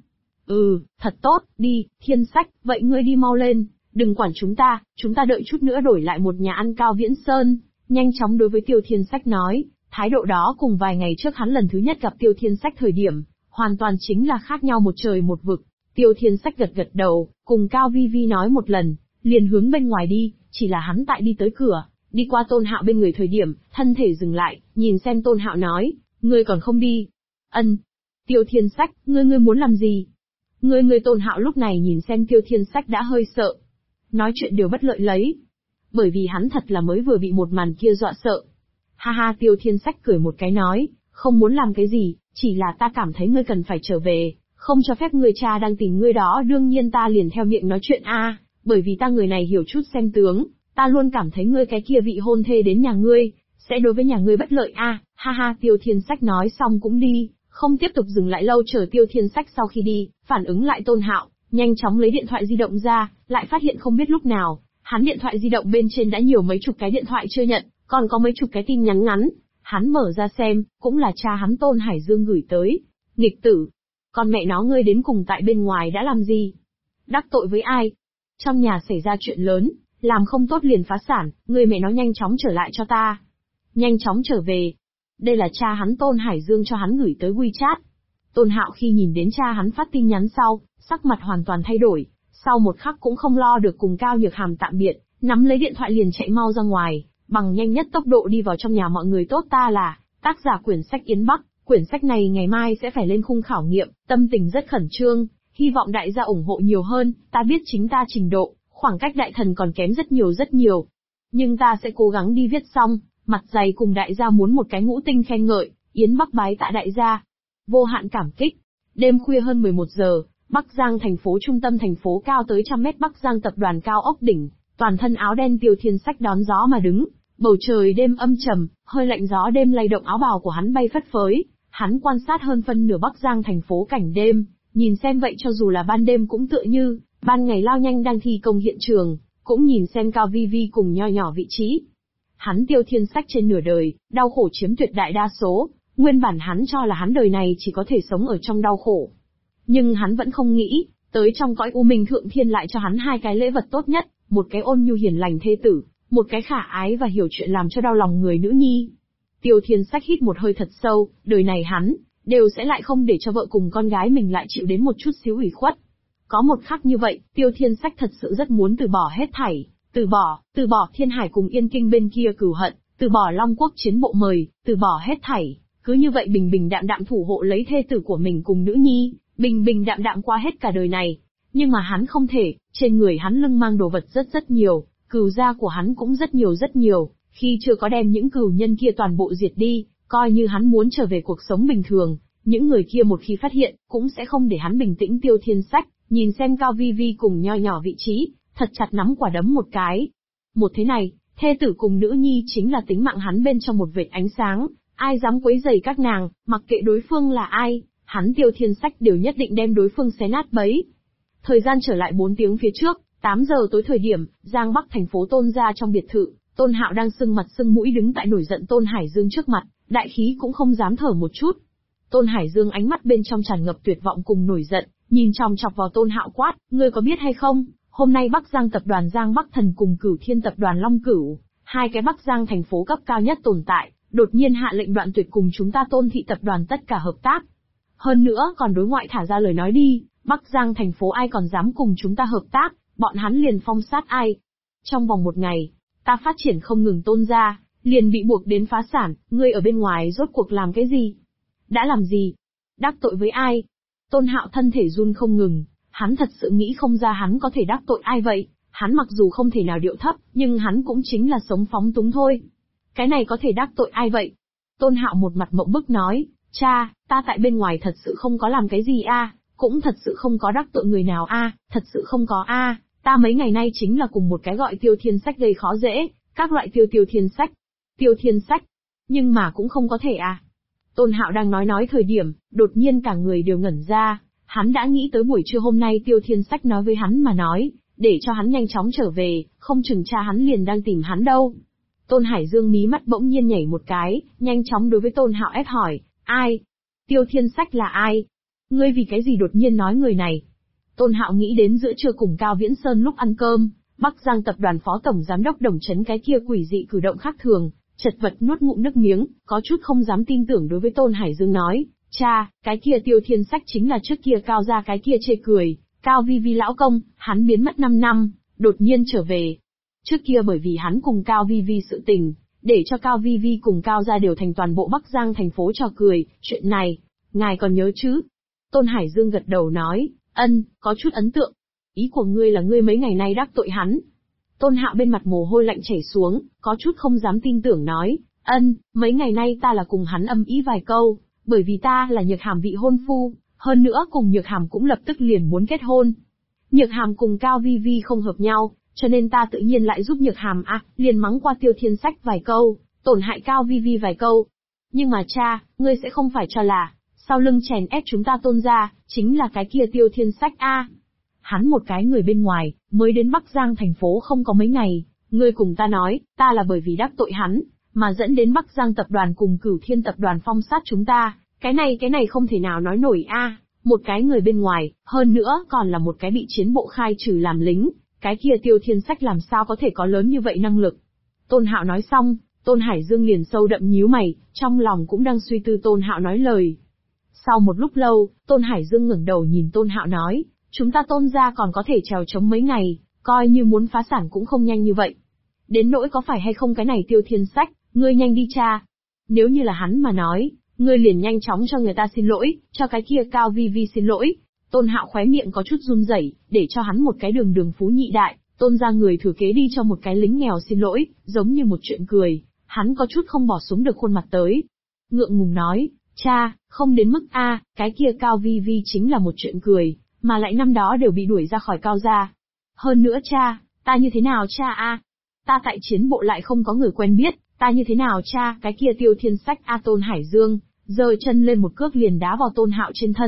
[SPEAKER 2] Thật tốt, đi, Thiên Sách, vậy ngươi đi mau lên, đừng quản chúng ta đợi chút nữa đổi lại một nhà ăn. Cao Viễn Sơn nhanh chóng đối với Tiêu Thiên Sách nói, thái độ đó cùng vài ngày trước hắn lần thứ nhất gặp Tiêu Thiên Sách thời điểm, hoàn toàn chính là khác nhau một trời một vực. Tiêu Thiên Sách gật đầu, cùng Cao Vi nói một lần, liền hướng bên ngoài đi, chỉ là hắn tại đi tới cửa, đi qua Tôn Hạo bên người thời điểm, thân thể dừng lại, nhìn xem Tôn Hạo nói, ngươi còn không đi? Tiêu Thiên Sách, ngươi muốn làm gì? Ngươi Tôn Hạo lúc này nhìn xem Tiêu Thiên Sách đã hơi sợ. Nói chuyện đều bất lợi lấy. Bởi vì hắn thật là mới vừa bị một màn kia dọa sợ. Ha, Tiêu Thiên Sách cười một cái nói, không muốn làm cái gì, chỉ là ta cảm thấy ngươi cần phải trở về, không cho phép người cha đang tìm ngươi đó. Đương nhiên ta liền theo miệng nói chuyện bởi vì ta người này hiểu chút xem tướng, ta luôn cảm thấy ngươi cái kia vị hôn thê đến nhà ngươi, sẽ đối với nhà ngươi bất lợi ha, Tiêu Thiên Sách nói xong cũng đi, không tiếp tục dừng lại lâu. Chờ Tiêu Thiên Sách sau khi đi, phản ứng lại Tôn Hạo, nhanh chóng lấy điện thoại di động ra, lại phát hiện không biết lúc nào, hắn điện thoại di động bên trên đã nhiều mấy chục cái điện thoại chưa nhận, còn có mấy chục cái tin nhắn ngắn. Hắn mở ra xem, cũng là cha hắn Tôn Hải Dương gửi tới. Nghịch tử! Con mẹ nó ngươi đến cùng tại bên ngoài đã làm gì? Đắc tội với ai? Trong nhà xảy ra chuyện lớn, làm không tốt liền phá sản, ngươi mẹ nó nhanh chóng trở lại cho ta. Nhanh chóng trở về. Đây là cha hắn Tôn Hải Dương cho hắn gửi tới WeChat. Tôn Hạo khi nhìn đến cha hắn phát tin nhắn sau, sắc mặt hoàn toàn thay đổi, sau một khắc cũng không lo được cùng Cao Nhược Hàm tạm biệt, nắm lấy điện thoại liền chạy mau ra ngoài, bằng nhanh nhất tốc độ đi vào trong nhà mọi người. Tốt, ta là tác giả quyển sách Yến Bắc, quyển sách này ngày mai sẽ phải lên khung khảo nghiệm, tâm tình rất khẩn trương, hy vọng đại gia ủng hộ nhiều hơn. Ta biết chính ta trình độ, khoảng cách đại thần còn kém rất nhiều. Nhưng ta sẽ cố gắng đi viết xong, mặt dày cùng đại gia muốn một cái ngũ tinh khen ngợi. Yến Bắc bái tạ đại gia. Vô hạn cảm kích. Đêm khuya hơn 11 giờ, Bắc Giang thành phố trung tâm thành phố cao tới 100 mét Bắc Giang tập đoàn cao ốc đỉnh, toàn thân áo đen Tiêu Thiên Sách đón gió mà đứng, bầu trời đêm âm trầm, hơi lạnh gió đêm lay động áo bào của hắn bay phất phới, hắn quan sát hơn phân nửa Bắc Giang thành phố cảnh đêm, Nhìn xem vậy cho dù là ban đêm cũng tựa như, ban ngày lao nhanh đang thi công hiện trường, cũng nhìn xem Cao Vi Vi cùng nho nhỏ vị trí. Hắn Tiêu Thiên Sách trên nửa đời, đau khổ chiếm tuyệt đại đa số, nguyên bản hắn cho là hắn đời này chỉ có thể sống ở trong đau khổ. Nhưng hắn vẫn không nghĩ, tới trong cõi u minh thượng thiên lại cho hắn hai cái lễ vật tốt nhất, một cái ôn nhu hiền lành thê tử, một cái khả ái và hiểu chuyện làm cho đau lòng người nữ nhi. Tiêu Thiên Sách hít một hơi thật sâu, đời này hắn, đều sẽ lại không để cho vợ cùng con gái mình lại chịu đến một chút xíu ủy khuất. Có một khắc như vậy, Tiêu Thiên Sách thật sự rất muốn từ bỏ hết thảy, từ bỏ Thiên Hải cùng Yên Kinh bên kia cừu hận, từ bỏ Long Quốc chiến bộ mời, từ bỏ hết thảy, cứ như vậy bình bình đạm đạm thủ hộ lấy thê tử của mình cùng nữ nhi, bình bình đạm đạm qua hết cả đời này. Nhưng mà hắn không thể, trên người hắn lưng mang đồ vật rất nhiều, cừu gia của hắn cũng rất nhiều, khi chưa có đem những cừu nhân kia toàn bộ diệt đi, coi như hắn muốn trở về cuộc sống bình thường, những người kia một khi phát hiện, cũng sẽ không để hắn bình tĩnh. Tiêu Thiên Sách, nhìn xem Cao Vi Vi cùng nho nhỏ vị trí, thật chặt nắm quả đấm một cái. Một thế này, thê tử cùng nữ nhi chính là tính mạng hắn bên trong một vệt ánh sáng, ai dám quấy rầy các nàng, mặc kệ đối phương là ai, hắn Tiêu Thiên Sách đều nhất định đem đối phương xé nát bấy. Thời gian trở lại 4 tiếng phía trước, 8 giờ tối thời điểm, Giang Bắc thành phố Tôn gia trong biệt thự, Tôn Hạo đang sưng mặt sưng mũi đứng tại nổi giận Tôn Hải Dương trước mặt, đại khí cũng không dám thở một chút. Tôn Hải Dương ánh mắt bên trong tràn ngập tuyệt vọng cùng nổi giận, nhìn chòng chọc vào Tôn Hạo quát, ngươi có biết hay không, hôm nay Bắc Giang tập đoàn Giang Bắc Thần cùng Cửu Thiên tập đoàn Long Cửu, hai cái Bắc Giang thành phố cấp cao nhất tồn tại, đột nhiên hạ lệnh đoạn tuyệt cùng chúng ta Tôn thị tập đoàn tất cả hợp tác. Hơn nữa còn đối ngoại thả ra lời nói đi, Bắc Giang thành phố ai còn dám cùng chúng ta hợp tác, bọn hắn liền phong sát ai. Trong vòng 1 ngày, ta phát triển không ngừng Tôn gia, liền bị buộc đến phá sản, ngươi ở bên ngoài rốt cuộc làm cái gì? Đã làm gì? Đắc tội với ai? Tôn Hạo thân thể run không ngừng, hắn thật sự nghĩ không ra hắn có thể đắc tội ai vậy, hắn mặc dù không thể nào điệu thấp, nhưng hắn cũng chính là sống phóng túng thôi. Cái này có thể đắc tội ai vậy? Tôn Hạo một mặt mộng bức nói, cha, ta tại bên ngoài thật sự không có làm cái gì a, cũng thật sự không có đắc tội người nào a, thật sự không có a, ta mấy ngày nay chính là cùng một cái gọi Tiêu Thiên Sách gây khó dễ, các loại Tiêu Thiên Sách, nhưng mà cũng không có thể a. Tôn Hạo đang nói thời điểm, đột nhiên cả người đều ngẩn ra, hắn đã nghĩ tới buổi trưa hôm nay Tiêu Thiên Sách nói với hắn mà nói, để cho hắn nhanh chóng trở về, không chừng cha hắn liền đang tìm hắn đâu. Tôn Hải Dương mí mắt bỗng nhiên nhảy một cái, nhanh chóng đối với Tôn Hạo ép hỏi, ai? Tiêu Thiên Sách là ai? Ngươi vì cái gì đột nhiên nói người này? Tôn Hạo nghĩ đến giữa trưa cùng Cao Viễn Sơn lúc ăn cơm, Bắc Giang tập đoàn phó tổng giám đốc Đồng Chấn cái kia quỷ dị cử động khác thường, chật vật nuốt ngụm nước miếng, có chút không dám tin tưởng đối với Tôn Hải Dương nói, cha, cái kia Tiêu Thiên Sách chính là trước kia Cao gia cái kia chê cười, Cao Vi Vi lão công, hắn biến mất 5 năm, đột nhiên trở về. Trước kia bởi vì hắn cùng Cao Vi Vi sự tình, để cho Cao Vi Vi cùng Cao gia đều thành toàn bộ Bắc Giang thành phố trò cười, chuyện này, ngài còn nhớ chứ? Tôn Hải Dương gật đầu nói, có chút ấn tượng. Ý của ngươi là ngươi mấy ngày nay đắc tội hắn. Tôn Hạo bên mặt mồ hôi lạnh chảy xuống, có chút không dám tin tưởng nói, mấy ngày nay ta là cùng hắn âm ý vài câu, bởi vì ta là Nhược Hàm vị hôn phu, hơn nữa cùng Nhược Hàm cũng lập tức liền muốn kết hôn. Nhược Hàm cùng Cao Vi Vi không hợp nhau, cho nên ta tự nhiên lại giúp Nhược Hàm liền mắng qua Tiêu Thiên Sách vài câu, tổn hại Cao Vi Vi vài câu. Nhưng mà cha, ngươi sẽ không phải cho là, sau lưng chèn ép chúng ta Tôn gia, chính là cái kia Tiêu Thiên Sách a? Hắn một cái người bên ngoài, mới đến Bắc Giang thành phố không có mấy ngày, ngươi cùng ta nói, ta là bởi vì đắc tội hắn, mà dẫn đến Bắc Giang tập đoàn cùng Cửu Thiên tập đoàn phong sát chúng ta, cái này không thể nào nói nổi a. Một cái người bên ngoài, hơn nữa còn là một cái bị chiến bộ khai trừ làm lính, cái kia Tiêu Thiên Sách làm sao có thể có lớn như vậy năng lực. Tôn Hạo nói xong, Tôn Hải Dương liền sâu đậm nhíu mày, trong lòng cũng đang suy tư Tôn Hạo nói lời. Sau một lúc lâu, Tôn Hải Dương ngẩng đầu nhìn Tôn Hạo nói, chúng ta Tôn gia còn có thể trèo chống mấy ngày, coi như muốn phá sản cũng không nhanh như vậy. Đến nỗi có phải hay không cái này Tiêu Thiên Sách, ngươi nhanh đi cha. Nếu như là hắn mà nói, ngươi liền nhanh chóng cho người ta xin lỗi, cho cái kia Cao Vi Vi xin lỗi. Tôn Hạo khóe miệng có chút run rẩy, để cho hắn một cái đường phú nhị đại, Tôn gia người thừa kế đi cho một cái lính nghèo xin lỗi, giống như một chuyện cười, hắn có chút không bỏ xuống được khuôn mặt tới. Ngượng ngùng nói, cha, không đến mức cái kia Cao Vi Vi chính là một chuyện cười, mà lại năm đó đều bị đuổi ra khỏi Cao gia. Hơn nữa cha, ta như thế nào cha ta tại chiến bộ lại không có người quen biết, ta như thế nào cha, cái kia Tiêu Thiên Sách Tôn Hải Dương, giơ chân lên một cước liền đá vào Tôn Hạo trên thân,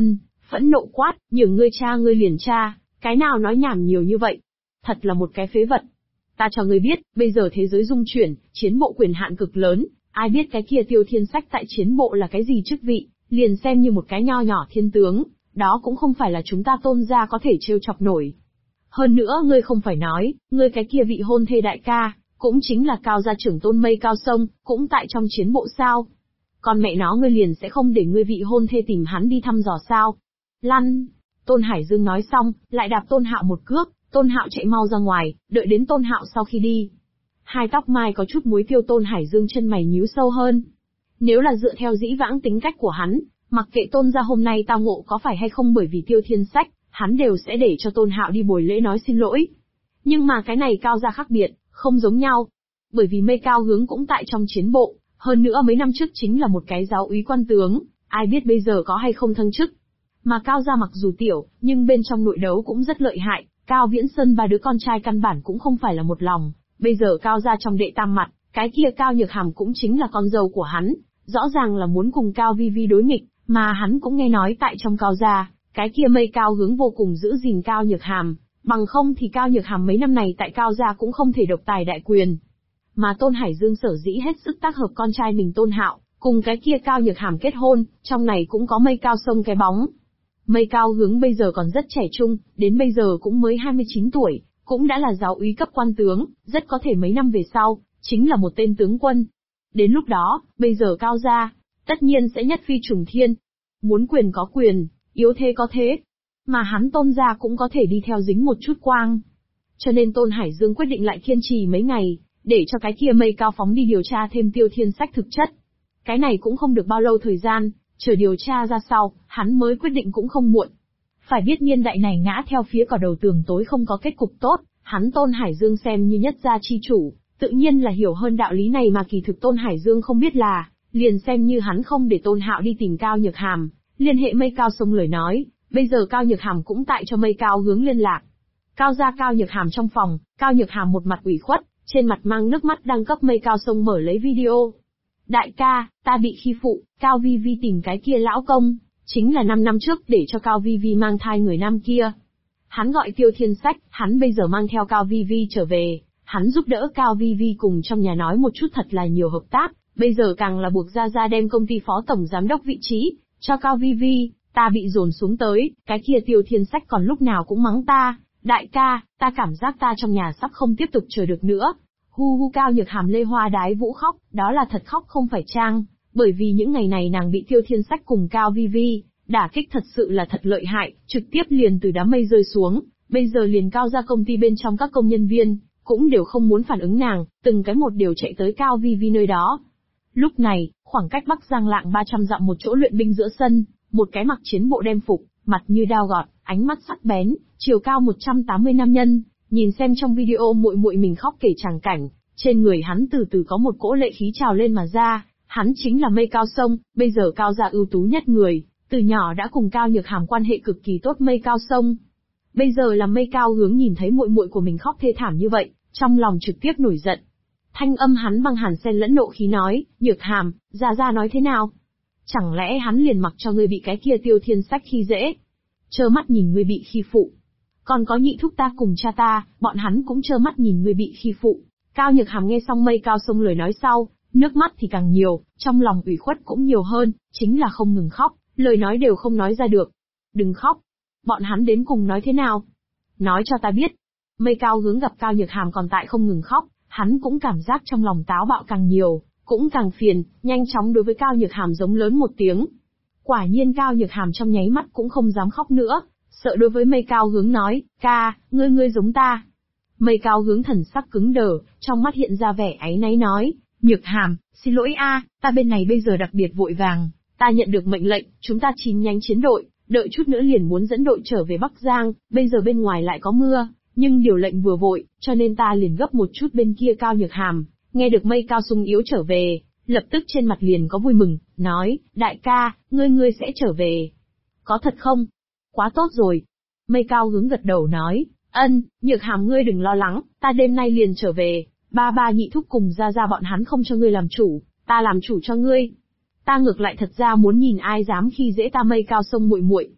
[SPEAKER 2] phẫn nộ quát, nhường ngươi cha ngươi liền cha, cái nào nói nhảm nhiều như vậy? Thật là một cái phế vật. Ta cho ngươi biết, bây giờ thế giới dung chuyển, chiến bộ quyền hạn cực lớn, ai biết cái kia Tiêu Thiên Sách tại chiến bộ là cái gì chức vị, liền xem như một cái nho nhỏ thiên tướng, đó cũng không phải là chúng ta Tôn gia có thể trêu chọc nổi. Hơn nữa ngươi không phải nói, ngươi cái kia vị hôn thê đại ca, cũng chính là Cao gia trưởng Tôn Mây Cao Sông, cũng tại trong chiến bộ sao? Còn mẹ nó ngươi liền sẽ không để ngươi vị hôn thê tìm hắn đi thăm dò sao? Lăn! Tôn Hải Dương nói xong, lại đạp Tôn Hạo một cước, Tôn Hạo chạy mau ra ngoài, đợi đến Tôn Hạo sau khi đi. Hai tóc mai có chút muối tiêu Tôn Hải Dương chân mày nhíu sâu hơn. Nếu là dựa theo dĩ vãng tính cách của hắn, mặc kệ Tôn gia hôm nay tao ngộ có phải hay không bởi vì Tiêu Thiên Sách, hắn đều sẽ để cho Tôn Hạo đi bồi lễ nói xin lỗi. Nhưng mà cái này Cao gia khác biệt, không giống nhau. Bởi vì Mây Cao Hướng cũng tại trong chiến bộ, hơn nữa mấy năm trước chính là một cái giáo úy quan tướng, ai biết bây giờ có hay không thăng chức. Mà Cao gia mặc dù tiểu, nhưng bên trong nội đấu cũng rất lợi hại, Cao Viễn Sơn ba đứa con trai căn bản cũng không phải là một lòng. Bây giờ Cao gia trong đệ tam mặt, cái kia Cao Nhược Hàm cũng chính là con dâu của hắn, rõ ràng là muốn cùng Cao Vi Vi đối nghịch, mà hắn cũng nghe nói tại trong Cao gia, cái kia Mây Cao Hướng vô cùng giữ gìn Cao Nhược Hàm, bằng không thì Cao Nhược Hàm mấy năm này tại Cao gia cũng không thể độc tài đại quyền. Mà Tôn Hải Dương sở dĩ hết sức tác hợp con trai mình Tôn Hạo, cùng cái kia Cao Nhược Hàm kết hôn, trong này cũng có Mây Cao Sông cái bóng. Mây Cao Hướng bây giờ còn rất trẻ trung, đến bây giờ cũng mới 29 tuổi, cũng đã là giáo úy cấp quan tướng, rất có thể mấy năm về sau, chính là một tên tướng quân. Đến lúc đó, bây giờ Cao gia, tất nhiên sẽ nhất phi trùng thiên. Muốn quyền có quyền, yếu thế có thế. Mà hắn Tôn gia cũng có thể đi theo dính một chút quang. Cho nên Tôn Hải Dương quyết định lại kiên trì mấy ngày, để cho cái kia Mây Cao Phóng đi điều tra thêm Tiêu Thiên Sách thực chất. Cái này cũng không được bao lâu thời gian, chờ điều tra ra sau, hắn mới quyết định cũng không muộn. Phải biết niên đại này ngã theo phía cỏ đầu tường tối không có kết cục tốt, hắn Tôn Hải Dương xem như nhất gia chi chủ, tự nhiên là hiểu hơn đạo lý này mà kỳ thực Tôn Hải Dương không biết là, liền xem như hắn không để Tôn Hạo đi tìm Cao Nhược Hàm, liên hệ Mây Cao Sông lời nói, bây giờ Cao Nhược Hàm cũng tại cho Mây Cao Hướng liên lạc. Cao gia Cao Nhược Hàm trong phòng, Cao Nhược Hàm một mặt ủy khuất, trên mặt mang nước mắt đang cấp Mây Cao Sông mở lấy video. Đại ca, ta bị khi phụ, Cao Vi Vi tìm cái kia lão công, chính là 5 năm trước để cho Cao Vi Vi mang thai người nam kia. Hắn gọi Tiêu Thiên Sách, hắn bây giờ mang theo Cao Vi Vi trở về, hắn giúp đỡ Cao Vi Vi cùng trong nhà nói một chút thật là nhiều hợp tác, bây giờ càng là buộc Gia đem công ty phó tổng giám đốc vị trí, cho Cao Vi Vi, ta bị dồn xuống tới, cái kia Tiêu Thiên Sách còn lúc nào cũng mắng ta, đại ca, ta cảm giác ta trong nhà sắp không tiếp tục chờ được nữa. Hu hu Cao Nhược Hàm lê hoa đái vũ khóc, đó là thật khóc không phải trang, bởi vì những ngày này nàng bị Tiêu Thiên Sách cùng Cao Vi Vi, đả kích thật sự là thật lợi hại, trực tiếp liền từ đám mây rơi xuống, bây giờ liền Cao gia công ty bên trong các công nhân viên, cũng đều không muốn phản ứng nàng, từng cái một đều chạy tới Cao Vi Vi nơi đó. Lúc này, khoảng cách Bắc Giang Lạng 300 dặm một chỗ luyện binh giữa sân, một cái mặc chiến bộ đem phục, mặt như dao gọt, ánh mắt sắc bén, chiều cao 180 nam nhân. Nhìn xem trong video muội muội mình khóc kể tràng cảnh, trên người hắn từ từ có một cỗ lệ khí trào lên mà ra, hắn chính là Mây Cao Sông, bây giờ Cao gia ưu tú nhất người, từ nhỏ đã cùng Cao Nhược Hàm quan hệ cực kỳ tốt Mây Cao Sông. Bây giờ là Mây Cao Hướng nhìn thấy muội muội của mình khóc thê thảm như vậy, trong lòng trực tiếp nổi giận. Thanh âm hắn băng hàn xen lẫn nộ khí nói, Nhược Hàm, Gia nói thế nào? Chẳng lẽ hắn liền mặc cho ngươi bị cái kia Tiêu Thiên Sách khi dễ? Trơ mắt nhìn ngươi bị khi phụ. Còn có nhị thúc ta cùng cha ta, bọn hắn cũng trơ mắt nhìn ngươi bị khi phụ. Cao Nhược Hàm nghe xong Mây Cao Sông lời nói sau, nước mắt thì càng nhiều, trong lòng ủy khuất cũng nhiều hơn, chính là không ngừng khóc, lời nói đều không nói ra được. Đừng khóc. Bọn hắn đến cùng nói thế nào? Nói cho ta biết. Mây Cao Hướng gặp Cao Nhược Hàm còn tại không ngừng khóc, hắn cũng cảm giác trong lòng táo bạo càng nhiều, cũng càng phiền, nhanh chóng đối với Cao Nhược Hàm giống lớn một tiếng. Quả nhiên Cao Nhược Hàm trong nháy mắt cũng không dám khóc nữa. Sợ đối với Mây Cao Hướng nói, ca, ngươi giống ta. Mây Cao Hướng thần sắc cứng đờ, trong mắt hiện ra vẻ áy náy nói, Nhược Hàm, xin lỗi ta bên này bây giờ đặc biệt vội vàng, ta nhận được mệnh lệnh, chúng ta 9 nhánh chiến đội, đợi chút nữa liền muốn dẫn đội trở về Bắc Giang, bây giờ bên ngoài lại có mưa, nhưng điều lệnh vừa vội, cho nên ta liền gấp một chút bên kia. Cao Nhược Hàm, nghe được Mây Cao Sung yếu trở về, lập tức trên mặt liền có vui mừng, nói, đại ca, ngươi sẽ trở về. Có thật không? Quá tốt rồi. Mây Cao Hướng gật đầu nói, Nhược Hàm ngươi đừng lo lắng, ta đêm nay liền trở về, ba nhị thúc cùng ra bọn hắn không cho ngươi làm chủ, ta làm chủ cho ngươi. Ta ngược lại thật ra muốn nhìn ai dám khi dễ ta Mây Cao Sông muội muội.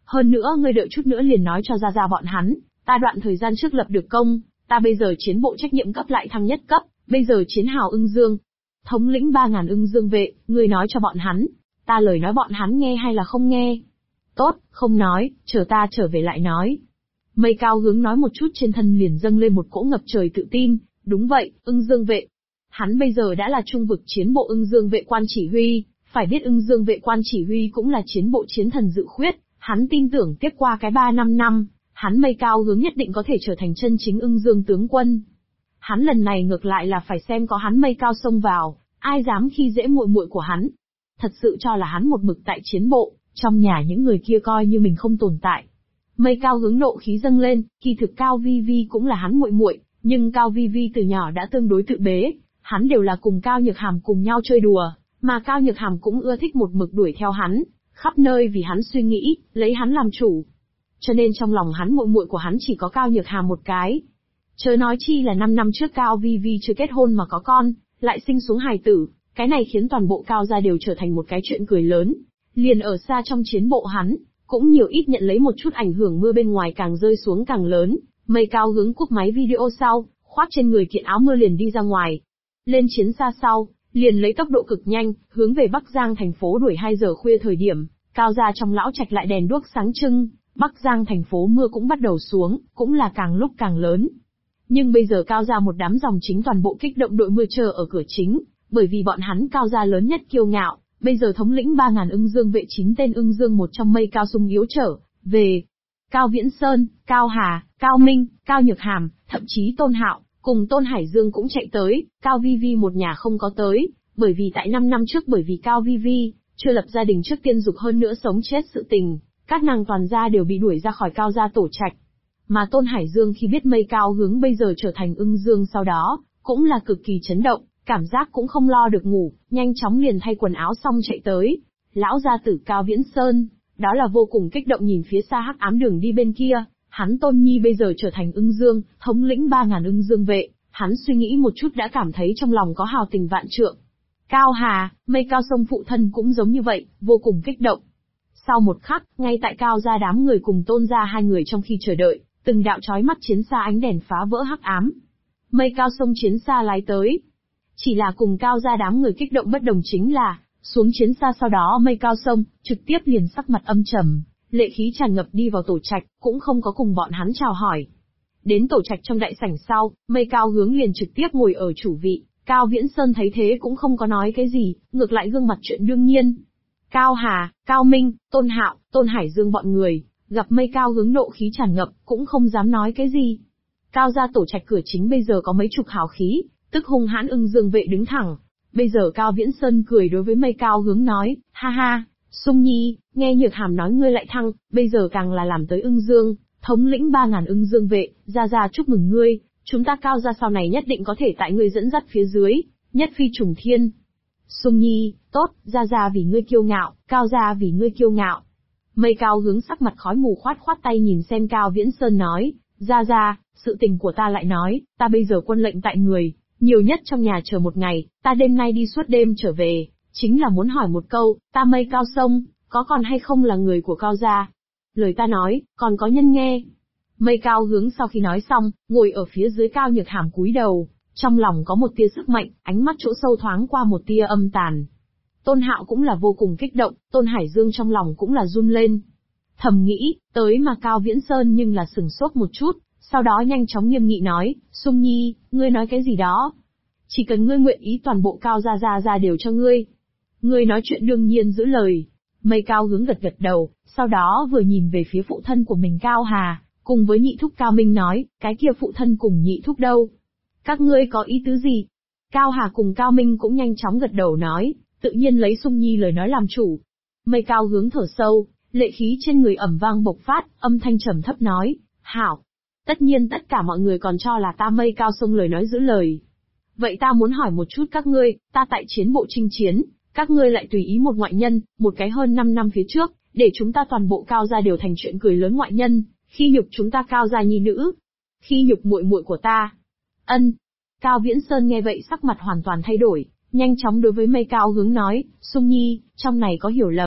[SPEAKER 2] Hơn nữa ngươi đợi chút nữa liền nói cho Gia bọn hắn, ta đoạn thời gian trước lập được công, ta bây giờ chiến bộ trách nhiệm cấp lại thăng nhất cấp, bây giờ chiến hào ưng dương. Thống lĩnh 3.000 ưng dương vệ, ngươi nói cho bọn hắn, ta lời nói bọn hắn nghe hay là không nghe? Tốt, không nói, chờ ta trở về lại nói. Mây Cao Hướng nói một chút trên thân liền dâng lên một cỗ ngập trời tự tin, đúng vậy, ưng dương vệ. Hắn bây giờ đã là trung vực chiến bộ ưng dương vệ quan chỉ huy, phải biết ưng dương vệ quan chỉ huy cũng là chiến bộ chiến thần dự khuyết, hắn tin tưởng tiếp qua cái 3-5 năm, hắn Mây Cao Hướng nhất định có thể trở thành chân chính ưng dương tướng quân. Hắn lần này ngược lại là phải xem có hắn Mây Cao xông vào, ai dám khi dễ muội muội của hắn. Thật sự cho là hắn một mực tại chiến bộ, trong nhà những người kia coi như mình không tồn tại. Mây Cao Hướng nộ khí dâng lên, kỳ thực Cao Vi Vi cũng là hắn muội muội, nhưng Cao Vi Vi từ nhỏ đã tương đối tự bế, hắn đều là cùng Cao Nhược Hàm cùng nhau chơi đùa, mà Cao Nhược Hàm cũng ưa thích một mực đuổi theo hắn, khắp nơi vì hắn suy nghĩ, lấy hắn làm chủ. Cho nên trong lòng hắn muội muội của hắn chỉ có Cao Nhược Hàm một cái. Chớ nói chi là 5 năm trước Cao Vi Vi chưa kết hôn mà có con, lại sinh xuống hài tử, cái này khiến toàn bộ Cao gia đều trở thành một cái chuyện cười lớn. Liền ở xa trong chiến bộ hắn, cũng nhiều ít nhận lấy một chút ảnh hưởng, mưa bên ngoài càng rơi xuống càng lớn, Mây Cao Hướng cúp máy video sau, khoác trên người kiện áo mưa liền đi ra ngoài. Lên chiến xa sau, liền lấy tốc độ cực nhanh, hướng về Bắc Giang thành phố đuổi 2 giờ khuya thời điểm, Cao gia trong lão trạch lại đèn đuốc sáng trưng, Bắc Giang thành phố mưa cũng bắt đầu xuống, cũng là càng lúc càng lớn. Nhưng bây giờ Cao gia một đám dòng chính toàn bộ kích động đội mưa chờ ở cửa chính, bởi vì bọn hắn Cao gia lớn nhất kiêu ngạo, bây giờ thống lĩnh 3.000 ưng dương vệ 9 tên ưng dương một trong Mây Cao sung yếu trở về. Cao Viễn Sơn, Cao Hà, Cao Minh, Cao Nhược Hàm, thậm chí Tôn Hạo, cùng Tôn Hải Dương cũng chạy tới, Cao Vi Vi một nhà không có tới, bởi vì tại 5 năm trước bởi vì Cao Vi Vi chưa lập gia đình trước tiên dục hơn nữa sống chết sự tình, các nàng toàn gia đều bị đuổi ra khỏi Cao gia tổ trạch. Mà Tôn Hải Dương khi biết Mây Cao Hướng bây giờ trở thành ưng dương sau đó, cũng là cực kỳ chấn động, cảm giác cũng không lo được ngủ, nhanh chóng liền thay quần áo xong chạy tới. Lão gia tử Cao Viễn Sơn, đó là vô cùng kích động nhìn phía xa hắc ám đường đi bên kia, hắn Tôn Nhi bây giờ trở thành ưng dương, thống lĩnh 3.000 ưng dương vệ, hắn suy nghĩ một chút đã cảm thấy trong lòng có hào tình vạn trượng. Cao Hà, Mây Cao Sông phụ thân cũng giống như vậy, vô cùng kích động. Sau một khắc, ngay tại Cao gia đám người cùng Tôn gia hai người trong khi chờ đợi, từng đạo chói mắt chiến xa ánh đèn phá vỡ hắc ám. Mây Cao Sông chiến xa lái tới. Chỉ là cùng Cao gia đám người kích động bất đồng chính là, xuống chiến xa sau đó Mây Cao Sông, trực tiếp liền sắc mặt âm trầm, lệ khí tràn ngập đi vào tổ trạch, cũng không có cùng bọn hắn chào hỏi. Đến tổ trạch trong đại sảnh sau, Mây Cao Hướng liền trực tiếp ngồi ở chủ vị, Cao Viễn Sơn thấy thế cũng không có nói cái gì, ngược lại gương mặt chuyện đương nhiên. Cao Hà, Cao Minh, Tôn Hạo, Tôn Hải Dương bọn người, gặp Mây Cao Hướng nộ khí tràn ngập, cũng không dám nói cái gì. Cao gia tổ trạch cửa chính bây giờ có mấy chục hào khí, tức hung hãn ưng dương vệ đứng thẳng. Bây giờ Cao Viễn Sơn cười đối với Mây Cao Hướng nói, ha ha, Sung Nhi, nghe Nhược Hàm nói ngươi lại thăng, bây giờ càng là làm tới ưng dương, thống lĩnh 3.000 ưng dương vệ, gia chúc mừng ngươi, chúng ta Cao gia sau này nhất định có thể tại ngươi dẫn dắt phía dưới, nhất phi trùng thiên. Sung Nhi, tốt, gia vì ngươi kiêu ngạo, Cao gia vì ngươi kiêu ngạo. Mây Cao Hướng sắc mặt khói mù khoát tay nhìn xem Cao Viễn Sơn nói, gia, sự tình của ta lại nói, ta bây giờ quân lệnh tại người, nhiều nhất trong nhà chờ một ngày, ta đêm nay đi suốt đêm trở về, chính là muốn hỏi một câu, ta Mây Cao Sông, có còn hay không là người của Cao gia? Lời ta nói, còn có nhân nghe. Mây Cao Hướng sau khi nói xong, ngồi ở phía dưới Cao Nhược Hàm cúi đầu, trong lòng có một tia sức mạnh, ánh mắt chỗ sâu thoáng qua một tia âm tàn. Tôn Hạo cũng là vô cùng kích động, Tôn Hải Dương trong lòng cũng là run lên. Thầm nghĩ, tới mà Cao Viễn Sơn nhưng là sừng sốt một chút, sau đó nhanh chóng nghiêm nghị nói, Sung Nhi, ngươi nói cái gì đó? Chỉ cần ngươi nguyện ý toàn bộ Cao gia đều cho ngươi. Ngươi nói chuyện đương nhiên giữ lời. Mây Cao Hướng gật đầu, sau đó vừa nhìn về phía phụ thân của mình Cao Hà, cùng với nhị thúc Cao Minh nói, cái kia phụ thân cùng nhị thúc đâu? Các ngươi có ý tứ gì? Cao Hà cùng Cao Minh cũng nhanh chóng gật đầu nói, tự nhiên lấy Sung Nhi lời nói làm chủ. Mây Cao Hướng thở sâu, lệ khí trên người ẩm vang bộc phát, âm thanh trầm thấp nói, hảo. Tất nhiên tất cả mọi người còn cho là ta Mây Cao Sông lời nói giữ lời. Vậy ta muốn hỏi một chút các ngươi, ta tại chiến bộ chinh chiến, các ngươi lại tùy ý một ngoại nhân, một cái hơn 5 năm phía trước, để chúng ta toàn bộ Cao gia đều thành chuyện cười lớn ngoại nhân, khi nhục chúng ta Cao gia nhi nữ, khi nhục muội muội của ta. Ân. Cao Viễn Sơn nghe vậy sắc mặt hoàn toàn thay đổi, nhanh chóng đối với Mây Cao Hướng nói, Sung Nhi, trong này có hiểu lầm,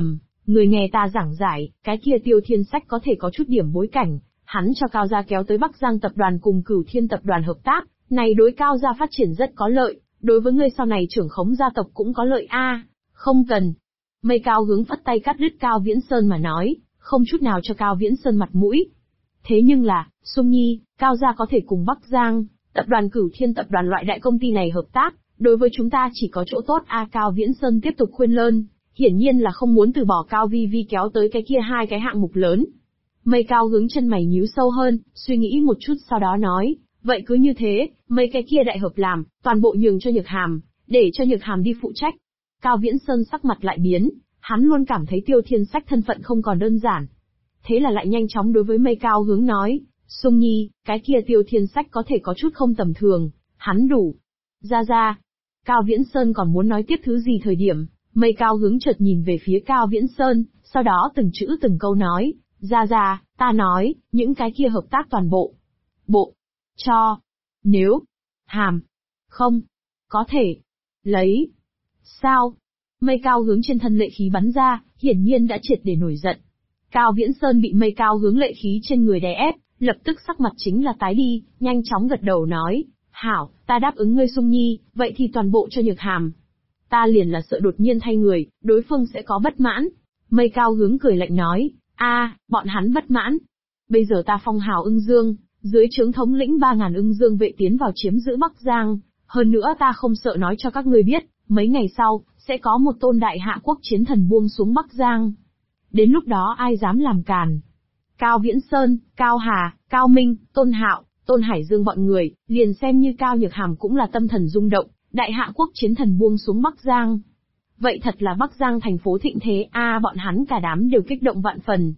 [SPEAKER 2] Người nghe ta giảng giải, cái kia Tiêu Thiên Sách có thể có chút điểm bối cảnh, hắn cho Cao gia kéo tới Bắc Giang tập đoàn cùng Cửu Thiên tập đoàn hợp tác, này đối Cao gia phát triển rất có lợi, đối với ngươi sau này trưởng khống gia tộc cũng có lợi a. Không cần. Mây Cao Hướng phất tay cắt đứt Cao Viễn Sơn mà nói, không chút nào cho Cao Viễn Sơn mặt mũi. Thế nhưng là, Sung Nhi, Cao gia có thể cùng Bắc Giang, tập đoàn Cửu Thiên tập đoàn loại đại công ty này hợp tác, đối với chúng ta chỉ có chỗ tốt a. Cao Viễn Sơn tiếp tục khuyên lơn, hiển nhiên là không muốn từ bỏ Cao Vi Vi kéo tới cái kia hai cái hạng mục lớn. Mây Cao Hướng chân mày nhíu sâu hơn, suy nghĩ một chút sau đó nói, vậy cứ như thế, mấy cái kia đại hợp làm, toàn bộ nhường cho Nhược Hàm, để cho Nhược Hàm đi phụ trách. Cao Viễn Sơn sắc mặt lại biến, hắn luôn cảm thấy Tiêu Thiên Sách thân phận không còn đơn giản. Thế là lại nhanh chóng đối với Mây Cao Hướng nói, Sung Nhi, cái kia Tiêu Thiên Sách có thể có chút không tầm thường, hắn đủ. Ra. Cao Viễn Sơn còn muốn nói tiếp thứ gì thời điểm, Mây Cao Hướng chợt nhìn về phía Cao Viễn Sơn, sau đó từng chữ từng câu nói, ra, ta nói, những cái kia hợp tác toàn bộ. Cho. Nếu. Hàm. Không. Có thể. Lấy. Sao? Mây Cao Hướng trên thân lệ khí bắn ra, hiển nhiên đã triệt để nổi giận. Cao Viễn Sơn bị Mây Cao Hướng lệ khí trên người đè ép, lập tức sắc mặt chính là tái đi, nhanh chóng gật đầu nói, hảo, ta đáp ứng ngươi Sung Nhi, vậy thì toàn bộ cho Nhược Hàm. Ta liền là sợ đột nhiên thay người, đối phương sẽ có bất mãn. Mây Cao Hướng cười lạnh nói, bọn hắn bất mãn. Bây giờ ta phong hào Ưng Dương, dưới trướng thống lĩnh 3.000 Ưng Dương vệ tiến vào chiếm giữ Bắc Giang, hơn nữa ta không sợ nói cho các ngươi biết, mấy ngày sau, sẽ có một tôn đại hạ quốc chiến thần buông xuống Bắc Giang. Đến lúc đó ai dám làm càn. Cao Viễn Sơn, Cao Hà, Cao Minh, Tôn Hạo, Tôn Hải Dương bọn người, liền xem như Cao Nhược Hàm cũng là tâm thần rung động, đại hạ quốc chiến thần buông xuống Bắc Giang. Vậy thật là Bắc Giang thành phố thịnh thế bọn hắn cả đám đều kích động vạn phần.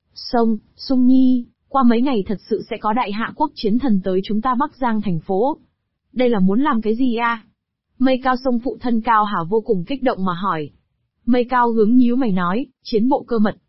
[SPEAKER 2] Sung Nhi, qua mấy ngày thật sự sẽ có đại hạ quốc chiến thần tới chúng ta Bắc Giang thành phố. Đây là muốn làm cái gì Mây Cao Sông phụ thân Cao Hà vô cùng kích động mà hỏi. Mây Cao Hướng nhíu mày nói, chiến bộ cơ mật,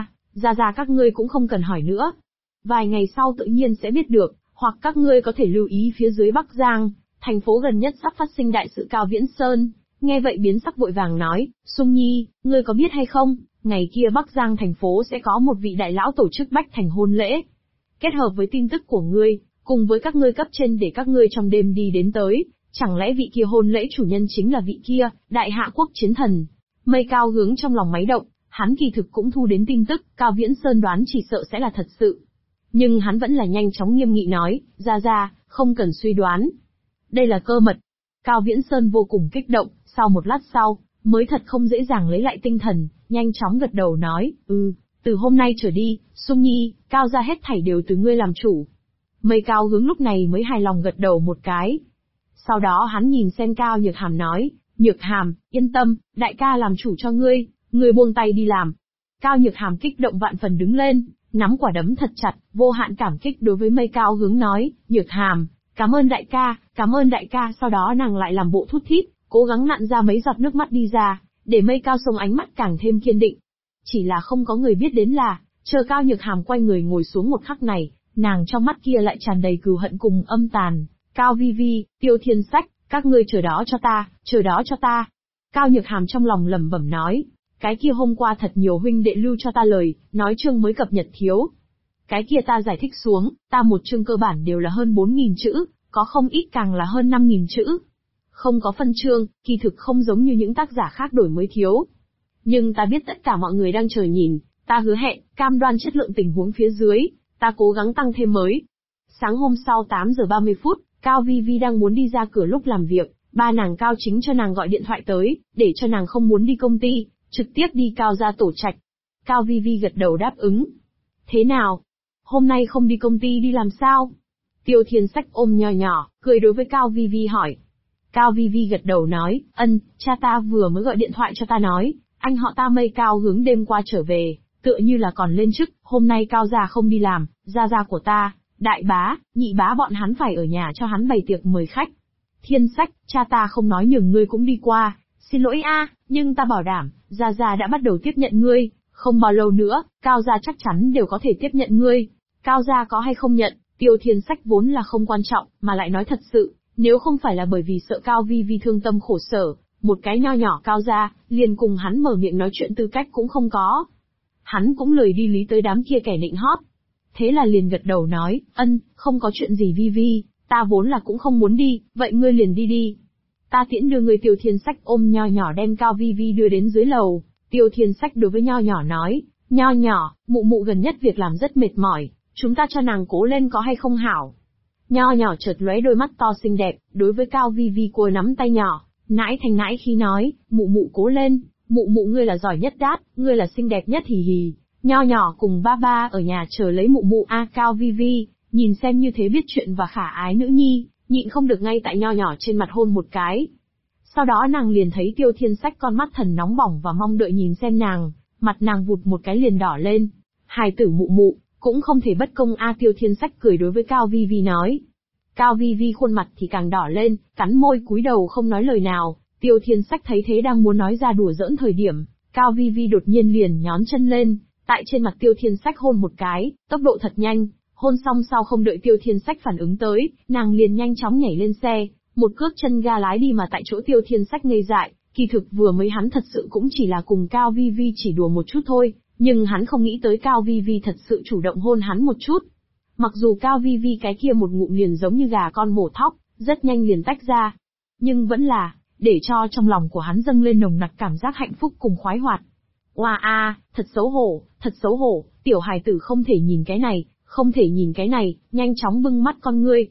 [SPEAKER 2] ra các ngươi cũng không cần hỏi nữa. Vài ngày sau tự nhiên sẽ biết được, hoặc các ngươi có thể lưu ý phía dưới Bắc Giang, thành phố gần nhất sắp phát sinh đại sự. Cao Viễn Sơn, nghe vậy biến sắc vội vàng nói, Sung Nhi, ngươi có biết hay không, ngày kia Bắc Giang thành phố sẽ có một vị đại lão tổ chức bách thành hôn lễ. Kết hợp với tin tức của ngươi, cùng với các ngươi cấp trên để các ngươi trong đêm đi đến tới, chẳng lẽ vị kia hôn lễ chủ nhân chính là vị kia, đại hạ quốc chiến thần. Mây Cao Hướng trong lòng máy động, hắn kỳ thực cũng thu đến tin tức, Cao Viễn Sơn đoán chỉ sợ sẽ là thật sự. Nhưng hắn vẫn là nhanh chóng nghiêm nghị nói, ra, không cần suy đoán. Đây là cơ mật. Cao Viễn Sơn vô cùng kích động, sau một lát sau, mới thật không dễ dàng lấy lại tinh thần, nhanh chóng gật đầu nói, từ hôm nay trở đi, Sung Nhi, Cao gia hết thảy đều từ ngươi làm chủ. Mây Cao Hướng lúc này mới hài lòng gật đầu một cái. Sau đó hắn nhìn xem Cao Nhược Hàm nói, Nhược Hàm, yên tâm, đại ca làm chủ cho ngươi buông tay đi làm. Cao Nhược Hàm kích động vạn phần đứng lên, nắm quả đấm thật chặt, vô hạn cảm kích đối với Mây Cao Hướng nói, Nhược Hàm, cảm ơn đại ca. Sau đó nàng lại làm bộ thút thít, cố gắng nặn ra mấy giọt nước mắt đi ra, để Mây Cao Sông ánh mắt càng thêm kiên định. Chỉ là không có người biết đến là, chờ Cao Nhược Hàm quay người ngồi xuống một khắc này, nàng trong mắt kia lại tràn đầy cừu hận cùng âm tàn. Cao Vi Vi, Tiêu Thiên Sách, các ngươi chờ đó cho ta. Cao Nhược Hàm trong lòng lẩm bẩm nói, cái kia hôm qua thật nhiều huynh đệ lưu cho ta lời, nói chương mới cập nhật thiếu. Cái kia ta giải thích xuống, ta một chương cơ bản đều là hơn 4.000 chữ, có không ít càng là hơn 5.000 chữ. Không có phân chương, kỳ thực không giống như những tác giả khác đổi mới thiếu. Nhưng ta biết tất cả mọi người đang chờ nhìn, ta hứa hẹn, cam đoan chất lượng tình huống phía dưới, ta cố gắng tăng thêm mới. Sáng hôm sau 8 giờ 30 phút, Cao Vi Vi đang muốn đi ra cửa lúc làm việc, ba nàng Cao Chính cho nàng gọi điện thoại tới, để cho nàng không muốn đi công ty, trực tiếp đi Cao gia tổ trạch. Cao Vi Vi gật đầu đáp ứng. Thế nào? Hôm nay không đi công ty đi làm sao? Tiêu Thiên Sách ôm nho nhỏ, cười đối với Cao Vi Vi hỏi. Cao Vi Vi gật đầu nói, cha ta vừa mới gọi điện thoại cho ta nói, anh họ ta Mây Cao Hướng đêm qua trở về, tựa như là còn lên chức, hôm nay Cao gia không đi làm, gia của ta, đại bá, nhị bá bọn hắn phải ở nhà cho hắn bày tiệc mời khách. Thiên Sách, cha ta không nói nhường ngươi cũng đi qua, xin lỗi nhưng ta bảo đảm, gia đã bắt đầu tiếp nhận ngươi, không bao lâu nữa, Cao gia chắc chắn đều có thể tiếp nhận ngươi. Cao gia có hay không nhận, Tiêu Thiên Sách vốn là không quan trọng, mà lại nói thật sự, nếu không phải là bởi vì sợ Cao Vi Vi thương tâm khổ sở, Một cái nho nhỏ Cao gia, liền cùng hắn mở miệng nói chuyện tư cách cũng không có. Hắn cũng lười đi lý tới đám kia kẻ nịnh hót. Thế là liền gật đầu nói, không có chuyện gì Vi Vi, ta vốn là cũng không muốn đi, vậy ngươi liền đi đi. Ta tiễn đưa ngươi. Tiêu Thiên Sách ôm nho nhỏ đem Cao Vi Vi đưa đến dưới lầu. Tiêu Thiên Sách đối với nho nhỏ nói, nho nhỏ, mụ mụ gần nhất việc làm rất mệt mỏi, chúng ta cho nàng cố lên có hay không hảo. Nho nhỏ chợt lóe đôi mắt to xinh đẹp, đối với Cao Vi Vi cua nắm tay nhỏ, nãi thanh nãi khi nói, mụ mụ cố lên, mụ mụ ngươi là giỏi nhất đát, ngươi là xinh đẹp nhất hì hì. Nho nhỏ cùng ba ba ở nhà chờ lấy mụ mụ. Cao Vi Vi, nhìn xem như thế biết chuyện và khả ái nữ nhi, nhịn không được ngay tại nho nhỏ trên mặt hôn một cái. Sau đó nàng liền thấy Tiêu Thiên Sách con mắt thần nóng bỏng và mong đợi nhìn xem nàng, mặt nàng vụt một cái liền đỏ lên. Hài tử mụ mụ, cũng không thể bất công Tiêu Thiên Sách cười đối với Cao Vi Vi nói. Cao Vi Vi khuôn mặt thì càng đỏ lên, cắn môi cúi đầu không nói lời nào. Tiêu Thiên Sách thấy thế đang muốn nói ra đùa giỡn thời điểm, Cao Vi Vi đột nhiên liền nhón chân lên, tại trên mặt Tiêu Thiên Sách hôn một cái, tốc độ thật nhanh, hôn xong sau không đợi Tiêu Thiên Sách phản ứng tới, nàng liền nhanh chóng nhảy lên xe, một cước chân ga lái đi mà tại chỗ Tiêu Thiên Sách ngây dại, kỳ thực vừa mới hắn thật sự cũng chỉ là cùng Cao Vi Vi chỉ đùa một chút thôi, nhưng hắn không nghĩ tới Cao Vi Vi thật sự chủ động hôn hắn một chút. Mặc dù Cao Vi Vi cái kia một ngụm liền giống như gà con mổ thóc, rất nhanh liền tách ra, nhưng vẫn là, để cho trong lòng của hắn dâng lên nồng nặc cảm giác hạnh phúc cùng khoái hoạt. Oa thật xấu hổ, tiểu hài tử không thể nhìn cái này, không thể nhìn cái này, nhanh chóng bưng mắt con ngươi,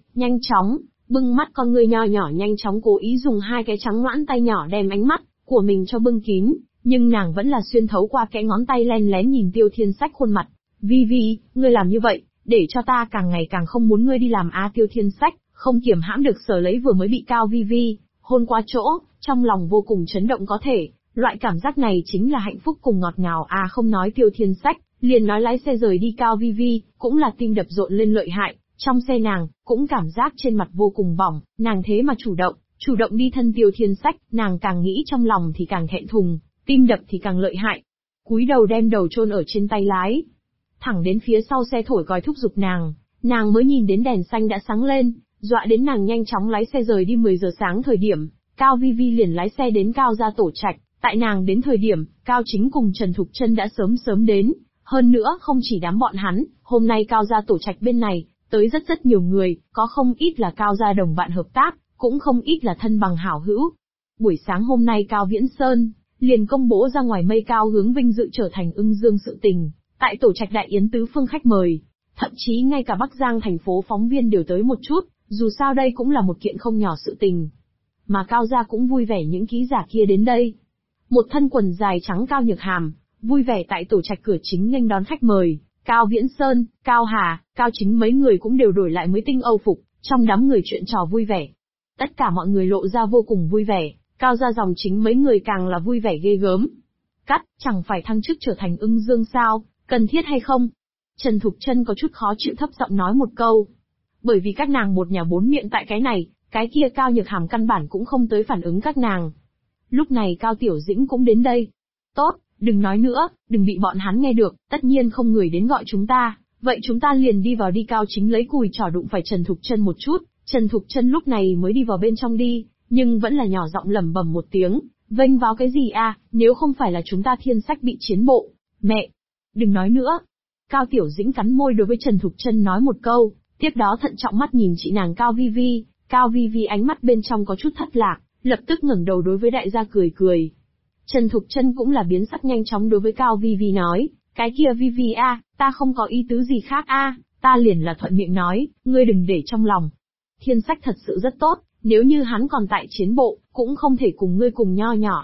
[SPEAKER 2] nho nhỏ nhanh chóng cố ý dùng hai cái trắng loãng tay nhỏ đem ánh mắt của mình cho bưng kín, nhưng nàng vẫn là xuyên thấu qua cái ngón tay len lén nhìn Tiêu Thiên Sách khuôn mặt. Vi Vi, ngươi làm như vậy, để cho ta càng ngày càng không muốn ngươi đi làm. Tiêu Thiên Sách không kiềm hãm được sờ lấy vừa mới bị Cao Vi Vi hôn qua chỗ, trong lòng vô cùng chấn động có thể. Loại cảm giác này chính là hạnh phúc cùng ngọt ngào. Không nói Tiêu Thiên Sách, liền nói lái xe rời đi Cao Vi Vi, cũng là tim đập rộn lên lợi hại, trong xe nàng, cũng cảm giác trên mặt vô cùng bỏng, nàng thế mà chủ động đi thân Tiêu Thiên Sách, nàng càng nghĩ trong lòng thì càng thẹn thùng, tim đập thì càng lợi hại. Cúi đầu đem đầu chôn ở trên tay lái. Thẳng đến phía sau xe thổi còi thúc giục nàng mới nhìn đến đèn xanh đã sáng lên, dọa đến nàng nhanh chóng lái xe rời đi. 10 giờ sáng thời điểm, Cao Vi Vi liền lái xe đến Cao gia tổ trạch. Tại nàng đến thời điểm, Cao Chính cùng Trần Thục Trân đã sớm đến. Hơn nữa không chỉ đám bọn hắn, hôm nay Cao gia tổ trạch bên này, tới rất nhiều người, có không ít là Cao gia đồng bạn hợp tác, cũng không ít là thân bằng hảo hữu. Buổi sáng hôm nay Cao Viễn Sơn liền công bố ra ngoài mây cao hướng vinh dự trở thành Ưng Dương sự tình, tại tổ trạch đại yến tứ phương khách mời, thậm chí ngay cả Bắc Giang thành phố phóng viên đều tới một chút, dù sao đây cũng là một kiện không nhỏ sự tình. Mà Cao gia cũng vui vẻ những ký giả kia đến đây. Một thân quần dài trắng Cao Nhược Hàm, vui vẻ tại tổ trạch cửa chính nghênh đón khách mời. Cao Viễn Sơn, Cao Hà, Cao Chính mấy người cũng đều đổi lại mới tinh âu phục, trong đám người chuyện trò vui vẻ. Tất cả mọi người lộ ra vô cùng vui vẻ, Cao gia dòng chính mấy người càng là vui vẻ ghê gớm. Chẳng phải thăng chức trở thành Ưng Dương sao, cần thiết hay không? Trần Thục Trân có chút khó chịu thấp giọng nói một câu. Bởi vì các nàng một nhà bốn miệng tại cái này, cái kia Cao Nhược Hàm căn bản cũng không tới phản ứng các nàng. Lúc này Cao Tiểu Dĩnh cũng đến đây. Tốt, đừng nói nữa, đừng bị bọn hắn nghe được, tất nhiên không người đến gọi chúng ta, vậy chúng ta liền đi vào đi. Cao Chính lấy cùi chỏ đụng phải Trần Thục Trân một chút, Trần Thục Trân lúc này mới đi vào bên trong đi, nhưng vẫn là nhỏ giọng lẩm bẩm một tiếng, vênh vào cái gì nếu không phải là chúng ta Thiên Sách bị chiến bộ, mẹ, đừng nói nữa. Cao Tiểu Dĩnh cắn môi đối với Trần Thục Trân nói một câu, tiếp đó thận trọng mắt nhìn chị nàng Cao Vi Vi, Cao Vi Vi ánh mắt bên trong có chút thất lạc, lập tức ngẩng đầu đối với đại gia cười. Trần Thục Trân cũng là biến sắc nhanh chóng đối với Cao Vi Vi nói, cái kia Vi Vi ta không có ý tứ gì khác ta liền là thuận miệng nói, ngươi đừng để trong lòng. Thiên Sách thật sự rất tốt, nếu như hắn còn tại chiến bộ, cũng không thể cùng ngươi cùng nho nhỏ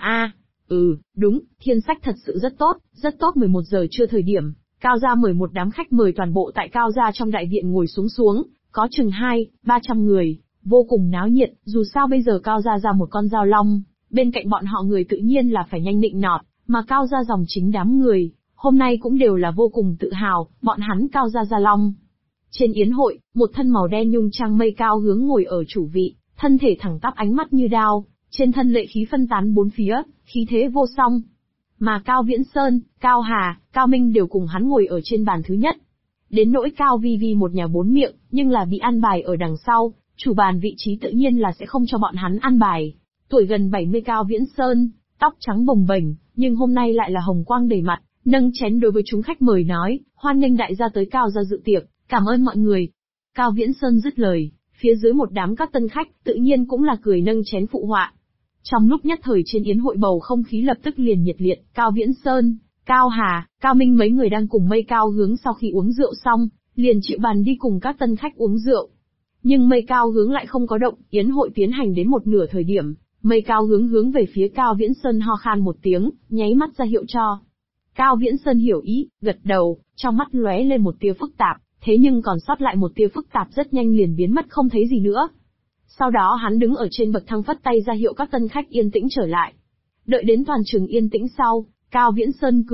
[SPEAKER 2] đúng, Thiên Sách thật sự rất tốt. 11 giờ trưa thời điểm, Cao gia mời một đám khách mời toàn bộ tại Cao gia trong đại viện ngồi xuống, có chừng 200-300 người, vô cùng náo nhiệt, dù sao bây giờ Cao gia ra một con dao long, bên cạnh bọn họ người tự nhiên là phải nhanh nịnh nọt, mà Cao gia dòng chính đám người, hôm nay cũng đều là vô cùng tự hào, bọn hắn Cao gia gia long. Trên yến hội, một thân màu đen nhung trang mây cao hướng ngồi ở chủ vị, thân thể thẳng tắp ánh mắt như đao, trên thân lệ khí phân tán bốn phía, khí thế vô song. Mà Cao Viễn Sơn, Cao Hà, Cao Minh đều cùng hắn ngồi ở trên bàn thứ nhất. Đến nỗi Cao Vi Vi một nhà bốn miệng, nhưng là bị an bài ở đằng sau, chủ bàn vị trí tự nhiên là sẽ không cho bọn hắn an bài. Tuổi gần 70 Cao Viễn Sơn, tóc trắng bồng bềnh, nhưng hôm nay lại là hồng quang đầy mặt, nâng chén đối với chúng khách mời nói, hoan nghênh đại gia tới Cao gia dự tiệc, cảm ơn mọi người. Cao Viễn Sơn dứt lời, phía dưới một đám các tân khách, tự nhiên cũng là cười nâng chén phụ họa. Trong lúc nhất thời trên yến hội bầu không khí lập tức liền nhiệt liệt, Cao Viễn Sơn, Cao Hà, Cao Minh mấy người đang cùng Mây Cao Hướng sau khi uống rượu xong, liền chịu bàn đi cùng các tân khách uống rượu. Nhưng Mây Cao Hướng lại không có động, yến hội tiến hành đến một nửa thời điểm, Mây Cao Hướng hướng về phía Cao Viễn Sơn ho khan một tiếng, nháy mắt ra hiệu cho. Cao Viễn Sơn hiểu ý, gật đầu, trong mắt lóe lên một tia phức tạp, thế nhưng còn sót lại một tia phức tạp rất nhanh liền biến mất không thấy gì nữa. Sau đó hắn đứng ở trên bậc thang phất tay ra hiệu các tân khách yên tĩnh trở lại. Đợi đến toàn trường yên tĩnh sau, Cao Viễn Sơn cười